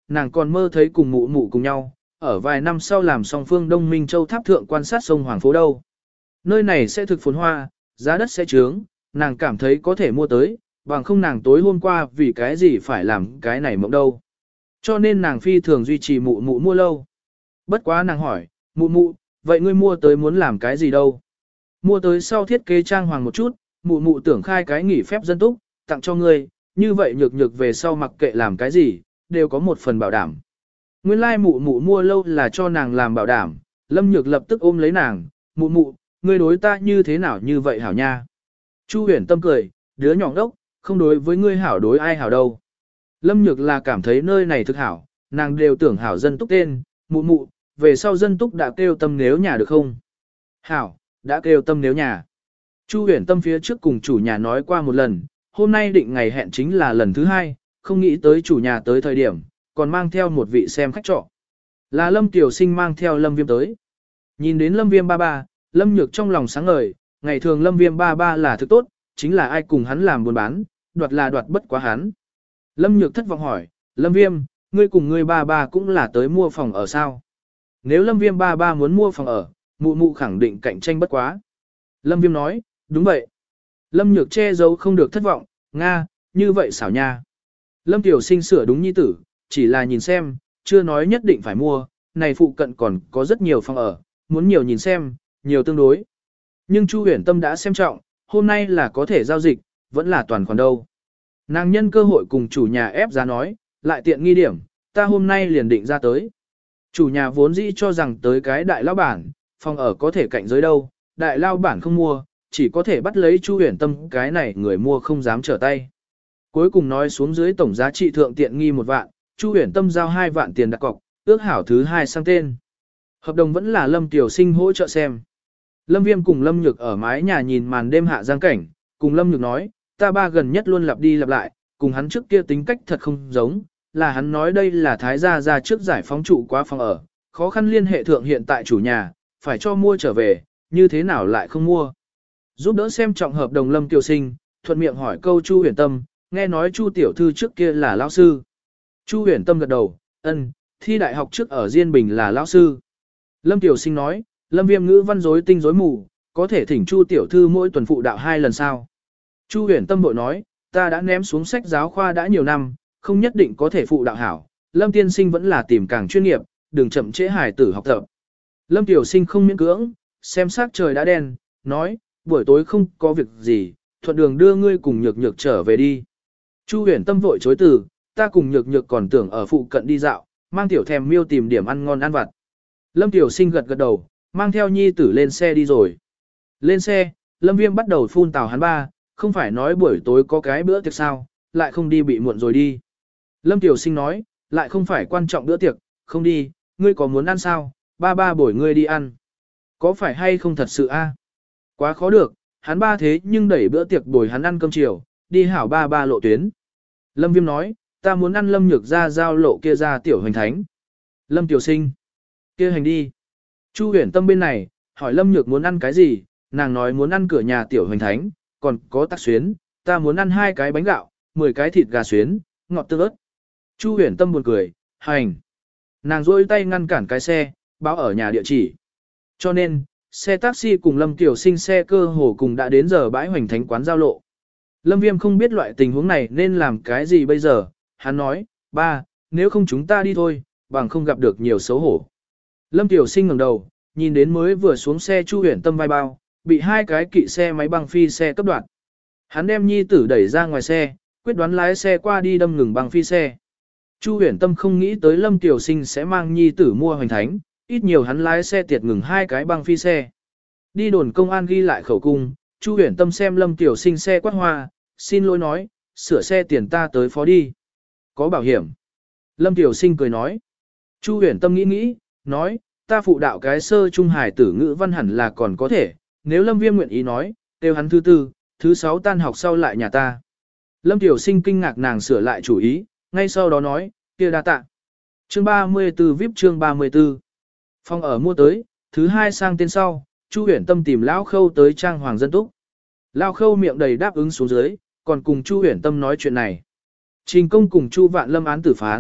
nàng còn mơ thấy cùng mụ mụ cùng nhau, ở vài năm sau làm song phương Đông Minh Châu tháp thượng quan sát sông Hoàng Phố đâu. Nơi này sẽ thực phồn hoa, giá đất sẽ trướng, nàng cảm thấy có thể mua tới, bằng không nàng tối hôm qua vì cái gì phải làm cái này mộng đâu. Cho nên nàng phi thường duy trì mụ mụ mua lâu. Bất quá nàng hỏi, mụ mụ, vậy ngươi mua tới muốn làm cái gì đâu? Mua tới sau thiết kế trang hoàng một chút, mụ mụ tưởng khai cái nghỉ phép dân túc, tặng cho ngươi, như vậy nhược nhược về sau mặc kệ làm cái gì, đều có một phần bảo đảm. Nguyên lai mụ mụ mua lâu là cho nàng làm bảo đảm, Lâm Nhược lập tức ôm lấy nàng, mụ mụ, ngươi đối ta như thế nào như vậy hảo nha. Chu Huyền Tâm cười, đứa nhỏ đốc, không đối với ngươi hảo đối ai hảo đâu. Lâm Nhược là cảm thấy nơi này thực hảo, nàng đều tưởng hảo dân túc tên, mụ mụ, về sau dân túc đã kêu tâm nếu nhà được không? Hảo, đã kêu tâm nếu nhà. Chu Huyền Tâm phía trước cùng chủ nhà nói qua một lần, hôm nay định ngày hẹn chính là lần thứ 2, không nghĩ tới chủ nhà tới thời điểm, còn mang theo một vị xem khách trọ. Là Lâm Tiểu Sinh mang theo Lâm Viêm tới. Nhìn đến Lâm Viêm ba ba, Lâm Nhược trong lòng sáng ngời, ngày thường Lâm Viêm ba ba là thứ tốt, chính là ai cùng hắn làm buôn bán, đoạt là đoạt bất quá hắn. Lâm Nhược thất vọng hỏi, Lâm Viêm, ngươi cùng ngươi ba ba cũng là tới mua phòng ở sao? Nếu Lâm Viêm ba ba muốn mua phòng ở, mụ mụ khẳng định cạnh tranh bất quá. Lâm Viêm nói, đúng vậy. Lâm Nhược che giấu không được thất vọng, Nga, như vậy xảo nha. Lâm Tiểu Sinh sửa đúng nhi tử, chỉ là nhìn xem, chưa nói nhất định phải mua, này phụ cận còn có rất nhiều phòng ở, muốn nhiều nhìn xem, nhiều tương đối. Nhưng Chu Huyền Tâm đã xem trọng, hôm nay là có thể giao dịch, vẫn là toàn khoản đâu. Nàng nhân cơ hội cùng chủ nhà ép giá nói, lại tiện nghi điểm, ta hôm nay liền định ra tới. Chủ nhà vốn dĩ cho rằng tới cái đại lao bản, phòng ở có thể cạnh giới đâu, đại lao bản không mua, chỉ có thể bắt lấy Chu Huyền Tâm cái này người mua không dám trở tay. Cuối cùng nói xuống dưới tổng giá trị thượng tiện nghi 1 vạn, Chu Huyền Tâm giao 2 vạn tiền đặt cọc, ước hảo thứ 2 sang tên. Hợp đồng vẫn là Lâm Tiểu Sinh hỗ trợ xem. Lâm Viêm cùng Lâm Nhược ở mái nhà nhìn màn đêm hạ giang cảnh, cùng Lâm Nhược nói, ta ba gần nhất luôn lặp đi lặp lại, cùng hắn trước kia tính cách thật không giống, là hắn nói đây là thái gia ra trước giải phóng trụ quá phòng ở, khó khăn liên hệ thượng hiện tại chủ nhà, phải cho mua trở về, như thế nào lại không mua. Giúp đỡ xem trọng hợp đồng Lâm Tiểu Sinh, thuận miệng hỏi câu Chu Huyền Tâm, nghe nói Chu tiểu thư trước kia là lão sư. Chu Huyền Tâm gật đầu, ân, thi đại học trước ở Diên Bình là lão sư. Lâm Tiểu Sinh nói, Lâm Viêm ngữ văn rối tinh rối mù, có thể thỉnh Chu tiểu thư mỗi tuần phụ đạo 2 lần sao. Chu Huyền Tâm bội nói, ta đã ném xuống sách giáo khoa đã nhiều năm, không nhất định có thể phụ đạo hảo, Lâm tiên sinh vẫn là tìm càng chuyên nghiệp, đừng chậm trễ hài tử học tập. Lâm Tiểu Sinh không miễn cưỡng, xem sắc trời đã đen, nói, buổi tối không có việc gì, thuận đường đưa ngươi cùng Nhược Nhược trở về đi. Chu Huyền Tâm vội chối từ, ta cùng Nhược Nhược còn tưởng ở phụ cận đi dạo, mang tiểu thèm miêu tìm điểm ăn ngon ăn vặt. Lâm Tiểu Sinh gật gật đầu, mang theo nhi tử lên xe đi rồi. Lên xe, Lâm Viêm bắt đầu phun tào hắn ba, không phải nói buổi tối có cái bữa tiệc sao, lại không đi bị muộn rồi đi. Lâm Tiểu Sinh nói, lại không phải quan trọng bữa tiệc, không đi, ngươi có muốn ăn sao, ba ba bổi ngươi đi ăn. Có phải hay không thật sự a? Quá khó được, hắn ba thế nhưng đẩy bữa tiệc bồi hắn ăn cơm chiều, đi hảo ba ba lộ tuyến. Lâm Viêm nói, ta muốn ăn Lâm Nhược ra giao lộ kia ra tiểu hành thánh. Lâm Tiểu Sinh, kia hành đi. Chu Huyền Tâm bên này, hỏi Lâm Nhược muốn ăn cái gì, nàng nói muốn ăn cửa nhà tiểu hành thánh, còn có tắc xuyến, ta muốn ăn 2 cái bánh gạo, 10 cái thịt gà xuyến, ngọt tương ớt. Chu Huyền Tâm buồn cười, hành. Nàng rôi tay ngăn cản cái xe, báo ở nhà địa chỉ. Cho nên, xe taxi cùng Lâm Tiểu Sinh xe cơ hồ cùng đã đến giờ bãi hoành thánh quán giao lộ. Lâm Viêm không biết loại tình huống này nên làm cái gì bây giờ, hắn nói, ba, nếu không chúng ta đi thôi, bằng không gặp được nhiều xấu hổ. Lâm Tiểu Sinh ngẩng đầu, nhìn đến mới vừa xuống xe Chu Huyền Tâm vai bao, bị 2 cái kỵ xe máy băng phi xe cấp đoạn. Hắn đem nhi tử đẩy ra ngoài xe, quyết đoán lái xe qua đi đâm ngừng băng phi xe. Chu Huyền Tâm không nghĩ tới Lâm Tiểu Sinh sẽ mang nhi tử mua hoành thánh, ít nhiều hắn lái xe tiệt ngừng 2 cái băng phi xe. Đi đồn công an ghi lại khẩu cung, Chu Huyền Tâm xem Lâm Tiểu Sinh xe quát hoa, xin lỗi nói, sửa xe tiền ta tới phó đi. Có bảo hiểm. Lâm Tiểu Sinh cười nói. Chu Huyền Tâm nghĩ nghĩ, nói, ta phụ đạo cái sơ trung hải tử ngữ văn hẳn là còn có thể, nếu Lâm Viêm nguyện ý nói, kêu hắn thứ 4, thứ 6 tan học sau lại nhà ta. Lâm Tiểu Sinh kinh ngạc nàng sửa lại chủ ý, ngay sau đó nói, kia đa tạ. Chương 34 VIP chương 34. Phòng ở mua tới, thứ 2 sang tên sau, Chu Huyền Tâm tìm Lão Khâu tới trang hoàng dân túc. Lão Khâu miệng đầy đáp ứng xuống dưới, còn cùng Chu Huyền Tâm nói chuyện này. Trình Công cùng Chu Vạn Lâm án tử phán,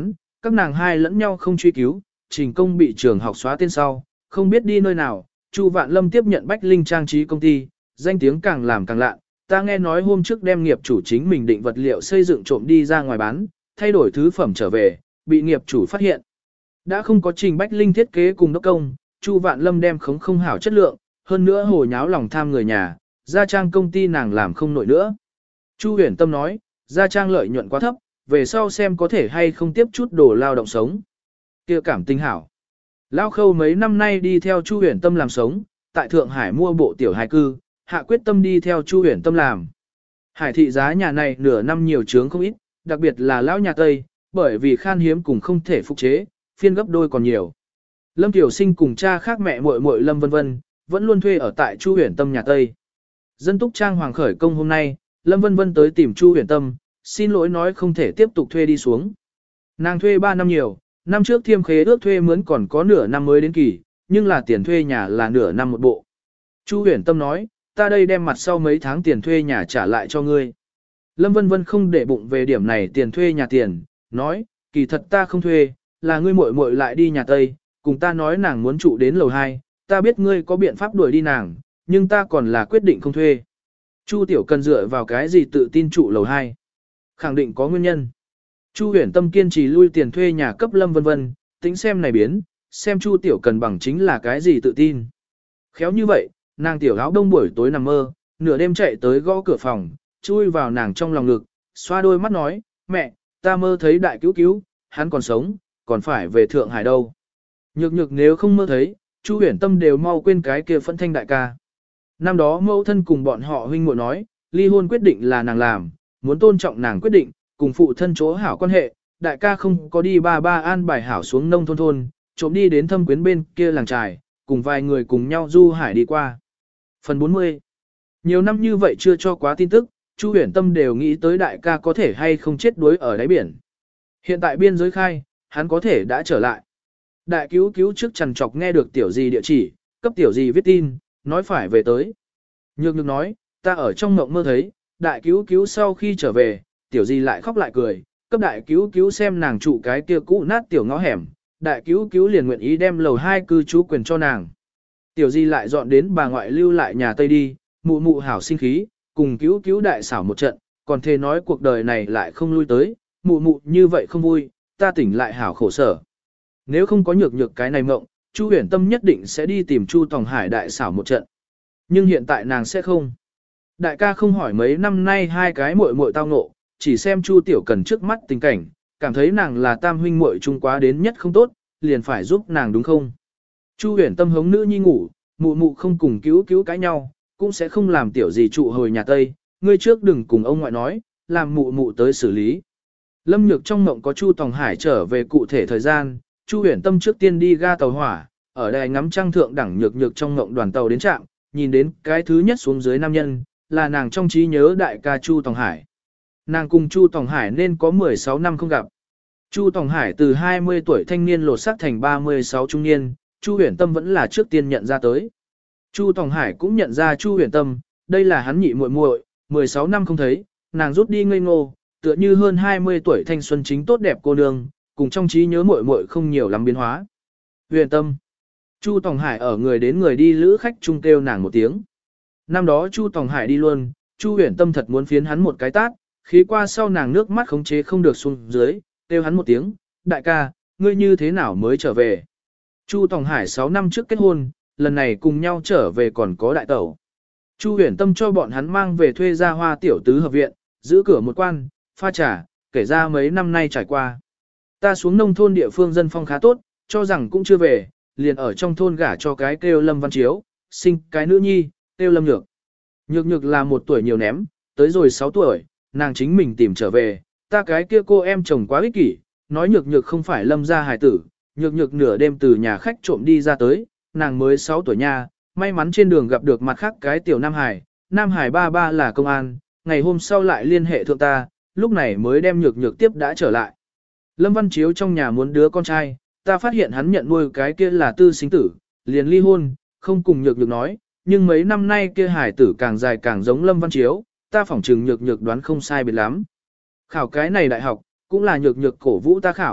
Các nàng hai lẫn nhau không truy cứu, Trình Công bị trường học xóa tên sau, không biết đi nơi nào, Chu Vạn Lâm tiếp nhận Bách Linh trang trí công ty, danh tiếng càng làm càng lạ. Ta nghe nói hôm trước đem nghiệp chủ chính mình định vật liệu xây dựng trộm đi ra ngoài bán, thay đổi thứ phẩm trở về, bị nghiệp chủ phát hiện. Đã không có Trình Bách Linh thiết kế cùng đốc công, Chu Vạn Lâm đem khống không hảo chất lượng, hơn nữa hồ nháo lòng tham người nhà, gia trang công ty nàng làm không nổi nữa. Chu Huyền Tâm nói, gia trang lợi nhuận quá thấp, về sau xem có thể hay không tiếp chút đồ lao động sống. Kia cảm tình hảo. Lao Khâu mấy năm nay đi theo Chu Huyền Tâm làm sống, tại Thượng Hải mua bộ tiểu hài cư, hạ quyết tâm đi theo Chu Huyền Tâm làm. Hải thị giá nhà này nửa năm nhiều trướng không ít, đặc biệt là lão nhà Tây, bởi vì khan hiếm cùng không thể phục chế, phiên gấp đôi còn nhiều. Lâm Tiểu Sinh cùng cha khác mẹ muội muội Lâm Vân Vân, vẫn luôn thuê ở tại Chu Huyền Tâm nhà Tây. Dân túc trang hoàng khởi công hôm nay, Lâm Vân Vân tới tìm Chu Huyền Tâm, xin lỗi nói không thể tiếp tục thuê đi xuống. Nàng thuê 3 năm nhiều, năm trước thiêm khế ước thuê mướn còn có nửa năm mới đến kỳ, nhưng là tiền thuê nhà là nửa năm một bộ. Chu Huyền Tâm nói, ta đây đem mặt sau mấy tháng tiền thuê nhà trả lại cho ngươi. Lâm Vân Vân không để bụng về điểm này tiền thuê nhà tiền, nói, kỳ thật ta không thuê, là ngươi muội muội lại đi nhà Tây, cùng ta nói nàng muốn trụ đến lầu 2, ta biết ngươi có biện pháp đuổi đi nàng, nhưng ta còn là quyết định không thuê. Chu Tiểu Cần dựa vào cái gì tự tin trụ lầu 2? Khẳng định có nguyên nhân. Chu Huyền Tâm kiên trì lui tiền thuê nhà cấp Lâm Vân Vân, tính xem này biến, xem Chu Tiểu Cần bằng chính là cái gì tự tin. Khéo như vậy, nàng tiểu áo đông buổi tối nằm mơ, nửa đêm chạy tới gõ cửa phòng, chui vào nàng trong lòng ngực, xoa đôi mắt nói, mẹ, ta mơ thấy đại cứu cứu, hắn còn sống, còn phải về Thượng Hải đâu. Nhược nhược nếu không mơ thấy, Chu Huyền Tâm đều mau quên cái kia Phẫn Thanh đại ca. Năm đó mẫu thân cùng bọn họ huynh muội nói, ly hôn quyết định là nàng làm, muốn tôn trọng nàng quyết định, cùng phụ thân chỗ hảo quan hệ, đại ca không có đi ba an bài hảo xuống nông thôn, trộm đi đến Thâm Quyến bên kia làng trài, cùng vài người cùng nhau du hải đi qua. Phần 40. Nhiều năm như vậy chưa cho quá tin tức, Chu Huyền Tâm đều nghĩ tới đại ca có thể hay không chết đuối ở đáy biển. Hiện tại biên giới khai, hắn có thể đã trở lại. Đại cứu cứu trước chằn trọc nghe được tiểu gì địa chỉ, cấp tiểu gì viết tin, nói phải về tới. Nhược nhược nói, ta ở trong mộng mơ thấy, đại cứu cứu sau khi trở về, tiểu gì lại khóc lại cười, cấp đại cứu cứu xem nàng trụ cái kia cũ nát tiểu ngõ hẻm, đại cứu cứu liền nguyện ý đem lầu 2 cư trú quyền cho nàng. Tiểu gì lại dọn đến bà ngoại lưu lại nhà Tây đi, mụ mụ hảo sinh khí, cùng cứu cứu đại xảo một trận, còn thề nói cuộc đời này lại không lui tới, mụ mụ như vậy không vui, ta tỉnh lại hảo khổ sở. Nếu không có nhược nhược cái này mộng, Chu Huyền Tâm nhất định sẽ đi tìm Chu Tòng Hải đại xảo một trận. Nhưng hiện tại nàng sẽ không. Đại ca không hỏi mấy năm nay hai cái muội muội tao ngộ, chỉ xem Chu Tiểu Cần trước mắt tình cảnh, cảm thấy nàng là tam huynh muội chung quá đến nhất không tốt, liền phải giúp nàng đúng không? Chu Huyền Tâm hống nữ nhi ngủ, mụ mụ không cùng cứu cứu cãi nhau, cũng sẽ không làm tiểu gì trụ hồi nhà Tây, ngươi trước đừng cùng ông ngoại nói, làm mụ mụ tới xử lý. Lâm Nhược trong mộng có Chu Tòng Hải trở về cụ thể thời gian, Chu Huyền Tâm trước tiên đi ga tàu hỏa, ở đài ngắm trăng thượng đẳng nhược nhược trong mộng đoàn tàu đến trạm, nhìn đến cái thứ nhất xuống dưới nam nhân, là nàng trong trí nhớ đại ca Chu Tòng Hải. Nàng cùng Chu Tòng Hải nên có 16 năm không gặp. Chu Tòng Hải từ 20 tuổi thanh niên lột xác thành 36 trung niên, Chu Huyền Tâm vẫn là trước tiên nhận ra tới. Chu Tòng Hải cũng nhận ra Chu Huyền Tâm, đây là hắn nhị muội muội, 16 năm không thấy, nàng rút đi ngây ngô, tựa như hơn 20 tuổi thanh xuân chính tốt đẹp cô nương, cùng trong trí nhớ muội muội không nhiều lắm biến hóa. Huyền Tâm. Chu Tòng Hải ở người đến người đi lữ khách chung kêu nàng một tiếng. Năm đó Chu Tòng Hải đi luôn, Chu Huyền Tâm thật muốn phiến hắn một cái tát, khí qua sau nàng nước mắt khống chế không được xuống dưới, kêu hắn một tiếng, đại ca, ngươi như thế nào mới trở về. Chu Tòng Hải 6 năm trước kết hôn, lần này cùng nhau trở về còn có đại tẩu. Chu Huyền Tâm cho bọn hắn mang về thuê ra Hoa tiểu tứ hợp viện, giữ cửa một quan, pha trà, kể ra mấy năm nay trải qua. Ta xuống nông thôn địa phương dân phong khá tốt, cho rằng cũng chưa về, liền ở trong thôn gả cho cái kêu Lâm Văn Chiếu, sinh cái nữ nhi, kêu Lâm Nhược. Nhược nhược là 1 tuổi nhiều ném, tới rồi 6 tuổi, nàng chính mình tìm trở về, ta cái kia cô em chồng quá ích kỷ, nói nhược nhược không phải Lâm gia hài tử, nhược nhược nửa đêm từ nhà khách trộm đi ra tới, nàng mới 6 tuổi nha, may mắn trên đường gặp được mặt khác cái tiểu Nam Hải ba là công an, ngày hôm sau lại liên hệ thượng ta, lúc này mới đem nhược nhược tiếp đã trở lại. Lâm Văn Chiếu trong nhà muốn đứa con trai, ta phát hiện hắn nhận nuôi cái kia là tư sinh tử, liền ly hôn, không cùng nhược nhược nói, nhưng mấy năm nay kia hải tử càng dài càng giống Lâm Văn Chiếu, ta phỏng chừng nhược nhược đoán không sai biệt lắm. Khảo cái này đại học, cũng là nhược nhược cổ vũ ta khảo,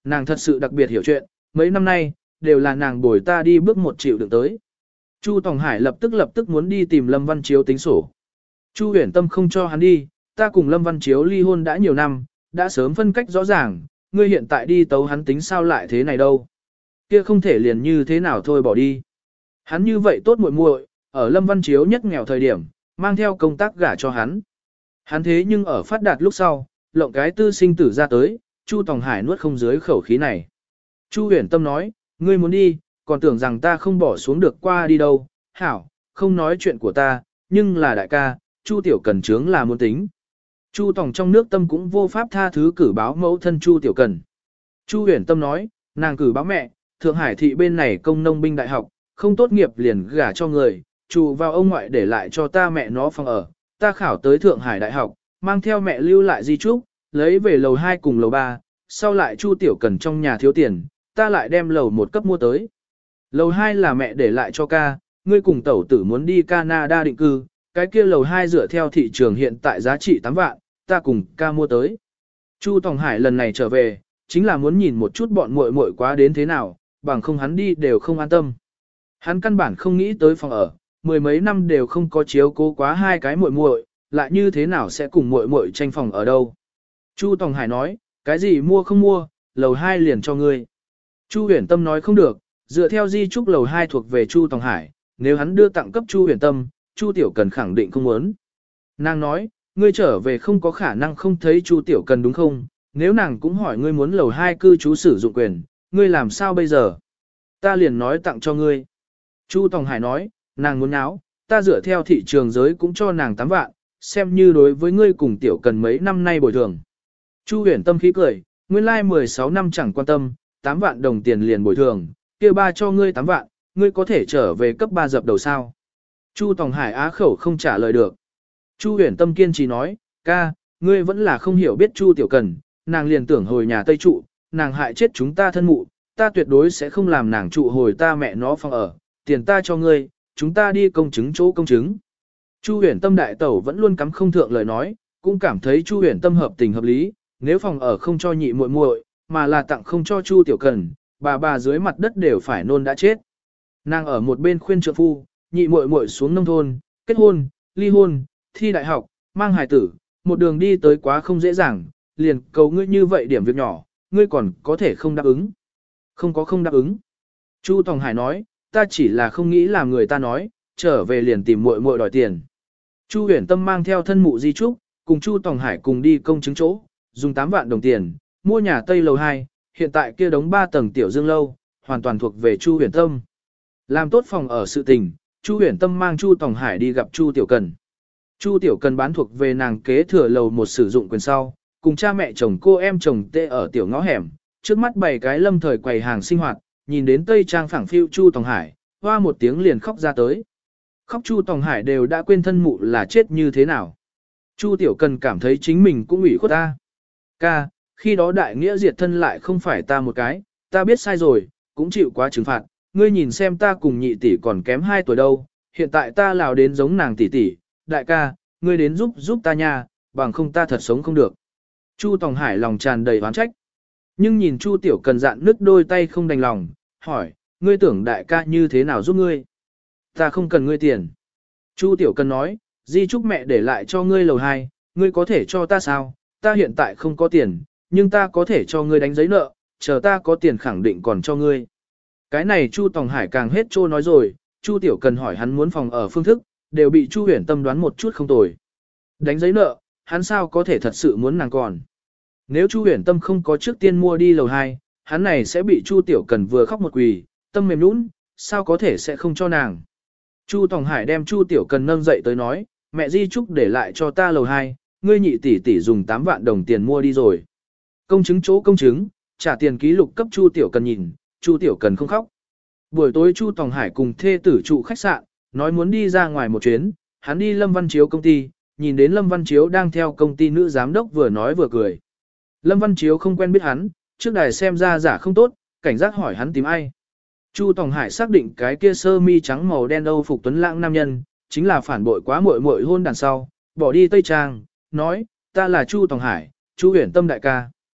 nàng thật sự đặc biệt hiểu chuyện, mấy năm nay, đều là nàng bồi ta đi bước một chịu đựng tới. Chu Tòng Hải lập tức muốn đi tìm Lâm Văn Chiếu tính sổ. Chu Huyền Tâm không cho hắn đi, ta cùng Lâm Văn Chiếu ly hôn đã nhiều năm, đã sớm phân cách rõ ràng, ngươi hiện tại đi tấu hắn tính sao lại thế này đâu. Kia không thể liền như thế nào thôi bỏ đi. Hắn như vậy tốt muội muội, ở Lâm Văn Chiếu nhất nghèo thời điểm, mang theo công tác gả cho hắn. Hắn thế nhưng ở phát đạt lúc sau, lộng cái tư sinh tử ra tới, Chu Tòng Hải nuốt không dưới khẩu khí này. Chu Huyền Tâm nói, ngươi muốn đi, còn tưởng rằng ta không bỏ xuống được qua đi đâu, hảo, không nói chuyện của ta, nhưng là đại ca, Chu Tiểu Cần chướng là muốn tính. Chu Tòng trong nước tâm cũng vô pháp tha thứ cử báo mẫu thân Chu Tiểu Cần. Chu Huyền Tâm nói, nàng cử báo mẹ, Thượng Hải thị bên này công nông binh đại học, không tốt nghiệp liền gả cho người, trụ vào ông ngoại để lại cho ta mẹ nó phòng ở, ta khảo tới Thượng Hải đại học, mang theo mẹ lưu lại di trúc, lấy về lầu 2 cùng lầu 3, sau lại Chu Tiểu Cần trong nhà thiếu tiền, ta lại đem lầu 1 cấp mua tới. Lầu 2 là mẹ để lại cho ca, ngươi cùng tẩu tử muốn đi Canada định cư, cái kia lầu 2 dựa theo thị trường hiện tại giá trị 8 vạn, ta cùng ca mua tới. Chu Tòng Hải lần này trở về, chính là muốn nhìn một chút bọn muội muội quá đến thế nào, bằng không hắn đi đều không an tâm. Hắn căn bản không nghĩ tới phòng ở, mười mấy năm đều không có chiếu cố quá hai cái muội muội, lại như thế nào sẽ cùng muội muội tranh phòng ở đâu. Chu Tòng Hải nói, cái gì mua không mua, lầu 2 liền cho ngươi. Chu Huyền Tâm nói không được, dựa theo di trúc lầu 2 thuộc về Chu Tòng Hải, nếu hắn đưa tặng cấp Chu Huyền Tâm, Chu Tiểu Cần khẳng định không muốn. Nàng nói, ngươi trở về không có khả năng không thấy Chu Tiểu Cần đúng không? Nếu nàng cũng hỏi ngươi muốn lầu 2 cư trú sử dụng quyền, ngươi làm sao bây giờ? Ta liền nói tặng cho ngươi. Chu Tòng Hải nói, nàng muốn áo, ta dựa theo thị trường giới cũng cho nàng 8 vạn, xem như đối với ngươi cùng Tiểu Cần mấy năm nay bồi thường. Chu Huyền Tâm khí cười, nguyên lai 16 năm chẳng quan tâm, 8 vạn đồng tiền liền bồi thường, kia ba cho ngươi 8 vạn, ngươi có thể trở về cấp 3 dập đầu sao. Chu Tòng Hải á khẩu không trả lời được. Chu Huyền Tâm kiên trì nói, ca, ngươi vẫn là không hiểu biết Chu Tiểu Cần, nàng liền tưởng hồi nhà Tây trụ, nàng hại chết chúng ta thân mụ, ta tuyệt đối sẽ không làm nàng trụ hồi ta mẹ nó phòng ở, tiền ta cho ngươi, chúng ta đi công chứng chỗ công chứng. Chu Huyền Tâm đại tẩu vẫn luôn cắm không thượng lời nói, cũng cảm thấy Chu Huyền Tâm hợp tình hợp lý, nếu phòng ở không cho nhị muội muội, mà là tặng không cho Chu Tiểu Cần, bà dưới mặt đất đều phải nôn đã chết. Nàng ở một bên khuyên trượng phu, nhị muội muội xuống nông thôn, kết hôn, ly hôn, thi đại học, mang hài tử, một đường đi tới quá không dễ dàng, liền cầu ngươi như vậy điểm việc nhỏ, ngươi còn có thể không đáp ứng. Không đáp ứng. Chu Tòng Hải nói, ta chỉ là không nghĩ làm người ta nói, trở về liền tìm muội muội đòi tiền. Chu Huyền Tâm mang theo thân mụ di trúc, cùng Chu Tòng Hải cùng đi công chứng chỗ, dùng 8 vạn đồng tiền, mua nhà Tây lầu 2, hiện tại kia đống 3 tầng tiểu dương lâu, hoàn toàn thuộc về Chu Huyền Tâm. Làm tốt phòng ở sự tình, Chu Huyền Tâm mang Chu Tòng Hải đi gặp Chu Tiểu Cần. Chu Tiểu Cần bán thuộc về nàng kế thừa lầu một sử dụng quyền sau, cùng cha mẹ chồng cô em chồng tê ở tiểu ngõ hẻm, trước mắt 7 cái lâm thời quầy hàng sinh hoạt, nhìn đến Tây Trang phẳng phiu Chu Tòng Hải, hoa một tiếng liền khóc ra tới. Khóc Chu Tòng Hải đều đã quên thân mụ là chết như thế nào. Chu Tiểu Cần cảm thấy chính mình cũng ủy khuất ta. Ca, khi đó đại nghĩa diệt thân lại không phải ta một cái, ta biết sai rồi, cũng chịu quá trừng phạt, ngươi nhìn xem ta cùng nhị tỷ còn kém 2 tuổi đâu, hiện tại ta lào đến giống nàng tỷ tỷ, đại ca, ngươi đến giúp ta nha, bằng không ta thật sống không được. Chu Tòng Hải lòng tràn đầy oán trách. Nhưng nhìn Chu Tiểu Cần dạn nứt đôi tay không đành lòng, hỏi, ngươi tưởng đại ca như thế nào giúp ngươi? Ta không cần ngươi tiền. Chu Tiểu Cần nói, di chúc mẹ để lại cho ngươi lầu 2, ngươi có thể cho ta sao? Ta hiện tại không có tiền, nhưng ta có thể cho ngươi đánh giấy nợ, chờ ta có tiền khẳng định còn cho ngươi. Cái này Chu Tòng Hải càng hết trô nói rồi, Chu Tiểu Cần hỏi hắn muốn phòng ở phương thức, đều bị Chu Huyền Tâm đoán một chút không tồi. Đánh giấy nợ, hắn sao có thể thật sự muốn nàng còn. Nếu Chu Huyền Tâm không có trước tiên mua đi lầu 2, hắn này sẽ bị Chu Tiểu Cần vừa khóc một quỳ, tâm mềm nũng, sao có thể sẽ không cho nàng. Chu Tòng Hải đem Chu Tiểu Cần nâng dậy tới nói, mẹ di chúc để lại cho ta lầu 2, ngươi nhị tỷ tỷ dùng 8 vạn đồng tiền mua đi rồi. Công chứng chỗ công chứng, trả tiền ký lục cấp Chu Tiểu Cần nhìn, Chu Tiểu Cần không khóc. Buổi tối Chu Tòng Hải cùng thê tử trụ khách sạn, nói muốn đi ra ngoài một chuyến, hắn đi Lâm Văn Chiếu công ty, nhìn đến Lâm Văn Chiếu đang theo công ty nữ giám đốc vừa nói vừa cười. Lâm Văn Chiếu không quen biết hắn, trước đài xem ra giả không tốt, cảnh giác hỏi hắn tìm ai. Chu Tòng Hải xác định cái kia sơ mi trắng màu đen Âu phục tuấn lãng nam nhân, chính là phản bội quá muội muội hôn đàn sau, bỏ đi Tây Trang, nói, ta là Chu Tòng Hải, Chu Huyền Tâm đại ca.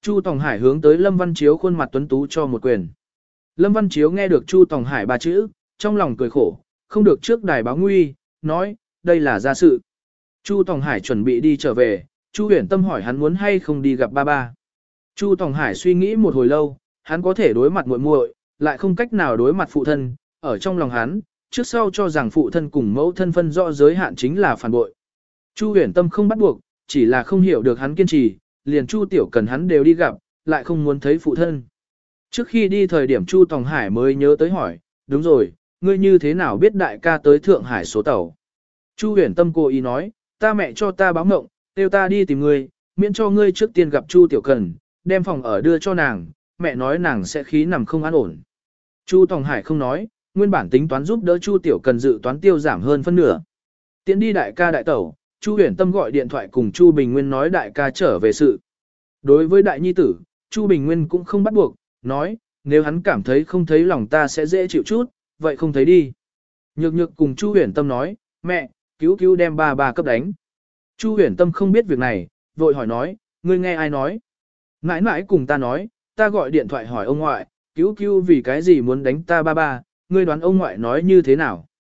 Chu Tòng Hải hướng tới Lâm Văn Chiếu khuôn mặt tuấn tú cho một quyền. Lâm Văn Chiếu nghe được Chu Tòng Hải ba chữ, trong lòng cười khổ, không được trước đài báo nguy, nói, đây là gia sự. Chu Tòng Hải chuẩn bị đi trở về, Chu Huyền Tâm hỏi hắn muốn hay không đi gặp ba ba. Chu Tòng Hải suy nghĩ một hồi lâu, hắn có thể đối mặt muội muội, lại không cách nào đối mặt phụ thân, ở trong lòng hắn, trước sau cho rằng phụ thân cùng mẫu thân phân rõ giới hạn chính là phản bội. Chu Huyền Tâm không bắt buộc, chỉ là không hiểu được hắn kiên trì, liền Chu Tiểu Cần hắn đều đi gặp, lại không muốn thấy phụ thân. Trước khi đi thời điểm Chu Tòng Hải mới nhớ tới hỏi, đúng rồi, ngươi như thế nào biết đại ca tới Thượng Hải số tàu? Chu Huyền Tâm cố ý nói, ta mẹ cho ta báo mộng, kêu ta đi tìm ngươi, miễn cho ngươi trước tiên gặp Chu Tiểu Cần, đem phòng ở đưa cho nàng, mẹ nói nàng sẽ khí nằm không an ổn. Chu Tòng Hải không nói, nguyên bản tính toán giúp đỡ Chu Tiểu Cần dự toán tiêu giảm hơn phân nửa. Tiến đi đại ca đại tẩu, Chu Huyền Tâm gọi điện thoại cùng Chu Bình Nguyên nói đại ca trở về sự. Đối với đại nhi tử, Chu Bình Nguyên cũng không bắt buộc, nói, nếu hắn cảm thấy không thấy lòng ta sẽ dễ chịu chút, vậy không thấy đi. Nhược nhược cùng Chu Huyền Tâm nói, mẹ, cứu cứu đem ba cấp đánh. Chu Huyền Tâm không biết việc này, vội hỏi nói, ngươi nghe ai nói? Mãi mãi cùng ta nói, ta gọi điện thoại hỏi ông ngoại, cứu cứu vì cái gì muốn đánh ta ba, ngươi đoán ông ngoại nói như thế nào?